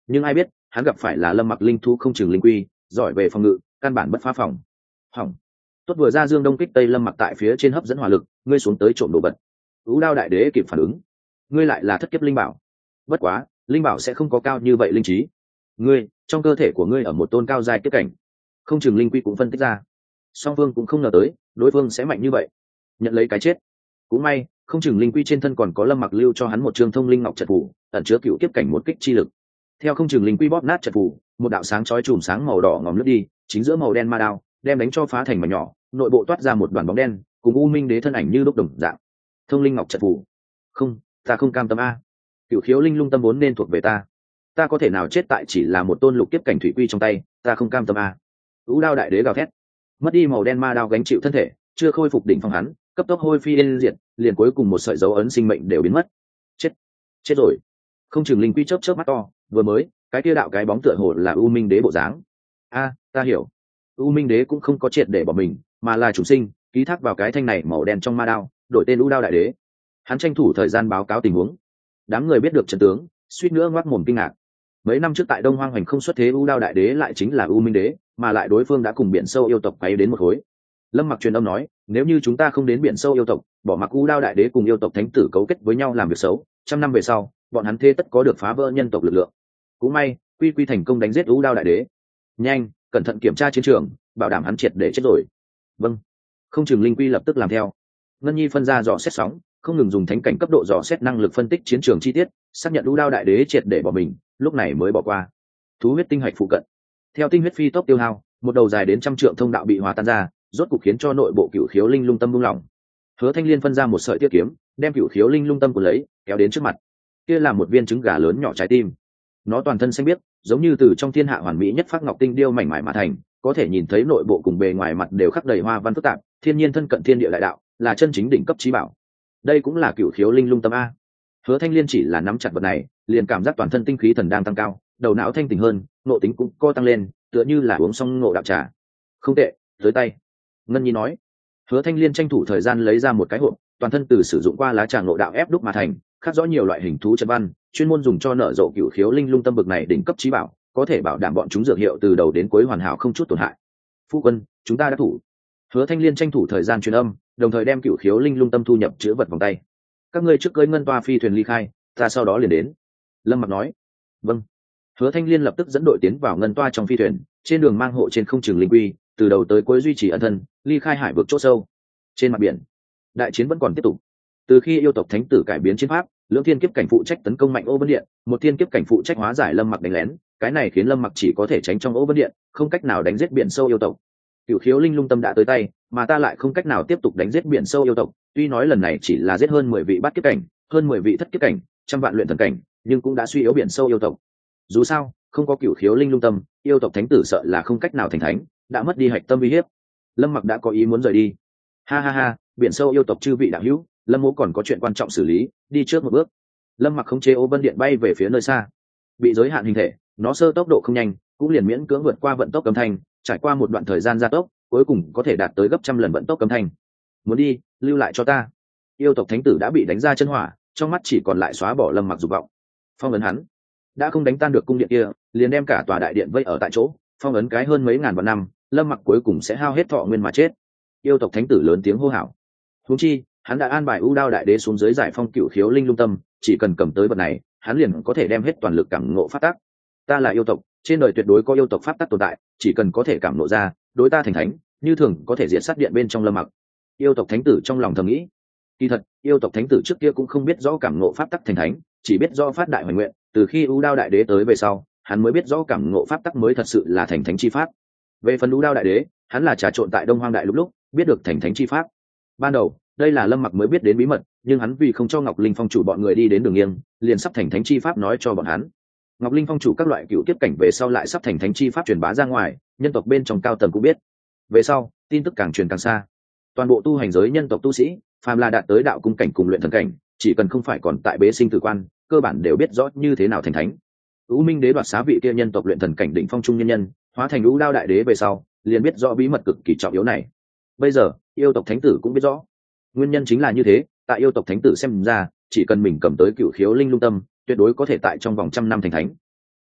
nhưng ai biết hắn gặp phải là lâm mặc linh thu không chừng linh quy, giỏi về phòng ngự, căn bản bất phá phòng. Hỏng. Tốt, vừa ra dương đông kích tây, lâm mặc tại phía trên hấp dẫn hỏa lực, ngươi xuống tới trộm đồ vật. Ú Đao đại đế kịp phản ứng, ngươi lại là thất kiếp linh bảo. Bất quá linh bảo sẽ không có cao như vậy linh trí, ngươi trong cơ thể của ngươi ở một tôn cao giai kiếp cảnh, không chừng linh quy cũng phân tích ra. Song phương cũng không ngờ tới đối phương sẽ mạnh như vậy, nhận lấy cái chết. Cũng may không chừng linh quy trên thân còn có lâm mặc lưu cho hắn một trường thông linh ngọc trận phù, ẩn chứa cựu kiếp cảnh một kích chi lực. Theo không chừng linh quy bóp nát trận phù, một đạo sáng chói chùm sáng màu đỏ ngòm lướt đi, chính giữa màu đen ma đao đem đánh cho phá thành mảnh nhỏ, nội bộ toát ra một đoàn bóng đen, cùng u minh đế thân ảnh như lúc đồng dạng. Thông linh ngọc trận phù, không, ta không cam tâm a. Cựu khiếu linh lung tâm vốn nên thuộc về ta, ta có thể nào chết tại chỉ là một tôn lục kiếp cảnh thủy quy trong tay, ta không cam tâm a. Ú Đao đại đế gào thét, mất đi màu đen ma đao gánh chịu thân thể, chưa khôi phục đỉnh phong hắn, cấp tốc hôi phi yên diệt, liền cuối cùng một sợi dấu ấn sinh mệnh đều biến mất. Chết, chết rồi. Không chừng linh quy chớp chớp mắt to, vừa mới cái kia đạo cái bóng tựa hồ là u minh đế bộ dáng. A, ta hiểu. U minh đế cũng không có triệt để bỏ mình, mà là chủ sinh, ký thác vào cái thanh này màu đen trong ma đao, đổi tên Ú Đao đại đế. Hắn tranh thủ thời gian báo cáo tình huống. Đám người biết được trận tướng, suýt nữa ngoác mồm kinh ngạc. Mấy năm trước tại Đông Hoang Hoành không xuất thế U Đao đại đế lại chính là U Minh đế, mà lại đối phương đã cùng biển sâu yêu tộc quấy đến một khối. Lâm Mặc truyền âm nói, nếu như chúng ta không đến biển sâu yêu tộc, bỏ mặc U Đao đại đế cùng yêu tộc thánh tử cấu kết với nhau làm việc xấu, trăm năm về sau, bọn hắn thế tất có được phá vỡ nhân tộc lực lượng. Cũng may, Quy Quy thành công đánh giết U Đao đại đế. Nhanh, cẩn thận kiểm tra chiến trường, bảo đảm hắn triệt để chết rồi. Vâng. Không chừng linh quy lập tức làm theo. Ngân Nhi phân ra dò xét sóng, không ngừng dùng thánh cảnh cấp độ dò xét năng lực phân tích chiến trường chi tiết, xác nhận U Đao đại đế triệt để bỏ mình, lúc này mới bỏ qua. Thú huyết tinh hạch phụ cận, theo tinh huyết phi tốc tiêu hao, một đầu dài đến trăm trượng thông đạo bị hòa tan ra, rốt cục khiến cho nội bộ cựu khiếu linh lung tâm buông lỏng. Hứa Thanh Liên phân ra một sợi tiết kiếm, đem cựu khiếu linh lung tâm của lấy kéo đến trước mặt. Kia là một viên trứng gà lớn nhỏ trái tim, nó toàn thân xanh biếc, giống như từ trong thiên hạ hoàn mỹ nhất phát ngọc tinh điêu mảnh mải mà thành, có thể nhìn thấy nội bộ cùng bề ngoài mặt đều khắc đầy hoa văn phức tạp, thiên nhiên thân cận thiên địa đại đạo, là chân chính đỉnh cấp trí bảo. Đây cũng là cựu khiếu linh lung tâm a. Hứa Thanh Liên chỉ là nắm chặt vật này, liền cảm giác toàn thân tinh khí thần đang tăng cao, đầu não thanh tỉnh hơn, nộ tính cũng co tăng lên, tựa như là uống xong ngộ đạo trà. Không tệ, tới tay. Ngân Nhi nói. Hứa Thanh Liên tranh thủ thời gian lấy ra một cái hộp, toàn thân từ sử dụng qua lá trà ngộ đạo ép đúc mà thành, khắc rõ nhiều loại hình thú chân văn, chuyên môn dùng cho nở rộ cựu khiếu linh lung tâm bực này đỉnh cấp trí bảo, có thể bảo đảm bọn chúng dược hiệu từ đầu đến cuối hoàn hảo không chút tổn hại. Phu quân, chúng ta đã thủ. Hứa Thanh Liên tranh thủ thời gian truyền âm, đồng thời đem cựu khiếu linh lung tâm thu nhập chứa vật vòng tay. Các ngươi trước cưỡi ngân toa phi thuyền ly khai, ta sau đó liền đến. Lâm Mặc nói. Vâng. Hứa Thanh Liên lập tức dẫn đội tiến vào ngân toa trong phi thuyền, trên đường mang hộ trên không trường linh quy, từ đầu tới cuối duy trì ẩn thân, ly khai hải vực chỗ sâu. Trên mặt biển, đại chiến vẫn còn tiếp tục. Từ khi yêu tộc thánh tử cải biến chiến pháp, lưỡng thiên kiếp cảnh phụ trách tấn công mạnh ô vân điện, một thiên kiếp cảnh phụ trách hóa giải Lâm Mặc đánh lén, cái này khiến Lâm Mặc chỉ có thể tránh trong ô vân điện, không cách nào đánh giết biển sâu yêu tộc. Cựu khiếu linh lung tâm đã tới tay, mà ta lại không cách nào tiếp tục đánh giết biển sâu yêu tộc. Tuy nói lần này chỉ là giết hơn mười vị bát kiếp cảnh, hơn mười vị thất kiếp cảnh, trăm vạn luyện thần cảnh, nhưng cũng đã suy yếu biển sâu yêu tộc. Dù sao, không có cựu khiếu linh lung tâm, yêu tộc thánh tử sợ là không cách nào thành thánh, đã mất đi hạch tâm uy hiếp. Lâm Mặc đã có ý muốn rời đi. Ha ha ha, biển sâu yêu tộc chư vị đạo hữu, Lâm Mỗ còn có chuyện quan trọng xử lý, đi trước một bước. Lâm Mặc khống chế ô vân điện bay về phía nơi xa. Bị giới hạn hình thể, nó sơ tốc độ không nhanh, cũng liền miễn cưỡng vượt qua vận tốc âm thanh, trải qua một đoạn thời gian gia tốc, cuối cùng có thể đạt tới gấp trăm lần vận tốc âm thanh. Muốn đi, lưu lại cho ta. Yêu tộc thánh tử đã bị đánh ra chân hỏa, trong mắt chỉ còn lại xóa bỏ Lâm Mặc dục vọng. Phong ấn hắn, đã không đánh tan được cung điện kia, liền đem cả tòa đại điện vây ở tại chỗ, phong ấn cái hơn mấy ngàn vạn năm, Lâm Mặc cuối cùng sẽ hao hết thọ nguyên mà chết. Yêu tộc thánh tử lớn tiếng hô hào. Huống chi, hắn đã an bài U Đao đại đế xuống dưới giải phong cựu khiếu linh lung tâm, chỉ cần cầm tới vật này, hắn liền có thể đem hết toàn lực cảm ngộ pháp tắc. Ta là yêu tộc, trên đời tuyệt đối có yêu tộc pháp tắc tồn tại, chỉ cần có thể cảm ngộ ra, đối ta thành thánh, như thường có thể diệt sát điện bên trong Lâm Mặc. Yêu tộc thánh tử trong lòng thầm nghĩ. Kỳ thật, yêu tộc thánh tử trước kia cũng không biết rõ cảm ngộ pháp tắc thành thánh, chỉ biết rõ phát đại hoài nguyện, từ khi U Đao đại đế tới về sau, hắn mới biết rõ cảm ngộ pháp tắc mới thật sự là thành thánh chi pháp. Về phần U Đao đại đế, hắn là trà trộn tại Đông Hoang đại lục lúc, biết được thành thánh chi pháp. Ban đầu, đây là Lâm Mặc mới biết đến bí mật, nhưng hắn vì không cho Ngọc Linh Phong chủ bọn người đi đến đường nghiêng, liền sắp thành thánh chi pháp nói cho bọn hắn. Ngọc Linh Phong chủ các loại cựu kiếp cảnh về sau lại sắp thành thánh chi pháp truyền bá ra ngoài, nhân tộc bên trong cao tầng cũng biết. Về sau, tin tức càng truyền càng xa. Toàn bộ tu hành giới nhân tộc tu sĩ, phàm là đạt tới đạo cung cảnh cùng luyện thần cảnh, chỉ cần không phải còn tại bế sinh tử quan, cơ bản đều biết rõ như thế nào thành thánh. U Minh đế đoạt xá vị kia nhân tộc luyện thần cảnh đỉnh phong trung nhân nhân, hóa thành U Đao đại đế về sau, liền biết rõ bí mật cực kỳ trọng yếu này. Bây giờ, yêu tộc thánh tử cũng biết rõ. Nguyên nhân chính là như thế, tại yêu tộc thánh tử xem ra, chỉ cần mình cầm tới cựu khiếu linh lung tâm, tuyệt đối có thể tại trong vòng trăm năm thành thánh.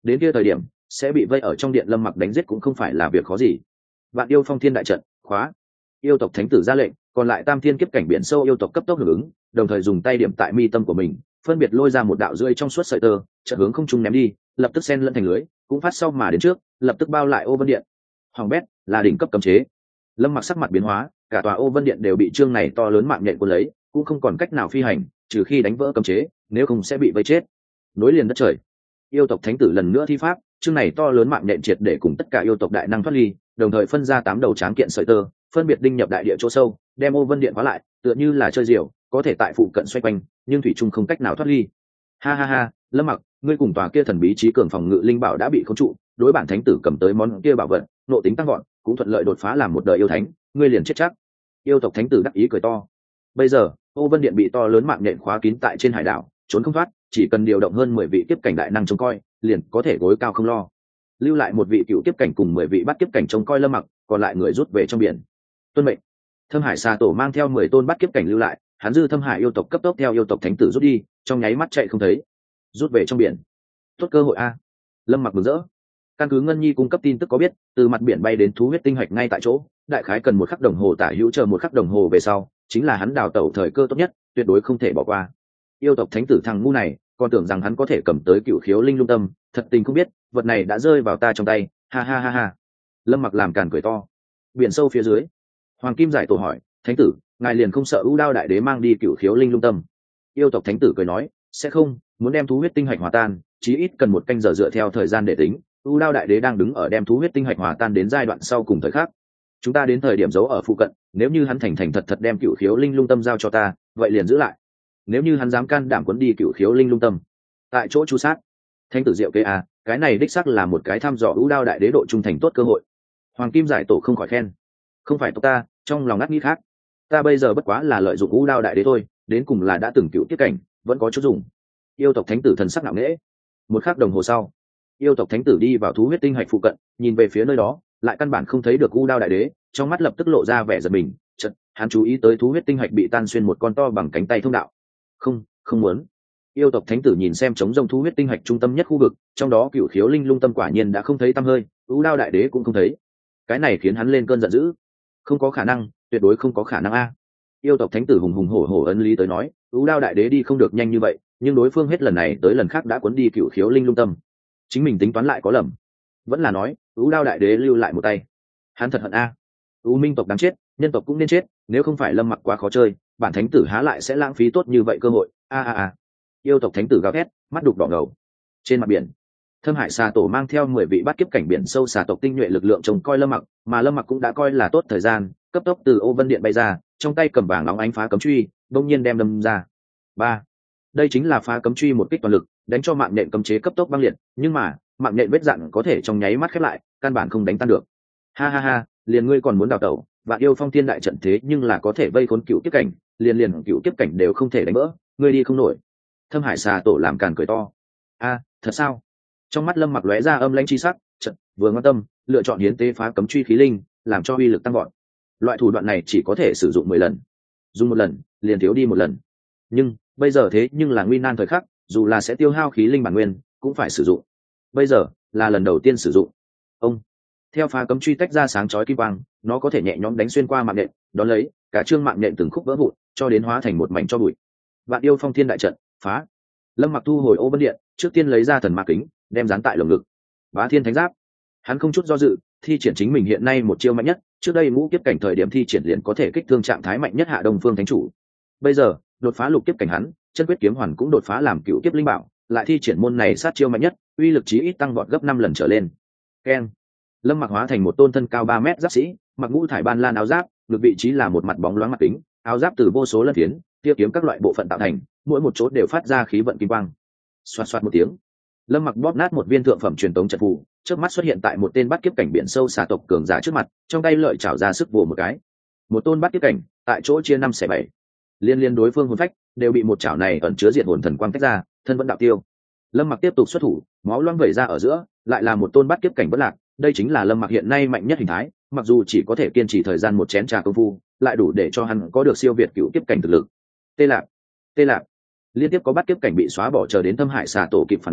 đến kia thời điểm sẽ bị vây ở trong điện Lâm Mặc đánh giết cũng không phải là việc khó gì. Vạn yêu phong thiên đại trận khóa. Yêu tộc thánh tử ra lệnh, còn lại tam thiên kiếp cảnh biển sâu yêu tộc cấp tốc hưởng ứng, đồng thời dùng tay điểm tại mi tâm của mình, phân biệt lôi ra một đạo rưỡi trong suốt sợi tơ, chợt hướng không trung ném đi, lập tức xen lẫn thành lưới, cũng phát sau mà đến trước, lập tức bao lại ô vân điện. Hoàng bét là đỉnh cấp cấm chế. Lâm Mặc sắc mặt biến hóa, cả tòa ô vân điện đều bị chương này to lớn mạng nhện cuốn lấy, cũng không còn cách nào phi hành, trừ khi đánh vỡ cấm chế, nếu không sẽ bị vây chết. Nối liền đất trời. Yêu tộc thánh tử lần nữa thi pháp, chương này to lớn mạng nhện triệt để cùng tất cả yêu tộc đại năng thoát ly, đồng thời phân ra tám đầu tráng kiện sợi tơ, phân biệt đinh nhập đại địa chỗ sâu, đem ô vân điện khóa lại, tựa như là chơi diều, có thể tại phụ cận xoay quanh, nhưng thủy chung không cách nào thoát ly. Ha ha ha, Lâm Mặc, ngươi cùng tòa kia thần bí trí cường phòng ngự linh bảo đã bị khống trụ, đối bản thánh tử cầm tới món kia bảo vật, nộ tính tăng vọt, cũng thuận lợi đột phá làm một đời yêu thánh, ngươi liền chết chắc. Yêu tộc thánh tử đắc ý cười to. Bây giờ, ô vân điện bị to lớn mạng nhện khóa kín tại trên hải đảo, trốn không thoát, chỉ cần điều động hơn mười vị kiếp cảnh đại năng trông coi, liền có thể gối cao không lo. Lưu lại một vị cựu kiếp cảnh cùng mười vị bắt kiếp cảnh trông coi Lâm Mặc, còn lại người rút về trong biển. Tuân mệnh. Thâm Hải Sa Tổ mang theo mười tôn bắt kiếp cảnh lưu lại, hắn dư Thâm Hải yêu tộc cấp tốc theo yêu tộc thánh tử rút đi, trong nháy mắt chạy không thấy. Rút về trong biển. Tốt cơ hội a. Lâm Mặc mừng rỡ. Căn cứ Ngân Nhi cung cấp tin tức có biết, từ mặt biển bay đến thú huyết tinh hạch ngay tại chỗ, đại khái cần một khắc đồng hồ tả hữu, chờ một khắc đồng hồ về sau, chính là hắn đào tẩu thời cơ tốt nhất, tuyệt đối không thể bỏ qua. Yêu tộc thánh tử thằng ngu này, còn tưởng rằng hắn có thể cầm tới cựu khiếu linh lung tâm, thật tình không biết, vật này đã rơi vào ta trong tay, ha ha ha ha. Lâm Mặc làm càn cười to. Biển sâu phía dưới, Hoàng Kim Giải Tổ hỏi, thánh tử, ngài liền không sợ ưu đao đại đế mang đi cựu khiếu linh lung tâm? Yêu tộc thánh tử cười nói, sẽ không, muốn đem thú huyết tinh hạch hòa tan, chí ít cần một canh giờ dựa theo thời gian để tính. ưu đao đại đế đang đứng ở đem thú huyết tinh hạch hòa tan đến giai đoạn sau cùng thời khắc. Chúng ta đến thời điểm giấu ở phụ cận, nếu như hắn thành thành thật thật đem cựu khiếu linh lung tâm giao cho ta, vậy liền giữ lại. Nếu như hắn dám can đảm quấn đi cựu khiếu linh lung tâm, tại chỗ chu sát. Thánh tử diệu kế à, cái này đích xác là một cái thăm dò ưu đao đại đế độ trung thành tốt cơ hội. Hoàng Kim Giải Tổ không khỏi khen. Không phải tộc ta, trong lòng ngắt nghĩ khác. Ta bây giờ bất quá là lợi dụng ưu đao đại đế thôi, đến cùng là đã từng cựu tiết cảnh, vẫn có chút dùng. Yêu tộc thánh tử thần sắc nặng nễ. Một khắc đồng hồ sau, yêu tộc thánh tử đi vào thú huyết tinh hạch phụ cận, nhìn về phía nơi đó, lại căn bản không thấy được ưu đao đại đế, trong mắt lập tức lộ ra vẻ giật mình. Chợt, hắn chú ý tới thú huyết tinh hạch bị tan xuyên một con to bằng cánh tay thông đạo. Không, không muốn. Yêu tộc thánh tử nhìn xem trống rông thú huyết tinh hạch trung tâm nhất khu vực, trong đó cựu khiếu linh lung tâm quả nhiên đã không thấy tăm hơi, ưu đao đại đế cũng không thấy. Cái này khiến hắn lên cơn giận dữ. Không có khả năng, tuyệt đối không có khả năng a. Yêu tộc thánh tử hùng hùng hổ hổ ấn lý tới nói, ưu đao đại đế đi không được nhanh như vậy, nhưng đối phương hết lần này tới lần khác đã cuốn đi cựu khiếu linh lung tâm. Chính mình tính toán lại có lầm. Vẫn là nói, ưu đao đại đế lưu lại một tay. Hắn thật hận a. U minh tộc đáng chết, nhân tộc cũng nên chết, nếu không phải Lâm Mặc quá khó chơi, bản thánh tử há lại sẽ lãng phí tốt như vậy cơ hội. A a a. Yêu tộc thánh tử gào thét, mắt đục đỏ ngầu. Trên mặt biển, Thâm Hải Sa Tổ mang theo mười vị bắt kiếp cảnh biển sâu xà tộc tinh nhuệ lực lượng trông coi Lâm Mặc, mà Lâm Mặc cũng đã coi là tốt thời gian, cấp tốc từ ô vân điện bay ra, trong tay cầm vàng óng ánh phá cấm truy, đông nhiên đem đâm ra. Ba, đây chính là phá cấm truy một kích toàn lực, đánh cho mạng nhện cấm chế cấp tốc băng liệt, nhưng mà mạng nhện vết dạn có thể trong nháy mắt khép lại, căn bản không đánh tan được. Ha ha ha, liền ngươi còn muốn đào tẩu, Vạn yêu phong thiên đại trận thế nhưng là có thể vây khốn cựu kiếp cảnh, liền liền cựu kiếp cảnh đều không thể đánh vỡ, ngươi đi không nổi. Thâm Hải Sa Tổ làm càn cười to. A, thật sao? Trong mắt Lâm Mặc lóe ra âm lãnh chi sắc, trận vừa ngoan tâm, lựa chọn hiến tế phá cấm truy khí linh, làm cho uy lực tăng vọt. Loại thủ đoạn này chỉ có thể sử dụng mười lần, dùng một lần liền thiếu đi một lần. Nhưng bây giờ thế nhưng là nguy nan thời khắc, dù là sẽ tiêu hao khí linh bản nguyên, cũng phải sử dụng. Bây giờ là lần đầu tiên sử dụng. Ông theo phá cấm truy tách ra sáng chói kim quang, nó có thể nhẹ nhõm đánh xuyên qua mạng nện, đón lấy cả trương mạng nện từng khúc vỡ vụn, cho đến hóa thành một mảnh cho bụi. Vạn yêu phong thiên đại trận phá. Lâm Mặc thu hồi ô vân điện, trước tiên lấy ra thần ma kính, đem dán tại lồng ngực. Bá thiên thánh giáp. Hắn không chút do dự, thi triển chính mình hiện nay một chiêu mạnh nhất, trước đây ngũ kiếp cảnh thời điểm thi triển liền có thể kích thương trạng thái mạnh nhất hạ đông phương thánh chủ. Bây giờ đột phá lục kiếp cảnh, hắn chân quyết kiếm hoàn cũng đột phá làm cựu kiếp linh bảo, lại thi triển môn này sát chiêu mạnh nhất, uy lực chí ít tăng vọt gấp năm lần trở lên. Keng. Lâm Mặc hóa thành một tôn thân cao ba mét giáp sĩ, mặc ngũ thải ban lan áo giáp, ngực vị trí là một mặt bóng loáng mặt kính, áo giáp từ vô số lân phiến, tia kiếm các loại bộ phận tạo thành, mỗi một chỗ đều phát ra khí vận kim quang. Xoạt xoạt một tiếng, Lâm Mặc bóp nát một viên thượng phẩm truyền tống trận phù, trước mắt xuất hiện tại một tên bắt kiếp cảnh biển sâu xà tộc cường giả trước mặt, trong tay lợi chảo ra sức vồ một cái. Một tôn bắt kiếp cảnh, tại chỗ chia năm xẻ bảy. Liên liên đối phương hồn phách đều bị một chảo này ẩn chứa diệt hồn thần quang tách ra, thân vẫn đạo tiêu. Lâm Mặc tiếp tục xuất thủ, máu loang vẩy ra ở giữa, lại là một tôn bắt kiếp cảnh bất lạc, đây chính là Lâm Mặc hiện nay mạnh nhất hình thái, mặc dù chỉ có thể kiên trì thời gian một chén trà công phu, lại đủ để cho hắn có được siêu việt cựu kiếp cảnh thực lực. Tê lạc, tê lạc. Liên tiếp có bắt kiếp cảnh bị xóa bỏ, chờ đến Thâm Hải Sa Tổ kịp phản ứng,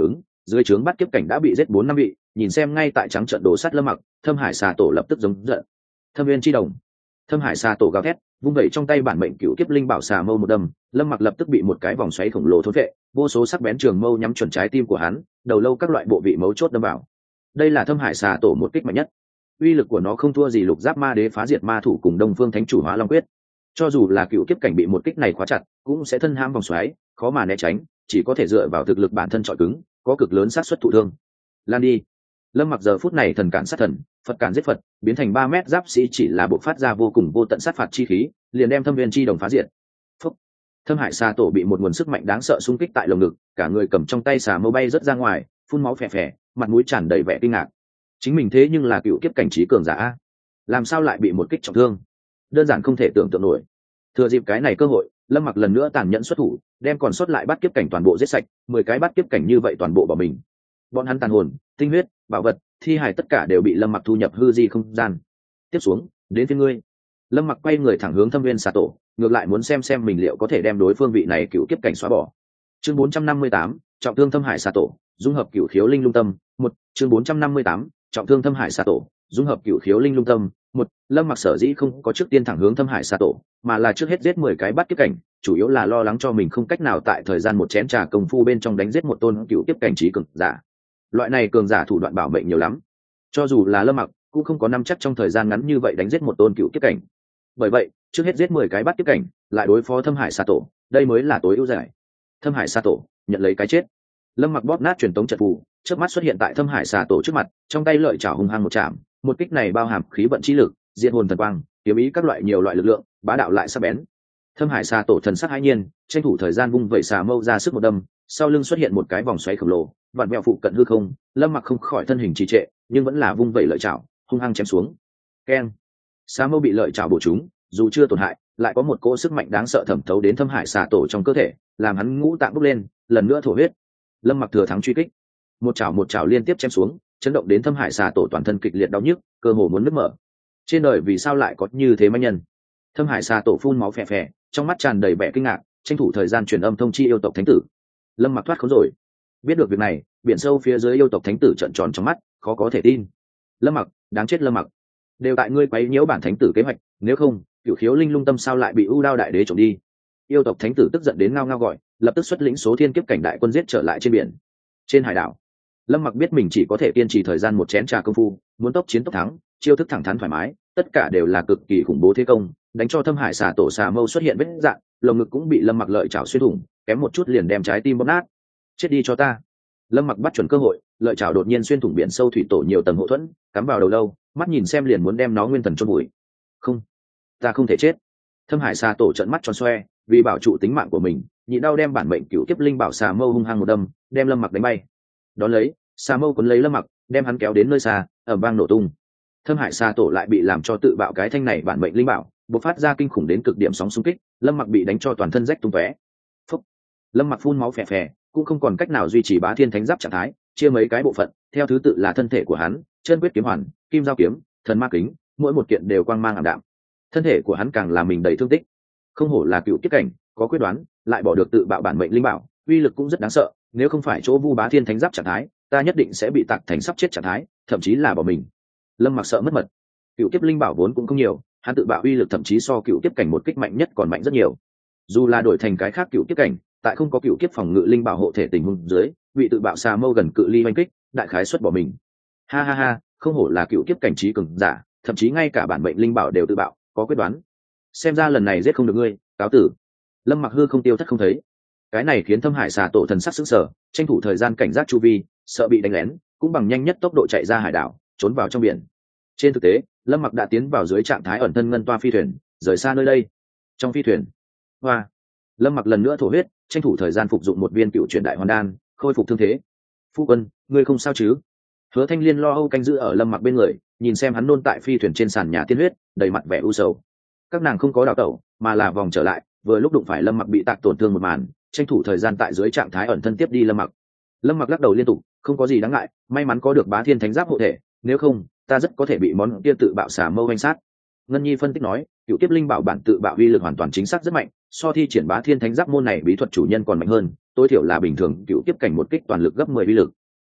dưới trướng bắt kiếp cảnh đã bị giết bốn năm vị, nhìn xem ngay tại trắng trận đổ sát Lâm Mặc, Thâm Hải xà tổ lập tức giống giận. Thâm viên chi đồng. Thâm Hải xà tổ gào thét, vung vẩy trong tay bản mệnh cựu kiếp linh bảo xà mâu một đâm, Lâm Mặc lập tức bị một cái vòng xoáy khổng lồ thôn vệ, vô số sắc bén trường mâu nhắm chuẩn trái tim của hắn, đầu lâu các loại bộ vị mấu chốt đâm vào. Đây là Thâm Hải xà tổ một kích mạnh nhất, uy lực của nó không thua gì Lục Giáp Ma Đế phá diệt ma thủ cùng Đông Phương Thánh chủ Hóa Long quyết. Cho dù là cựu kiếp cảnh bị một kích này khóa chặt, cũng sẽ thân ham vòng xoáy, khó mà né tránh, chỉ có thể dựa vào thực lực bản thân trọi cứng, có cực lớn xác suất thụ thương. Lan đi. Lâm Mặc giờ phút này thần cản sát thần, Phật cản giết Phật, biến thành ba mét giáp sĩ chỉ là bộ phát ra vô cùng vô tận sát phạt chi khí, liền đem Thâm Viên chi đồng phá diệt. Phúc. Thâm Hải xà tổ bị một nguồn sức mạnh đáng sợ xung kích tại lồng ngực, cả người cầm trong tay xà mâu bay rất ra ngoài, phun máu phè phè, mặt mũi tràn đầy vẻ kinh ngạc. Chính mình thế nhưng là cựu kiếp cảnh trí cường giả a, làm sao lại bị một kích trọng thương? Đơn giản không thể tưởng tượng nổi. Thừa dịp cái này cơ hội, Lâm Mặc lần nữa tàn nhẫn xuất thủ, đem còn sót lại bắt kiếp cảnh toàn bộ giết sạch, mười cái bắt kiếp cảnh như vậy toàn bộ bỏ mình. Bọn hắn tàn hồn, tinh huyết, bảo vật, thi hài tất cả đều bị Lâm Mặc thu nhập hư di không gian. Tiếp xuống, đến phía ngươi. Lâm Mặc quay người thẳng hướng Thâm Viên xà tổ, ngược lại muốn xem xem mình liệu có thể đem đối phương vị này cựu kiếp cảnh xóa bỏ. Chương bốn trăm năm mươi tám, trọng thương Thâm Hải xà tổ, dung hợp cựu khiếu linh lung tâm, một, chương bốn trăm năm mươi tám, trọng thương Thâm Hải xà tổ, dung hợp cựu khiếu linh lung tâm, một. Lâm Mặc sở dĩ không có trước tiên thẳng hướng Thâm Hải xà tổ, mà là trước hết giết mười cái bắt kiếp cảnh, chủ yếu là lo lắng cho mình không cách nào tại thời gian một chén trà công phu bên trong đánh giết một tôn cựu kiếp cảnh trí cường giả. Loại này cường giả thủ đoạn bảo mệnh nhiều lắm, cho dù là Lâm Mặc cũng không có nắm chắc trong thời gian ngắn như vậy đánh giết một tôn cựu kiếp cảnh. Bởi vậy, trước hết giết mười cái bắt kiếp cảnh, lại đối phó Thâm Hải xà tổ, đây mới là tối ưu giải. Thâm Hải xà tổ nhận lấy cái chết. Lâm Mặc bóp nát truyền tống trận phù, chớp mắt xuất hiện tại Thâm Hải xà tổ trước mặt, trong tay lợi chảo hung hăng một chạm, một kích này bao hàm khí vận chi lực, diệt hồn thần quang, kiếm ý các loại nhiều loại lực lượng, bá đạo lại sắc bén. Thâm Hải xà tổ thần sắc hãi nhiên, tranh thủ thời gian vung vẩy xà mâu ra sức một đâm, sau lưng xuất hiện một cái vòng xoáy khổng lồ, vặn vẹo phụ cận hư không. Lâm Mặc không khỏi thân hình trì trệ, nhưng vẫn là vung vẩy lợi chảo, hung hăng chém xuống. Keng! Xà mâu bị lợi chảo bổ trúng, dù chưa tổn hại, lại có một cỗ sức mạnh đáng sợ thẩm thấu đến Thâm Hải xà tổ trong cơ thể, làm hắn ngũ tạng bốc lên, lần nữa thổ huyết. Lâm Mặc thừa thắng truy kích, một chảo một chảo liên tiếp chém xuống, chấn động đến Thâm Hải xà tổ toàn thân kịch liệt đau nhức, cơ hồ muốn nứt mở. Trên đời vì sao lại có như thế manh nhân? Thâm Hải xà tổ phun máu phè phè, trong mắt tràn đầy vẻ kinh ngạc, tranh thủ thời gian truyền âm thông chi yêu tộc thánh tử. Lâm Mặc thoát khốn rồi. Biết được việc này, biển sâu phía dưới yêu tộc thánh tử trợn tròn trong mắt, khó có thể tin. Lâm Mặc, đáng chết Lâm Mặc, đều tại ngươi quấy nhiễu bản thánh tử kế hoạch, nếu không, cửu khiếu linh lung tâm sao lại bị U Đao đại đế trộm đi? Yêu tộc thánh tử tức giận đến ngao ngao gọi, lập tức xuất lĩnh số thiên kiếp cảnh đại quân giết trở lại trên biển. Trên hải đảo, Lâm Mặc biết mình chỉ có thể kiên trì thời gian một chén trà công phu, muốn tốc chiến tốc thắng, chiêu thức thẳng thắn thoải mái, tất cả đều là cực kỳ khủng bố thế công, đánh cho Thâm Hải xà tổ xà mâu xuất hiện vết rạn, lồng ngực cũng bị Lâm Mặc lợi chảo xuyên thủng, kém một chút liền đem trái tim bóp nát. Chết đi cho ta! Lâm Mặc bắt chuẩn cơ hội, lợi chảo đột nhiên xuyên thủng biển sâu thủy tổ nhiều tầng hộ thuẫn, cắm vào đầu lâu, mắt nhìn xem liền muốn đem nó nguyên thần chôn bụi. Không, ta không thể chết! Thâm Hải xà tổ trợn mắt tròn xoe, vì bảo trụ tính mạng của mình, nhịn đau đem bản mệnh cửu kiếp linh bảo xà mâu hung hăng một đâm, đem Lâm Mặc đánh bay. Đón lấy, xà mâu cuốn lấy Lâm Mặc, đem hắn kéo đến nơi xa, ầm vang nổ tung. Thâm Hải xà tổ lại bị làm cho tự bạo cái thanh này bản mệnh linh bảo, bộc phát ra kinh khủng đến cực điểm sóng xung kích, Lâm Mặc bị đánh cho toàn thân rách tung tóe. Phúc! Lâm Mặc phun máu phè phè, cũng không còn cách nào duy trì Bá Thiên Thánh Giáp trạng thái, chia mấy cái bộ phận, theo thứ tự là thân thể của hắn, chân quyết kiếm hoàn, kim giao kiếm, thần ma kính, mỗi một kiện đều quang mang ảm đạm. Thân thể của hắn càng làm mình đầy thương tích. Không hổ là cựu kiếp cảnh, có quyết đoán, lại bỏ được tự bạo bản mệnh linh bảo, uy lực cũng rất đáng sợ, nếu không phải chỗ Vu Bá Thiên Thánh Giáp trạng thái, ta nhất định sẽ bị tạc thành sắp chết trạng thái, thậm chí là bỏ mình. Lâm Mặc sợ mất mật. Cựu kiếp linh bảo vốn cũng không nhiều, hắn tự bạo uy lực thậm chí so cựu kiếp cảnh một kích mạnh nhất còn mạnh rất nhiều. Dù là đổi thành cái khác cựu kiếp cảnh, tại không có cựu kiếp phòng ngự linh bảo hộ thể tình huống dưới, bị tự bạo xà mâu gần cự ly oanh kích, đại khái xuất bỏ mình. Ha ha ha, không hổ là cựu kiếp cảnh trí cường giả, thậm chí ngay cả bản mệnh linh bảo đều tự bạo, có quyết đoán. Xem ra lần này giết không được ngươi, cáo tử. Lâm Mặc hư không tiêu thất không thấy. Cái này khiến Thâm Hải xà tổ thần sắc sững sờ, tranh thủ thời gian cảnh giác chu vi, sợ bị đánh lén, cũng bằng nhanh nhất tốc độ chạy ra hải đảo, trốn vào trong biển. Trên thực tế, Lâm Mặc đã tiến vào dưới trạng thái ẩn thân ngân toa phi thuyền, rời xa nơi đây. Trong phi thuyền, hoa, Lâm Mặc lần nữa thổ huyết, tranh thủ thời gian phục dụng một viên cựu truyền đại hoàn đan, khôi phục thương thế. Phu quân, ngươi không sao chứ? Hứa Thanh Liên lo âu canh giữ ở Lâm Mặc bên người, nhìn xem hắn nôn tại phi thuyền trên sàn nhà tiên huyết, đầy mặt vẻ u sầu. Các nàng không có đào tẩu, mà là vòng trở lại, vừa lúc đụng phải Lâm Mặc bị tạc tổn thương một màn, tranh thủ thời gian tại dưới trạng thái ẩn thân tiếp đi Lâm Mặc. Lâm Mặc lắc đầu liên tục, không có gì đáng ngại, may mắn có được Bá Thiên Thánh Giáp hộ thể, nếu không, ta rất có thể bị món kia tự bạo xả mâu vanh sát. Ngân Nhi phân tích nói, cựu kiếp linh bảo bản tự bạo uy lực hoàn toàn chính xác rất mạnh, so thi triển Bá Thiên Thánh Giáp môn này bí thuật chủ nhân còn mạnh hơn, tối thiểu là bình thường cựu kiếp cảnh một kích toàn lực gấp mười uy lực.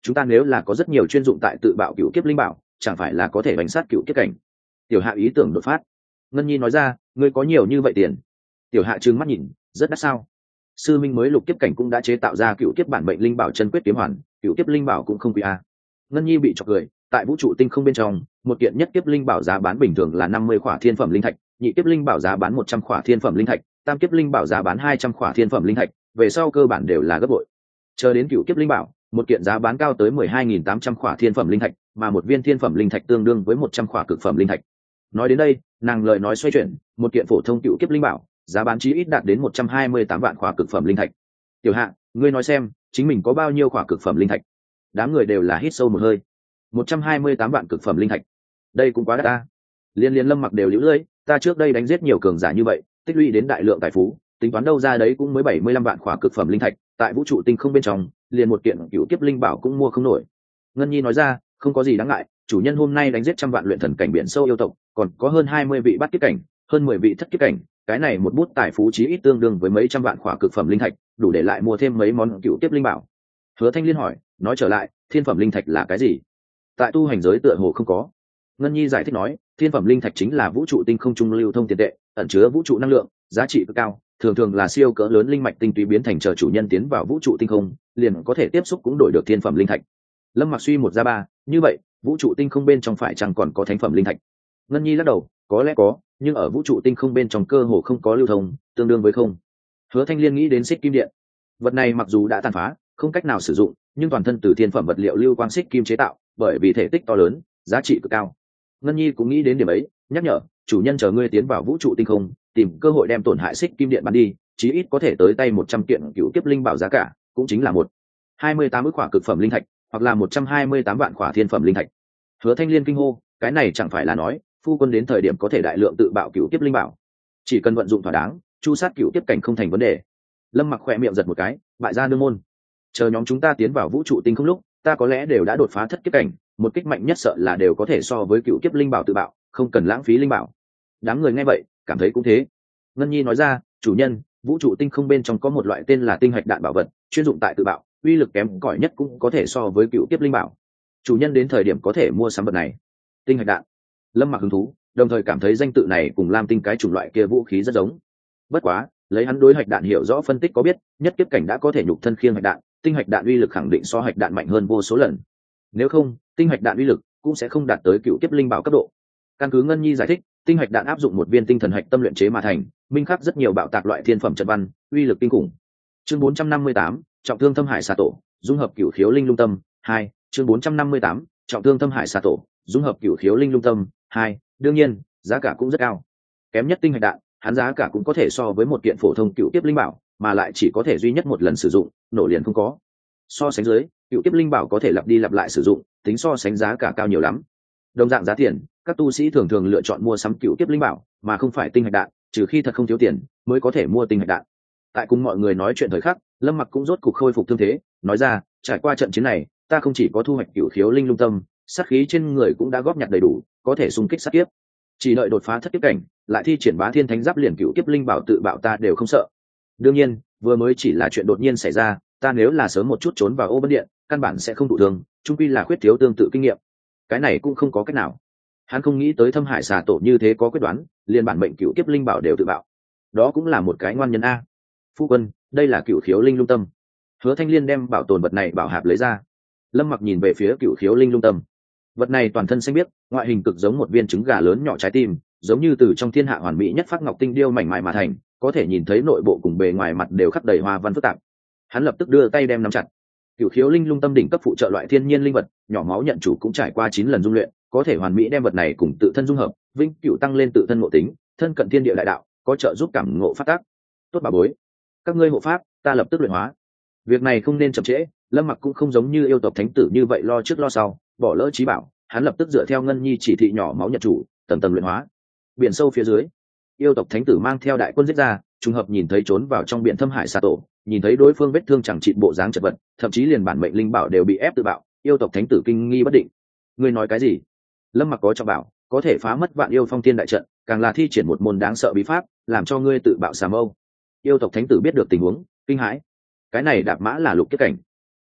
chúng ta nếu là có rất nhiều chuyên dụng tại tự bạo cựu kiếp linh bảo, chẳng phải là có thể bánh sát cựu kiếp cảnh. Tiểu Hạ ý tưởng đột phát. Ngân Nhi nói ra, ngươi có nhiều như vậy tiền? Tiểu Hạ trừng mắt nhìn, rất đắt sao? Sư minh mới lục kiếp cảnh cũng đã chế tạo ra cựu kiếp bản mệnh linh bảo chân quyết kiếm hoàn, cựu kiếp linh bảo cũng không quý a. Ngân Nhi bị chọc cười, tại vũ trụ tinh không bên trong, một kiện nhất kiếp linh bảo giá bán bình thường là năm mươi khỏa thiên phẩm linh thạch, nhị kiếp linh bảo giá bán một trăm khỏa thiên phẩm linh thạch, tam kiếp linh bảo giá bán hai trăm khỏa thiên phẩm linh thạch, về sau cơ bản đều là gấp bội. Chờ đến cựu kiếp linh bảo, một kiện giá bán cao tới mười hai nghìn tám trăm khỏa thiên phẩm linh thạch, mà một viên thiên phẩm linh thạch tương đương với một trăm khỏa cực phẩm linh thạch. Nói đến đây, nàng lời nói xoay chuyển, một kiện phổ thông cựu kiếp linh bảo, giá bán chí ít đạt đến một trăm hai mươi tám vạn khỏa cực phẩm linh thạch. Tiểu Hạ, ngươi nói xem, chính mình có bao nhiêu khỏa cực phẩm linh thạch? Đám người đều là hít sâu một hơi. một trăm hai mươi tám vạn cực phẩm linh thạch. Đây cũng quá đắt ta. Liên Liên Lâm Mặc đều liễu lưỡi, ta trước đây đánh giết nhiều cường giả như vậy, tích lũy đến đại lượng tài phú, tính toán đâu ra đấy cũng mới bảy mươi lăm vạn khỏa cực phẩm linh thạch, tại vũ trụ tinh không bên trong, liền một kiện cựu kiếp linh bảo cũng mua không nổi. Ngân Nhi nói ra, không có gì đáng ngại, chủ nhân hôm nay đánh giết trăm vạn luyện thần cảnh biển sâu yêu tộc, còn có hơn hai mươi vị bát kiếp cảnh, hơn mười vị thất kiếp cảnh, cái này một bút tài phú chí ít tương đương với mấy trăm vạn khỏa cực phẩm linh thạch, đủ để lại mua thêm mấy món cựu kiếp linh bảo. Hứa Thanh Liên hỏi, nói trở lại, thiên phẩm linh thạch là cái gì? Tại tu hành giới tựa hồ không có. Ngân Nhi giải thích nói, thiên phẩm linh thạch chính là vũ trụ tinh không trung lưu thông tiền tệ, ẩn chứa vũ trụ năng lượng, giá trị cực cao, thường thường là siêu cỡ lớn linh mạch tinh túy biến thành chờ chủ nhân tiến vào vũ trụ tinh không, liền có thể tiếp xúc cũng đổi được thiên phẩm linh thạch. Lâm Mặc suy một ra ba, như vậy, vũ trụ tinh không bên trong phải chăng còn có thánh phẩm linh thạch? Ngân Nhi lắc đầu, có lẽ có, nhưng ở vũ trụ tinh không bên trong cơ hồ không có lưu thông, tương đương với không. Hứa Thanh Liên nghĩ đến xích kim điện. Vật này mặc dù đã tàn phá, không cách nào sử dụng, nhưng toàn thân từ thiên phẩm vật liệu lưu quang xích kim chế tạo, bởi vì thể tích to lớn, giá trị cực cao. Ngân Nhi cũng nghĩ đến điểm ấy, nhắc nhở, chủ nhân chờ ngươi tiến vào vũ trụ tinh không, tìm cơ hội đem tổn hại xích kim điện bán đi, chí ít có thể tới tay một trăm kiện cựu kiếp linh bảo giá cả, cũng chính là một hai mươi tám ức khỏa cực phẩm linh thạch, hoặc là một trăm hai mươi tám vạn khỏa thiên phẩm linh thạch. Hứa Thanh Liên kinh hô, cái này chẳng phải là nói, phu quân đến thời điểm có thể đại lượng tự bạo cựu kiếp linh bảo, chỉ cần vận dụng thỏa đáng, chu sát cựu kiếp cảnh không thành vấn đề. Lâm Mặc khỏe miệng giật một cái, bại gia nương môn. Chờ nhóm chúng ta tiến vào vũ trụ tinh không lúc, ta có lẽ đều đã đột phá thất kiếp cảnh, một kích mạnh nhất sợ là đều có thể so với cựu kiếp linh bảo tự bạo, không cần lãng phí linh bảo. Đám người nghe vậy, cảm thấy cũng thế. Ngân Nhi nói ra, chủ nhân, vũ trụ tinh không bên trong có một loại tên là tinh hạch đạn bảo vật, chuyên dụng tại tự bạo, uy lực kém cỏi nhất cũng có thể so với cựu kiếp linh bảo. Chủ nhân đến thời điểm có thể mua sắm vật này. Tinh hạch đạn. Lâm Mặc hứng thú, đồng thời cảm thấy danh tự này cùng Lam Tinh cái chủng loại kia vũ khí rất giống. Bất quá, lấy hắn đối hạch đạn hiểu rõ phân tích có biết, nhất kiếp cảnh đã có thể nhục thân khiêng hạch đạn, tinh hạch đạn uy lực khẳng định so hạch đạn mạnh hơn vô số lần. Nếu không, tinh hạch đạn uy lực cũng sẽ không đạt tới cựu kiếp linh bảo cấp độ. Căn cứ Ngân Nhi giải thích, tinh hạch đạn áp dụng một viên tinh thần hạch tâm luyện chế mà thành, minh khắc rất nhiều bạo tạc loại thiên phẩm trận văn, uy lực kinh khủng. Chương bốn trăm năm mươi tám, trọng thương thâm hải xà tổ, dung hợp cửu khiếu linh lung tâm hai. Chương bốn trăm năm mươi tám, trọng thương thâm hải xà tổ, dung hợp cửu khiếu linh lung tâm hai. Đương nhiên, giá cả cũng rất cao. Kém nhất tinh hạch đạn, hắn giá cả cũng có thể so với một kiện phổ thông cựu kiếp linh bảo, mà lại chỉ có thể duy nhất một lần sử dụng, nổ liền không có. So sánh dưới, cựu kiếp linh bảo có thể lặp đi lặp lại sử dụng, tính so sánh giá cả cao nhiều lắm. Đồng dạng giá tiền, các tu sĩ thường thường lựa chọn mua sắm cựu kiếp linh bảo, mà không phải tinh hạch đạn, trừ khi thật không thiếu tiền, mới có thể mua tinh hạch đạn. Tại cùng mọi người nói chuyện thời khắc, Lâm Mặc cũng rốt cục khôi phục thương thế, nói ra, trải qua trận chiến này, ta không chỉ có thu hoạch cửu khiếu linh lung tâm, sát khí trên người cũng đã góp nhặt đầy đủ, có thể xung kích sát kiếp. Chỉ đợi đột phá thất kiếp cảnh, lại thi triển bá thiên thánh giáp liền cửu kiếp linh bảo tự bạo ta đều không sợ. Đương nhiên, vừa mới chỉ là chuyện đột nhiên xảy ra, ta nếu là sớm một chút trốn vào ô bân điện, căn bản sẽ không thụ thương, chung quy là khuyết thiếu tương tự kinh nghiệm. Cái này cũng không có cách nào. Hắn không nghĩ tới Thâm Hải xà tổ như thế có quyết đoán, liền bản mệnh cửu kiếp linh bảo đều tự bạo. Đó cũng là một cái ngoan nhân a. Phu quân, đây là cửu khiếu linh lung tâm. Hứa Thanh Liên đem bảo tồn vật này bảo hạp lấy ra. Lâm Mặc nhìn về phía cửu khiếu linh lung tâm. Vật này toàn thân xanh biếc, ngoại hình cực giống một viên trứng gà lớn nhỏ trái tim, giống như từ trong thiên hạ hoàn mỹ nhất phát ngọc tinh điêu mảnh mại mà thành, có thể nhìn thấy nội bộ cùng bề ngoài mặt đều khắc đầy hoa văn phức tạp. Hắn lập tức đưa tay đem nắm chặt. Cửu khiếu linh lung tâm đỉnh cấp phụ trợ loại thiên nhiên linh vật, nhỏ máu nhận chủ cũng trải qua chín lần dung luyện, có thể hoàn mỹ đem vật này cùng tự thân dung hợp, vĩnh cửu tăng lên tự thân ngộ tính, thân cận thiên địa đại đạo, có trợ giúp cảm ngộ phát tác. Tốt bà bối, các ngươi hộ pháp, ta lập tức luyện hóa. Việc này không nên chậm trễ. Lâm Mặc cũng không giống như yêu tộc thánh tử như vậy lo trước lo sau, bỏ lỡ trí bảo, hắn lập tức dựa theo Ngân Nhi chỉ thị nhỏ máu nhận chủ, tầng tầng luyện hóa. Biển sâu phía dưới, yêu tộc thánh tử mang theo đại quân giết ra, trùng hợp nhìn thấy trốn vào trong biển Thâm Hải xà tổ, nhìn thấy đối phương vết thương chẳng trị bộ dáng chật vật, thậm chí liền bản mệnh linh bảo đều bị ép tự bạo, yêu tộc thánh tử kinh nghi bất định. Ngươi nói cái gì? Lâm Mặc có cho bảo, có thể phá mất vạn yêu phong thiên đại trận, càng là thi triển một môn đáng sợ bí pháp, làm cho ngươi tự bạo xà mâu. Yêu tộc thánh tử biết được tình huống, kinh hãi. Cái này đạp mã là lục kiếp cảnh.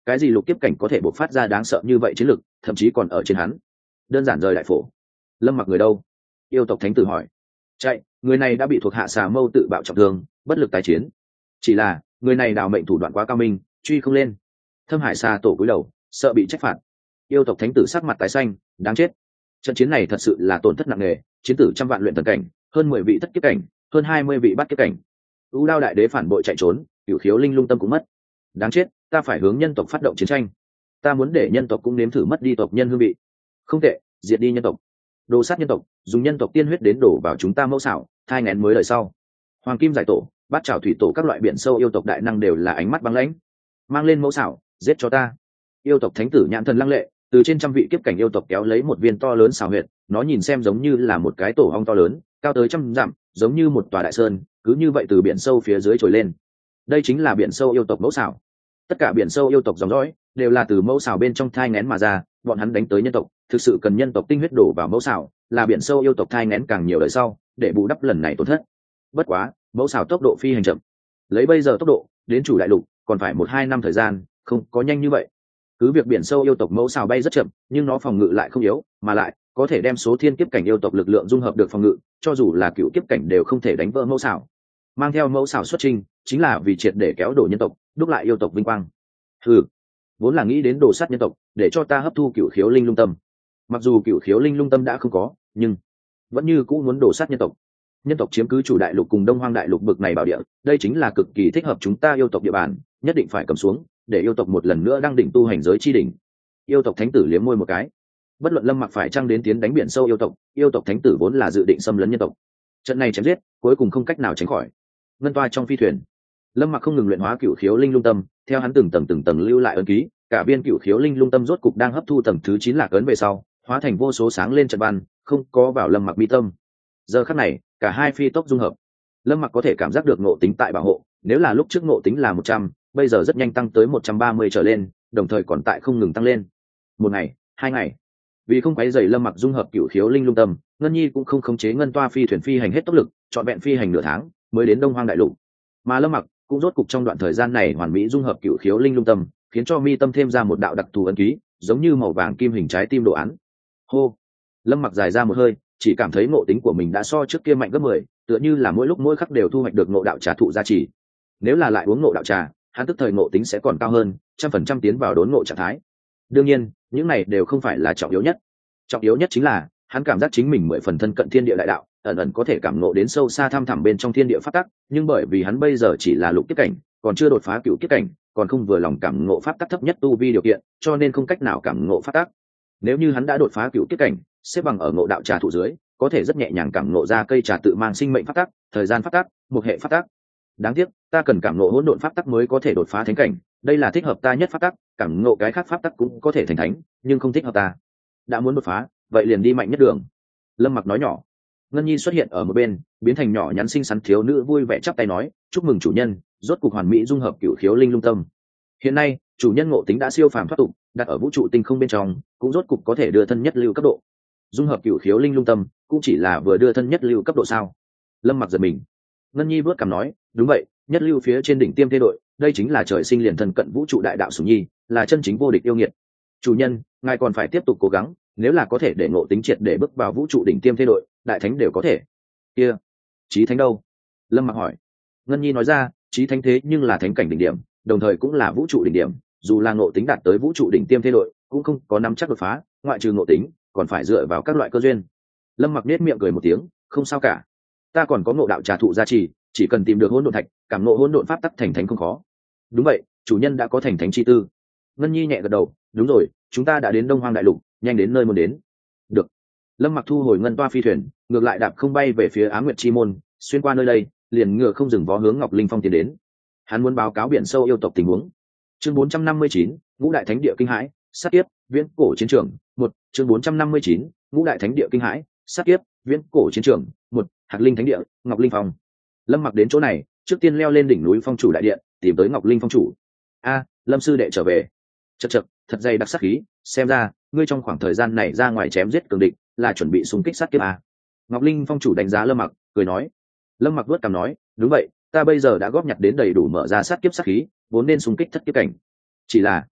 cái gì lục kiếp cảnh có thể bộc phát ra đáng sợ như vậy chiến lực, thậm chí còn ở trên hắn. Đơn giản rời đại phổ. Lâm Mặc người đâu? Yêu tộc thánh tử hỏi. Chạy, người này đã bị thuộc hạ xà mâu tự bạo trọng thương, bất lực tái chiến. Chỉ là người này đào mệnh thủ đoạn quá cao minh, truy không lên. Thâm Hải xà tổ cúi đầu, sợ bị trách phạt. Yêu tộc thánh tử sắc mặt tái xanh, đáng chết. Trận chiến này thật sự là tổn thất nặng nề, chiến tử trăm vạn luyện thần cảnh, hơn mười vị thất kiếp cảnh, hơn hai mươi vị bắt kiếp cảnh. U Đao đại đế phản bội chạy trốn, Cửu Khiếu linh lung tâm cũng mất. Đáng chết, ta phải hướng nhân tộc phát động chiến tranh. Ta muốn để nhân tộc cũng nếm thử mất đi tộc nhân hương vị. Không tệ, diệt đi nhân tộc, đồ sát nhân tộc, dùng nhân tộc tiên huyết đến đổ vào chúng ta mẫu xảo, thai nghén mới đời sau. Hoàng kim giải tổ, bát trảo thủy tổ, các loại biển sâu yêu tộc đại năng đều là ánh mắt băng lãnh. Mang lên mẫu xảo, giết cho ta. Yêu tộc thánh tử nhãn thần lăng lệ, từ trên trăm vị kiếp cảnh yêu tộc kéo lấy một viên to lớn xảo huyệt, nó nhìn xem giống như là một cái tổ ong to lớn, cao tới trăm dặm, giống như một tòa đại sơn, cứ như vậy từ biển sâu phía dưới trồi lên. Đây chính là biển sâu yêu tộc mẫu xảo. Tất cả biển sâu yêu tộc dòng dõi đều là từ mẫu xảo bên trong thai nghén mà ra, bọn hắn đánh tới nhân tộc, thực sự cần nhân tộc tinh huyết đổ vào mẫu xảo, là biển sâu yêu tộc thai nghén càng nhiều đời sau, để bù đắp lần này tổn thất. Bất quá, mẫu xảo tốc độ phi hành chậm, lấy bây giờ tốc độ đến chủ đại lục còn phải một hai năm thời gian, không có nhanh như vậy. Cứ việc biển sâu yêu tộc mẫu xảo bay rất chậm, nhưng nó phòng ngự lại không yếu, mà lại có thể đem số thiên kiếp cảnh yêu tộc lực lượng dung hợp được phòng ngự, cho dù là cựu kiếp cảnh đều không thể đánh vỡ mẫu xảo. Mang theo mẫu xảo xuất trình, chính là vì triệt để kéo đổ nhân tộc, đúc lại yêu tộc vinh quang. Ừ, vốn là nghĩ đến đồ sát nhân tộc, để cho ta hấp thu cựu khiếu linh lung tâm. Mặc dù cựu khiếu linh lung tâm đã không có, nhưng vẫn như cũng muốn đồ sát nhân tộc. Nhân tộc chiếm cứ chủ đại lục cùng đông hoang đại lục bực này bảo địa, đây chính là cực kỳ thích hợp chúng ta yêu tộc địa bàn, nhất định phải cầm xuống, để yêu tộc một lần nữa đăng đỉnh tu hành giới chi đỉnh. Yêu tộc thánh tử liếm môi một cái. Bất luận Lâm Mặc phải chăng đến tiến đánh biển sâu yêu tộc, yêu tộc thánh tử vốn là dự định xâm lấn nhân tộc. Trận này chém giết, cuối cùng không cách nào tránh khỏi. Ngân toa trong phi thuyền, Lâm Mặc không ngừng luyện hóa cựu khiếu linh lung tâm, theo hắn từng tầng từng tầng lưu lại ấn ký, cả viên cựu khiếu linh lung tâm rốt cục đang hấp thu tầng thứ chín lạc ấn về sau, hóa thành vô số sáng lên trận văn, không có vào Lâm Mặc mi tâm. Giờ khắc này, cả hai phi tốc dung hợp. Lâm Mặc có thể cảm giác được ngộ tính tại bảo hộ, nếu là lúc trước ngộ tính là một trăm, bây giờ rất nhanh tăng tới một trăm ba mươi trở lên, đồng thời còn tại không ngừng tăng lên. Một ngày, hai ngày. Vì không quấy rầy Lâm Mặc dung hợp cựu khiếu linh lung tâm, Ngân Nhi cũng không khống chế ngân toa phi thuyền phi hành hết tốc lực, chọn vẹn phi hành nửa tháng, mới đến Đông Hoang đại lục. Mà Lâm Mặc cũng rốt cục trong đoạn thời gian này hoàn mỹ dung hợp cựu khiếu linh lung tâm, khiến cho mi tâm thêm ra một đạo đặc thù ấn ký, giống như màu vàng kim hình trái tim đồ án. Hô. Lâm Mặc dài ra một hơi, chỉ cảm thấy ngộ tính của mình đã so trước kia mạnh gấp mười, tựa như là mỗi lúc mỗi khắc đều thu hoạch được ngộ đạo trà thụ gia trì. Nếu là lại uống ngộ đạo trà, hắn tức thời ngộ tính sẽ còn cao hơn, trăm phần trăm tiến vào đốn ngộ trạng thái. Đương nhiên, những này đều không phải là trọng yếu nhất. Trọng yếu nhất chính là hắn cảm giác chính mình mười phần thân cận thiên địa đại đạo, ẩn ẩn có thể cảm ngộ đến sâu xa thăm thẳm bên trong thiên địa pháp tắc, nhưng bởi vì hắn bây giờ chỉ là lục kiếp cảnh, còn chưa đột phá cựu kiếp cảnh, còn không vừa lòng cảm ngộ pháp tắc thấp nhất tu vi điều kiện, cho nên không cách nào cảm ngộ pháp tắc. Nếu như hắn đã đột phá cựu kiếp cảnh, xếp bằng ở ngộ đạo trà thụ dưới, có thể rất nhẹ nhàng cảm ngộ ra cây trà tự mang sinh mệnh pháp tắc, thời gian pháp tắc, một hệ pháp tắc. Đáng tiếc, ta cần cảm ngộ hỗn độn pháp tắc mới có thể đột phá thánh cảnh, đây là thích hợp ta nhất pháp tắc, cảm ngộ cái khác pháp tắc cũng có thể thành thánh, nhưng không thích hợp ta. Đã muốn đột phá, vậy liền đi mạnh nhất đường. Lâm Mặc nói nhỏ. Ngân Nhi xuất hiện ở một bên, biến thành nhỏ nhắn xinh xắn thiếu nữ vui vẻ chắp tay nói, chúc mừng chủ nhân, rốt cục hoàn mỹ dung hợp cửu khiếu linh lung tâm. Hiện nay, chủ nhân ngộ tính đã siêu phàm thoát tục, đặt ở vũ trụ tinh không bên trong, cũng rốt cục có thể đưa thân nhất lưu cấp độ. Dung hợp cửu khiếu linh lung tâm, cũng chỉ là vừa đưa thân nhất lưu cấp độ sao? Lâm Mặc giật mình. Ngân Nhi bước cằm nói, đúng vậy, nhất lưu phía trên đỉnh tiêm thế đội, đây chính là trời sinh liền thân cận vũ trụ đại đạo Sủng Nhi, là chân chính vô địch yêu nghiệt. Chủ nhân, ngài còn phải tiếp tục cố gắng, nếu là có thể để ngộ tính triệt để bước vào vũ trụ đỉnh tiêm thế đội, đại thánh đều có thể. Kia, chí thánh đâu? Lâm Mặc hỏi. Ngân Nhi nói ra, chí thánh thế nhưng là thánh cảnh đỉnh điểm, đồng thời cũng là vũ trụ đỉnh điểm, dù là ngộ tính đạt tới vũ trụ đỉnh tiêm thế đội, cũng không có nắm chắc đột phá, ngoại trừ ngộ tính, còn phải dựa vào các loại cơ duyên. Lâm Mặc nét miệng cười một tiếng, không sao cả, ta còn có ngộ đạo trà thụ gia trì, chỉ cần tìm được hỗn độn thạch, cảm ngộ hỗn độn pháp tắc thành thánh không khó. Đúng vậy, chủ nhân đã có thành thánh chi tư. Ngân Nhi nhẹ gật đầu, đúng rồi, chúng ta đã đến Đông Hoang đại lục, nhanh đến nơi muốn đến. Được. Lâm Mặc thu hồi ngân toa phi thuyền, ngược lại đạp không bay về phía Á Nguyệt chi môn, xuyên qua nơi đây, liền ngựa không dừng vó hướng Ngọc Linh Phong tiến đến. Hắn muốn báo cáo biển sâu yêu tộc tình huống. Chương bốn trăm năm mươi chín, Ngũ đại thánh địa kinh hãi, sát kiếp, viễn cổ chiến trường, một. Chương bốn trăm năm mươi chín, Ngũ đại thánh địa kinh hãi, sát kiếp, viễn cổ chiến trường, một. Hạc Linh thánh địa, Ngọc Linh Phong. Lâm Mặc đến chỗ này, trước tiên leo lên đỉnh núi phong chủ đại điện, tìm tới Ngọc Linh Phong chủ. A, Lâm sư đệ trở về. Chậc chậc, thật dày đặc sát khí, xem ra ngươi trong khoảng thời gian này ra ngoài chém giết cường địch, là chuẩn bị xung kích sát kiếp a. Ngọc Linh Phong chủ đánh giá Lâm Mặc, cười nói. Lâm Mặc vuốt cằm nói, đúng vậy, ta bây giờ đã góp nhặt đến đầy đủ mở ra sát kiếp sát khí, vốn nên xung kích thất kiếp cảnh. Chỉ là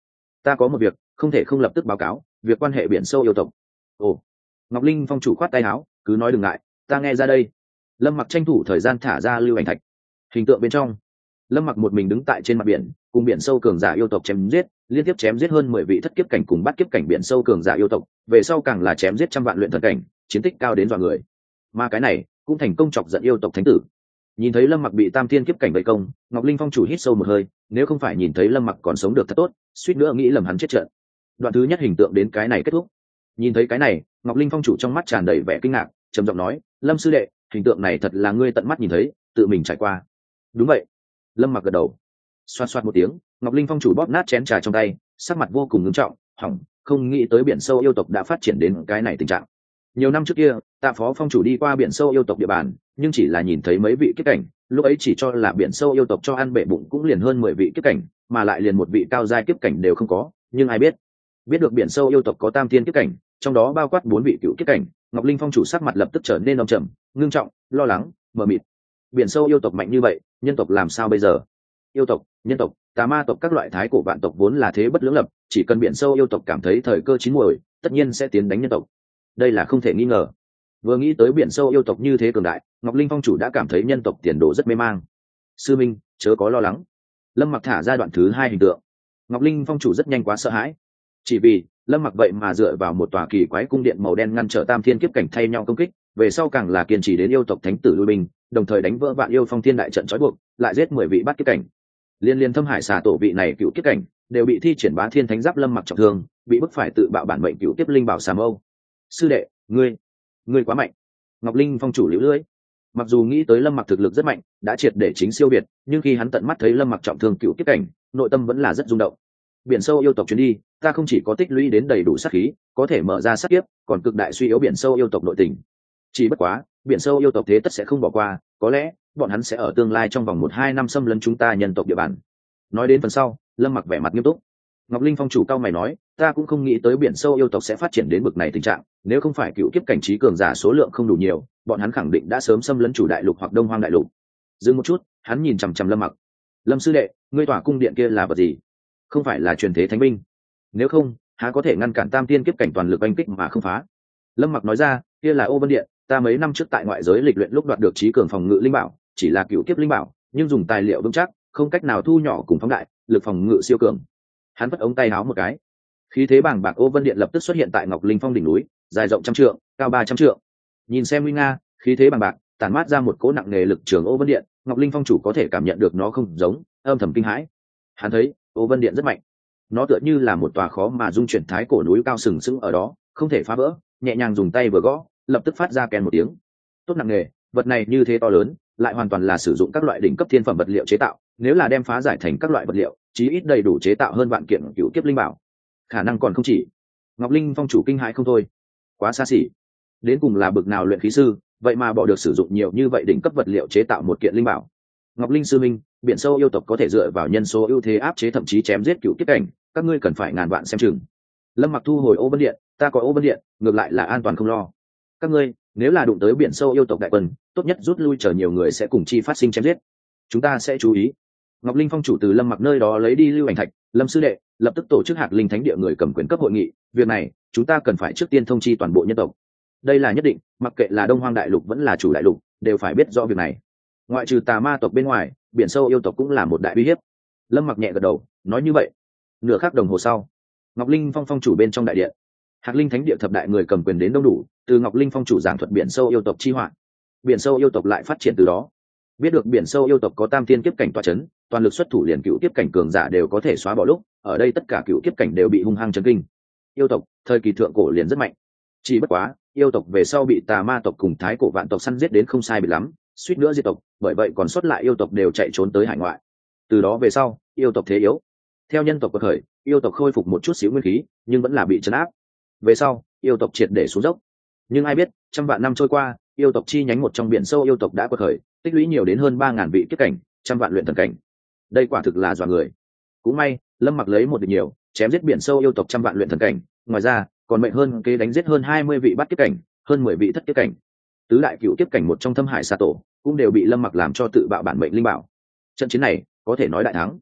ta có một việc không thể không lập tức báo cáo, việc quan hệ biển sâu yêu tộc. Ồ. Ngọc Linh phong chủ khoát tay áo, cứ nói đừng ngại, ta nghe ra đây. Lâm Mặc tranh thủ thời gian thả ra lưu ảnh thạch. Hình tượng bên trong, Lâm Mặc một mình đứng tại trên mặt biển, cùng biển sâu cường giả yêu tộc chém giết, liên tiếp chém giết hơn mười vị thất kiếp cảnh cùng bắt kiếp cảnh biển sâu cường giả yêu tộc, về sau càng là chém giết trăm vạn luyện thần cảnh, chiến tích cao đến dọa người. Mà cái này cũng thành công chọc giận yêu tộc thánh tử. Nhìn thấy Lâm Mặc bị tam thiên kiếp cảnh vây công, Ngọc Linh phong chủ hít sâu một hơi, nếu không phải nhìn thấy Lâm Mặc còn sống được thật tốt, suýt nữa nghĩ lầm hắn chết trận. Đoạn thứ nhất hình tượng đến cái này kết thúc. Nhìn thấy cái này, Ngọc Linh phong chủ trong mắt tràn đầy vẻ kinh ngạc, trầm giọng nói, Lâm sư đệ, hình tượng này thật là ngươi tận mắt nhìn thấy, tự mình trải qua. Đúng vậy. Lâm Mặc gật đầu. Xoát xoát một tiếng, Ngọc Linh phong chủ bóp nát chén trà trong tay, sắc mặt vô cùng nghiêm trọng, hỏng, không nghĩ tới biển sâu yêu tộc đã phát triển đến cái này tình trạng. Nhiều năm trước kia, Tạ phó phong chủ đi qua biển sâu yêu tộc địa bàn, nhưng chỉ là nhìn thấy mấy vị kiếp cảnh, lúc ấy chỉ cho là biển sâu yêu tộc cho ăn bể bụng cũng liền hơn mười vị kiếp cảnh, mà lại liền một vị cao giai kiếp cảnh đều không có, nhưng ai biết, biết được biển sâu yêu tộc có tam thiên kiếp cảnh, trong đó bao quát bốn vị cựu kiếp cảnh, Ngọc Linh phong chủ sắc mặt lập tức trở nên âm trầm, ngưng trọng, lo lắng, mờ mịt. Biển sâu yêu tộc mạnh như vậy, nhân tộc làm sao bây giờ? Yêu tộc, nhân tộc, tà ma tộc các loại thái cổ vạn tộc vốn là thế bất lưỡng lập, chỉ cần biển sâu yêu tộc cảm thấy thời cơ chín muồi, tất nhiên sẽ tiến đánh nhân tộc. Đây là không thể nghi ngờ. Vừa nghĩ tới biển sâu yêu tộc như thế cường đại, Ngọc Linh phong chủ đã cảm thấy nhân tộc tiền đồ rất mê mang. Sư minh, chớ có lo lắng. Lâm Mặc thả ra đoạn thứ hai hình tượng. Ngọc Linh phong chủ rất nhanh quá sợ hãi, chỉ vì Lâm Mặc vậy mà dựa vào một tòa kỳ quái cung điện màu đen ngăn trở tam thiên kiếp cảnh thay nhau công kích, về sau càng là kiên trì đến yêu tộc thánh tử lui binh, đồng thời đánh vỡ vạn yêu phong thiên đại trận trói buộc, lại giết mười vị bắt kiếp cảnh. Liên liên thâm hải xà tổ vị này cựu kiếp cảnh đều bị thi triển bá thiên thánh giáp Lâm Mặc trọng thương, bị bức phải tự bạo bản mệnh cựu kiếp linh bảo xà mâu. Sư đệ, ngươi, ngươi quá mạnh. Ngọc Linh phong chủ liễu lưỡi. Mặc dù nghĩ tới Lâm Mặc thực lực rất mạnh, đã triệt để chính siêu việt, nhưng khi hắn tận mắt thấy Lâm Mặc trọng thương cựu kiếp cảnh, nội tâm vẫn là rất rung động. Biển sâu yêu tộc chuyến đi, ta không chỉ có tích lũy đến đầy đủ sát khí, có thể mở ra sát kiếp, còn cực đại suy yếu biển sâu yêu tộc nội tình. Chỉ bất quá, biển sâu yêu tộc thế tất sẽ không bỏ qua, có lẽ bọn hắn sẽ ở tương lai trong vòng một hai năm xâm lấn chúng ta nhân tộc địa bàn. Nói đến phần sau, Lâm Mặc vẻ mặt nghiêm túc. Ngọc Linh phong chủ cao mày nói, ta cũng không nghĩ tới biển sâu yêu tộc sẽ phát triển đến bực này tình trạng, nếu không phải cựu kiếp cảnh trí cường giả số lượng không đủ nhiều, bọn hắn khẳng định đã sớm xâm lấn chủ đại lục hoặc đông hoang đại lục. Dừng một chút, hắn nhìn chằm chằm Lâm Mặc. Lâm sư đệ, ngươi tỏa cung điện kia là vật gì? Không phải là truyền thế thánh binh? Nếu không, há có thể ngăn cản tam tiên kiếp cảnh toàn lực oanh kích mà không phá? Lâm Mặc nói ra, kia là Ô Vân Điện, ta mấy năm trước tại ngoại giới lịch luyện lúc đoạt được trí cường phòng ngự linh bảo, chỉ là cựu kiếp linh bảo, nhưng dùng tài liệu vững chắc, không cách nào thu nhỏ cùng phóng đại, lực phòng ngự siêu cường. Hắn vất ống tay áo một cái, khí thế bàng bạc Ô Vân Điện lập tức xuất hiện tại Ngọc Linh phong đỉnh núi, dài rộng trăm trượng, cao ba trăm trượng. Nhìn xem nguy nga, khí thế bàng bạc, tản mát ra một cỗ nặng nề lực trường Ô Vân Điện, Ngọc Linh phong chủ có thể cảm nhận được nó không giống, âm thầm kinh hãi. Hắn thấy Ô Vân Điện rất mạnh, nó tựa như là một tòa khó mà dung chuyển thái cổ núi cao sừng sững ở đó, không thể phá vỡ, nhẹ nhàng dùng tay vừa gõ, lập tức phát ra kèn một tiếng. Tốt nặng nề, vật này như thế to lớn, lại hoàn toàn là sử dụng các loại đỉnh cấp thiên phẩm vật liệu chế tạo, nếu là đem phá giải thành các loại vật liệu, chí ít đầy đủ chế tạo hơn vạn kiện cựu kiếp linh bảo, khả năng còn không chỉ. Ngọc Linh phong chủ kinh hãi không thôi, quá xa xỉ, đến cùng là bực nào luyện khí sư, vậy mà bỏ được sử dụng nhiều như vậy đỉnh cấp vật liệu chế tạo một kiện linh bảo. Ngọc Linh sư minh, biển sâu yêu tộc có thể dựa vào nhân số ưu thế áp chế thậm chí chém giết cựu kiếp cảnh, các ngươi cần phải ngàn vạn xem chừng. Lâm Mặc thu hồi Ô Vân Điện, ta có Ô Vân Điện, ngược lại là an toàn không lo. Các ngươi nếu là đụng tới biển sâu yêu tộc đại quân, tốt nhất rút lui, chờ nhiều người sẽ cùng chi phát sinh chém giết. Chúng ta sẽ chú ý. Ngọc Linh phong chủ từ Lâm Mặc nơi đó lấy đi lưu ảnh thạch, Lâm sư đệ lập tức tổ chức Hạc Linh Thánh Địa người cầm quyền cấp hội nghị, việc này chúng ta cần phải trước tiên thông chi toàn bộ nhân tộc. Đây là nhất định, mặc kệ là Đông Hoang đại lục vẫn là chủ đại lục, đều phải biết rõ việc này. Ngoại trừ tà ma tộc bên ngoài, biển sâu yêu tộc cũng là một đại uy hiếp. Lâm Mặc nhẹ gật đầu, nói như vậy. Nửa khắc đồng hồ sau, Ngọc Linh phong phong chủ bên trong đại điện, Hạc Linh Thánh Địa thập đại người cầm quyền đến đông đủ, từ Ngọc Linh phong chủ giảng thuật biển sâu yêu tộc chi họa. Biển sâu yêu tộc lại phát triển từ đó. Biết được biển sâu yêu tộc có tam tiên kiếp cảnh tọa chấn, toàn lực xuất thủ liền cựu kiếp cảnh cường giả đều có thể xóa bỏ lúc, ở đây tất cả cựu kiếp cảnh đều bị hung hăng chấn kinh. Yêu tộc thời kỳ thượng cổ liền rất mạnh, chỉ bất quá yêu tộc về sau bị tà ma tộc cùng thái cổ vạn tộc săn giết đến không sai biệt lắm, suýt nữa diệt tộc, bởi vậy còn sót lại yêu tộc đều chạy trốn tới hải ngoại. Từ đó về sau, yêu tộc thế yếu. Theo nhân tộc quật khởi, yêu tộc khôi phục một chút xíu nguyên khí, nhưng vẫn là bị trấn áp. Về sau, yêu tộc triệt để xuống dốc. Nhưng ai biết, trăm vạn năm trôi qua, yêu tộc chi nhánh một trong biển sâu yêu tộc đã quật khởi, tích lũy nhiều đến hơn ba ngàn vị kiếp cảnh, trăm vạn luyện thần cảnh. Đây quả thực là dọa người. Cũng may, Lâm Mặc lấy một địch nhiều, chém giết biển sâu yêu tộc trăm vạn luyện thần cảnh, ngoài ra, còn mệnh hơn kế đánh giết hơn hai mươi vị bắt kiếp cảnh, hơn mười vị thất kiếp cảnh. Tứ đại cựu kiếp cảnh một trong Thâm Hải Sa Tổ, cũng đều bị Lâm Mặc làm cho tự bạo bản mệnh linh bảo. Trận chiến này, có thể nói đại thắng.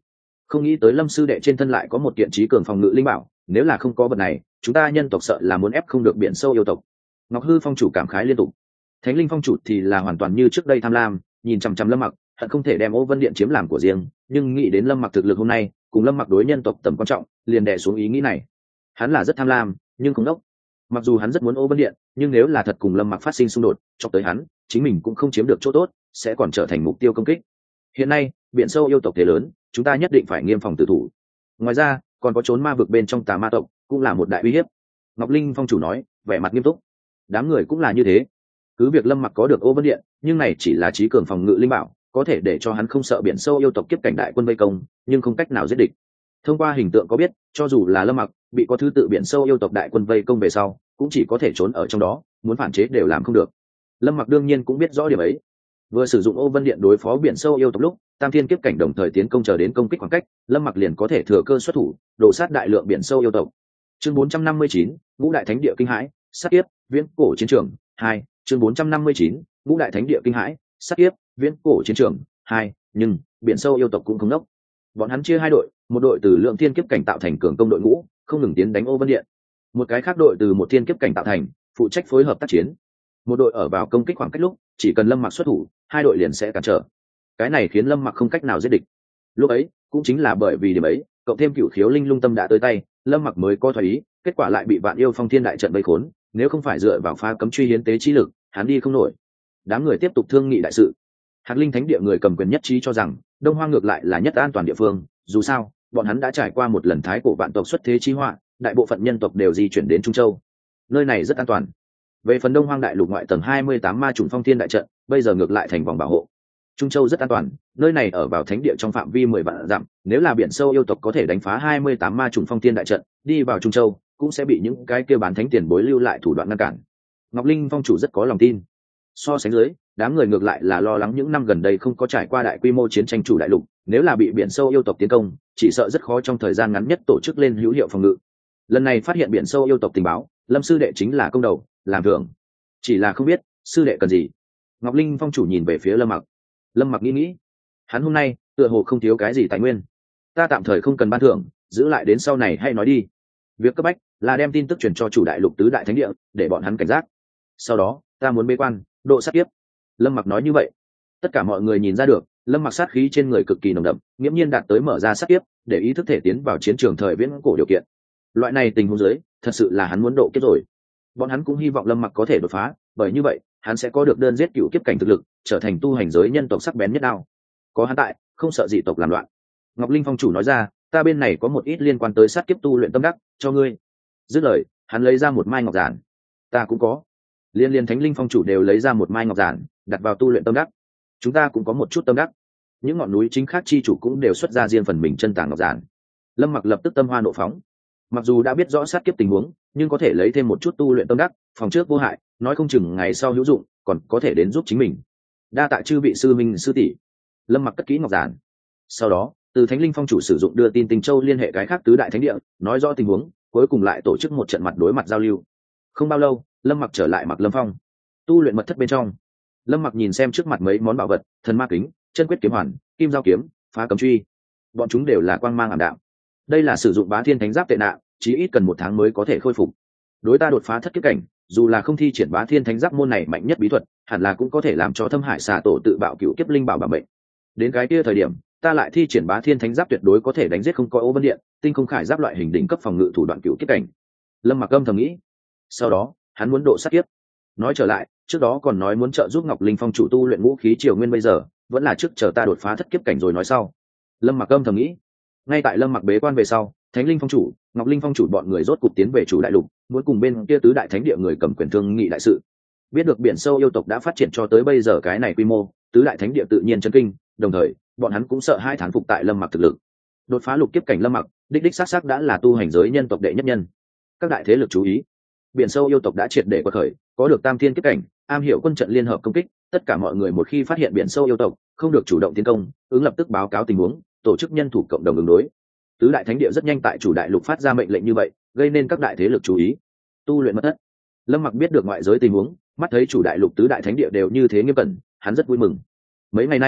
Không nghĩ tới Lâm sư đệ trên thân lại có một kiện trí cường phòng ngự linh bảo, nếu là không có vật này chúng ta nhân tộc sợ là muốn ép không được biển sâu yêu tộc. Ngọc Hư phong chủ cảm khái liên tục. Thánh Linh phong chủ thì là hoàn toàn như trước đây tham lam, nhìn chằm chằm Lâm Mặc, hận không thể đem Ô Vân Điện chiếm làm của riêng, nhưng nghĩ đến Lâm Mặc thực lực hôm nay cùng Lâm Mặc đối nhân tộc tầm quan trọng, liền đè xuống ý nghĩ này. Hắn là rất tham lam nhưng không đốc. Mặc dù hắn rất muốn Ô Vân Điện, nhưng nếu là thật cùng Lâm Mặc phát sinh xung đột, chọc tới hắn, chính mình cũng không chiếm được chỗ tốt, sẽ còn trở thành mục tiêu công kích. Hiện nay biển sâu yêu tộc thế lớn, chúng ta nhất định phải nghiêm phòng tự thủ. Ngoài ra còn có trốn ma vực bên trong tà ma tộc cũng là một đại uy hiếp. Ngọc Linh phong chủ nói, vẻ mặt nghiêm túc. Đám người cũng là như thế. Cứ việc Lâm Mặc có được Ô Vân Điện, nhưng này chỉ là trí cường phòng ngự linh bảo, có thể để cho hắn không sợ biển sâu yêu tộc kiếp cảnh đại quân vây công, nhưng không cách nào giết địch. Thông qua hình tượng có biết, cho dù là Lâm Mặc bị có thứ tự biển sâu yêu tộc đại quân vây công về sau, cũng chỉ có thể trốn ở trong đó, muốn phản chế đều làm không được. Lâm Mặc đương nhiên cũng biết rõ điểm ấy. Vừa sử dụng Ô Vân Điện đối phó biển sâu yêu tộc lúc, tam thiên kiếp cảnh đồng thời tiến công chờ đến công kích khoảng cách, Lâm Mặc liền có thể thừa cơ xuất thủ, đổ sát đại lượng biển sâu yêu tộc. Chương bốn trăm năm mươi chín, Ngũ Đại Thánh Địa kinh hãi, sát kiếp, viễn cổ chiến trường hai. Chương bốn trăm năm mươi chín, Ngũ Đại Thánh Địa kinh hãi, sát kiếp, viễn cổ chiến trường hai. Nhưng biển sâu yêu tộc cũng không nốc. Bọn hắn chia hai đội, một đội từ lượng thiên kiếp cảnh tạo thành cường công đội ngũ, không ngừng tiến đánh Ô Vân Điện. Một cái khác đội từ một thiên kiếp cảnh tạo thành, phụ trách phối hợp tác chiến. Một đội ở vào công kích khoảng cách lúc, chỉ cần Lâm Mặc xuất thủ, hai đội liền sẽ cản trở. Cái này khiến Lâm Mặc không cách nào giết địch. Lúc ấy cũng chính là bởi vì điểm ấy, cộng thêm cửu khiếu linh lung tâm đã tới tay, Lâm Mặc mới có thoái ý, kết quả lại bị Vạn Yêu Phong Thiên đại trận vây khốn, nếu không phải dựa vào phá cấm truy hiến tế trí lực, hắn đi không nổi. Đám người tiếp tục thương nghị đại sự. Hạt Linh Thánh Địa người cầm quyền nhất trí cho rằng Đông Hoang ngược lại là nhất an toàn địa phương, dù sao bọn hắn đã trải qua một lần thái cổ vạn tộc xuất thế chi họa, đại bộ phận nhân tộc đều di chuyển đến Trung Châu, nơi này rất an toàn. Về phần Đông Hoang đại lục ngoại tầng hai mươi tám ma trùng phong thiên đại trận, bây giờ ngược lại thành vòng bảo hộ. Trung Châu rất an toàn, nơi này ở vào thánh địa trong phạm vi mười vạn dặm, nếu là biển sâu yêu tộc có thể đánh phá hai mươi tám ma trùng phong thiên đại trận, đi vào Trung Châu, cũng sẽ bị những cái kia bán thánh tiền bối lưu lại thủ đoạn ngăn cản. Ngọc Linh phong chủ rất có lòng tin. So sánh dưới, đám người ngược lại là lo lắng những năm gần đây không có trải qua đại quy mô chiến tranh chủ đại lục, nếu là bị biển sâu yêu tộc tiến công, chỉ sợ rất khó trong thời gian ngắn nhất tổ chức lên hữu hiệu phòng ngự. Lần này phát hiện biển sâu yêu tộc tình báo, Lâm sư đệ chính là công đầu, làm thưởng. Chỉ là không biết sư đệ cần gì. Ngọc Linh phong chủ nhìn về phía Lâm Mặc. Lâm Mặc nghĩ nghĩ, hắn hôm nay tựa hồ không thiếu cái gì tài nguyên, ta tạm thời không cần ban thưởng, giữ lại đến sau này hay nói đi. Việc cấp bách là đem tin tức truyền cho chủ đại lục tứ đại thánh địa, để bọn hắn cảnh giác. Sau đó ta muốn bế quan độ sát kiếp. Lâm Mặc nói như vậy, tất cả mọi người nhìn ra được Lâm Mặc sát khí trên người cực kỳ nồng đậm, nghiễm nhiên đạt tới mở ra sát kiếp, để ý thức thể tiến vào chiến trường thời viễn cổ điều kiện. Loại này tình huống dưới, thật sự là hắn muốn độ kiếp rồi. Bọn hắn cũng hy vọng Lâm Mặc có thể đột phá, bởi như vậy hắn sẽ có được đơn giết cựu kiếp cảnh thực lực, trở thành tu hành giới nhân tộc sắc bén nhất đao. Có hắn tại, không sợ dị tộc làm loạn. Ngọc Linh phong chủ nói ra, ta bên này có một ít liên quan tới sát kiếp tu luyện tâm đắc, cho ngươi. Dứt lời, hắn lấy ra một mai ngọc giản. Ta cũng có. Liên liên Thánh Linh phong chủ đều lấy ra một mai ngọc giản, đặt vào tu luyện tâm đắc. Chúng ta cũng có một chút tâm đắc. Những ngọn núi chính khác chi chủ cũng đều xuất ra riêng phần mình chân tàng ngọc giản. Lâm Mặc lập tức tâm hoa nộ phóng. Mặc dù đã biết rõ sát kiếp tình huống, nhưng có thể lấy thêm một chút tu luyện tâm đắc, phòng trước vô hại, nói không chừng ngày sau hữu dụng, còn có thể đến giúp chính mình. Đa tạ chư vị sư minh sư tỷ. Lâm Mặc cất kỹ ngọc giản. Sau đó, từ Thánh Linh phong chủ sử dụng đưa tin Tình Châu liên hệ cái khác tứ đại thánh địa, nói rõ tình huống, cuối cùng lại tổ chức một trận mặt đối mặt giao lưu. Không bao lâu, Lâm Mặc trở lại Mặc Lâm Phong, tu luyện mật thất bên trong. Lâm Mặc nhìn xem trước mặt mấy món bảo vật, thần ma kính, chân quyết kiếm hoàn, kim giao kiếm, phá cấm truy, bọn chúng đều là quang mang ảm đạm. Đây là sử dụng Bá Thiên Thánh Giáp tệ nạn, chí ít cần một tháng mới có thể khôi phục. Đối ta đột phá thất kiếp cảnh, dù là không thi triển Bá Thiên Thánh Giáp môn này mạnh nhất bí thuật, hẳn là cũng có thể làm cho Thâm Hải Xà Tổ tự bạo cựu kiếp linh bảo bảo mệnh. Đến cái kia thời điểm, ta lại thi triển Bá Thiên Thánh Giáp tuyệt đối có thể đánh giết không coi Ô Vân Điện, tinh không khải giáp loại hình đỉnh cấp phòng ngự thủ đoạn cựu kiếp cảnh. Lâm Mặc âm thầm nghĩ. Sau đó, hắn muốn độ sát kiếp. Nói trở lại, trước đó còn nói muốn trợ giúp Ngọc Linh phong chủ tu luyện ngũ khí triều nguyên, bây giờ vẫn là trước chờ ta đột phá thất kiếp cảnh rồi nói sau. Lâm Mặc âm thầm nghĩ. Ngay tại Lâm Mặc bế quan về sau, Thánh Linh phong chủ, Ngọc Linh phong chủ bọn người rốt cục tiến về chủ đại lục, muốn cùng bên kia tứ đại thánh địa người cầm quyền thương nghị đại sự. Biết được biển sâu yêu tộc đã phát triển cho tới bây giờ cái này quy mô, tứ đại thánh địa tự nhiên chấn kinh, đồng thời bọn hắn cũng sợ hai thán phục tại Lâm Mặc thực lực. Đột phá lục kiếp cảnh Lâm Mặc, đích đích xác xác đã là tu hành giới nhân tộc đệ nhất nhân. Các đại thế lực chú ý, biển sâu yêu tộc đã triệt để quật khởi, có được tam thiên kiếp cảnh, am hiểu quân trận liên hợp công kích, tất cả mọi người một khi phát hiện biển sâu yêu tộc, không được chủ động tiến công, ứng lập tức báo cáo tình huống, tổ chức nhân thủ cộng đồng ứng đối. Tứ đại thánh địa rất nhanh tại chủ đại lục phát ra mệnh lệnh như vậy, gây nên các đại thế lực chú ý. Tu luyện mật thất. Lâm Mặc biết được ngoại giới tình huống, mắt thấy chủ đại lục tứ đại thánh địa đều như thế nghiêm cẩn, hắn rất vui mừng. Mấy ngày nay,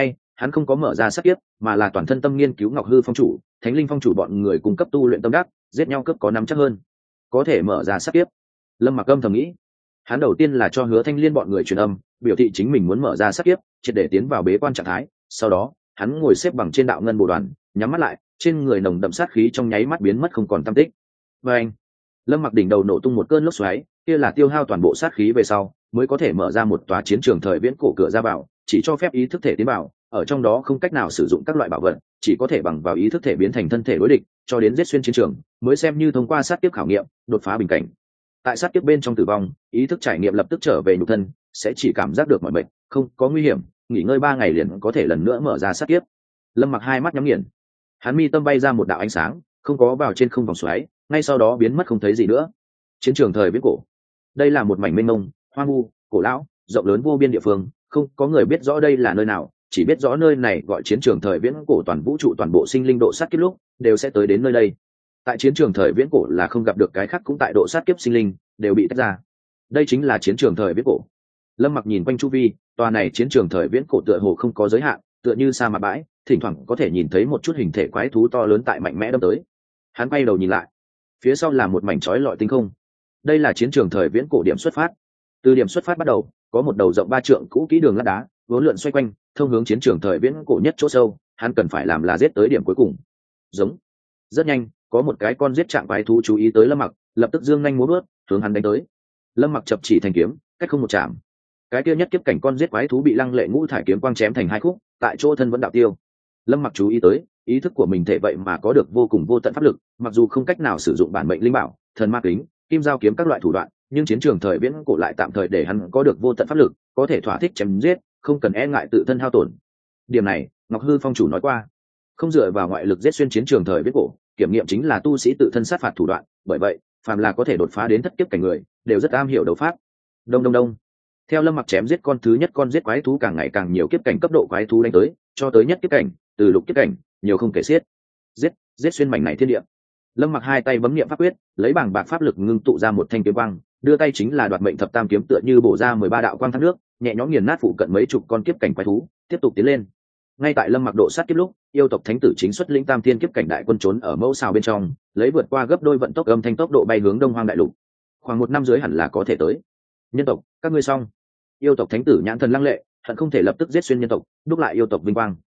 hắn không có mở ra sát kiếp, mà là toàn thân tâm nghiên cứu Ngọc Hư Phong chủ, Thánh Linh Phong chủ bọn người cung cấp tu luyện tâm đắc, giết nhau cấp có nắm chắc hơn, có thể mở ra sát kiếp. Lâm Mặc âm thầm nghĩ, hắn đầu tiên là cho Hứa Thanh Liên bọn người truyền âm, biểu thị chính mình muốn mở ra sát kiếp, triệt để tiến vào bế quan trạng thái. Sau đó, hắn ngồi xếp bằng trên đạo ngân bồ đoàn, nhắm mắt lại, trên người nồng đậm sát khí trong nháy mắt biến mất không còn tăm tích. Và anh, Lâm Mặc đỉnh đầu nổ tung một cơn lốc xoáy, kia là tiêu hao toàn bộ sát khí về sau, mới có thể mở ra một tòa chiến trường thời viễn cổ cửa ra vào, chỉ cho phép ý thức thể tiến vào, ở trong đó không cách nào sử dụng các loại bảo vật, chỉ có thể bằng vào ý thức thể biến thành thân thể đối địch, cho đến giết xuyên chiến trường, mới xem như thông qua sát kiếp khảo nghiệm, đột phá bình cảnh. Tại sát kiếp bên trong tử vong, ý thức trải nghiệm lập tức trở về nhục thân, sẽ chỉ cảm giác được mọi bệnh, không có nguy hiểm, nghỉ ngơi ba ngày liền có thể lần nữa mở ra sát kiếp. Lâm Mặc hai mắt nhắm nghiền, hắn mi tâm bay ra một đạo ánh sáng, không có vào trên không vòng xoáy, ngay sau đó biến mất không thấy gì nữa. Chiến trường thời viễn cổ, đây là một mảnh mênh mông, hoang vu, cổ lão, rộng lớn vô biên địa phương, không có người biết rõ đây là nơi nào, chỉ biết rõ nơi này gọi chiến trường thời viễn cổ, toàn vũ trụ toàn bộ sinh linh độ sát kiếp lúc đều sẽ tới đến nơi đây. Tại chiến trường thời viễn cổ là không gặp được cái khác cũng tại độ sát kiếp sinh linh đều bị tách ra. Đây chính là chiến trường thời viễn cổ. Lâm Mặc nhìn quanh chu vi, tòa này chiến trường thời viễn cổ tựa hồ không có giới hạn, tựa như sa mạc bãi, thỉnh thoảng có thể nhìn thấy một chút hình thể quái thú to lớn tại mạnh mẽ đâm tới. Hắn quay đầu nhìn lại, phía sau là một mảnh chói lọi tinh không. Đây là chiến trường thời viễn cổ điểm xuất phát. Từ điểm xuất phát bắt đầu, có một đầu rộng ba trượng cũ kỹ đường lát đá, vốn lượn xoay quanh, thông hướng chiến trường thời viễn cổ nhất chỗ sâu. Hắn cần phải làm là giết tới điểm cuối cùng. Giống. Rất nhanh, có một cái con giết trạng quái thú chú ý tới Lâm Mặc, lập tức dương nhanh múa vớt, hướng hắn đánh tới. Lâm Mặc chập chỉ thành kiếm, cách không một chạm. Cái kia nhất kiếp cảnh con giết quái thú bị lăng lệ ngũ thải kiếm quang chém thành hai khúc, tại chỗ thân vẫn đạo tiêu. Lâm Mặc chú ý tới, ý thức của mình thể vậy mà có được vô cùng vô tận pháp lực, mặc dù không cách nào sử dụng bản mệnh linh bảo, thần ma kính, kim giao kiếm các loại thủ đoạn, nhưng chiến trường thời viễn cổ lại tạm thời để hắn có được vô tận pháp lực, có thể thỏa thích chém giết, không cần e ngại tự thân hao tổn. Điểm này, Ngọc Hư Phong chủ nói qua, không dựa vào ngoại lực giết xuyên chiến trường thời viễn cổ, kiểm nghiệm chính là tu sĩ tự thân sát phạt thủ đoạn, bởi vậy, phàm là có thể đột phá đến thất kiếp cảnh người, đều rất am hiểu đấu pháp. Đông đông đông. Theo Lâm Mặc chém giết con thứ nhất con giết quái thú, càng ngày càng nhiều kiếp cảnh cấp độ quái thú đánh tới, cho tới nhất kiếp cảnh, từ lục kiếp cảnh, nhiều không kể xiết. Giết, giết xuyên mảnh này thiên địa. Lâm Mặc hai tay bấm niệm pháp quyết, lấy bảng bạc pháp lực ngưng tụ ra một thanh kiếm quang, đưa tay chính là đoạt mệnh thập tam kiếm, tựa như bổ ra mười ba đạo quang thác nước, nhẹ nhõm nghiền nát phụ cận mấy chục con kiếp cảnh quái thú, tiếp tục tiến lên. Ngay tại Lâm Mặc độ sát kiếp lúc, yêu tộc thánh tử chính xuất lĩnh tam thiên kiếp cảnh đại quân trốn ở mẫu xào bên trong, lấy vượt qua gấp đôi vận tốc âm thanh tốc độ bay hướng Đông Hoang đại lục. Khoảng một năm dưới hẳn là có thể tới. Nhân tộc, các ngươi xong. Yêu tộc thánh tử nhãn thần lăng lệ, hận không thể lập tức giết xuyên nhân tộc, đúc lại yêu tộc vinh quang.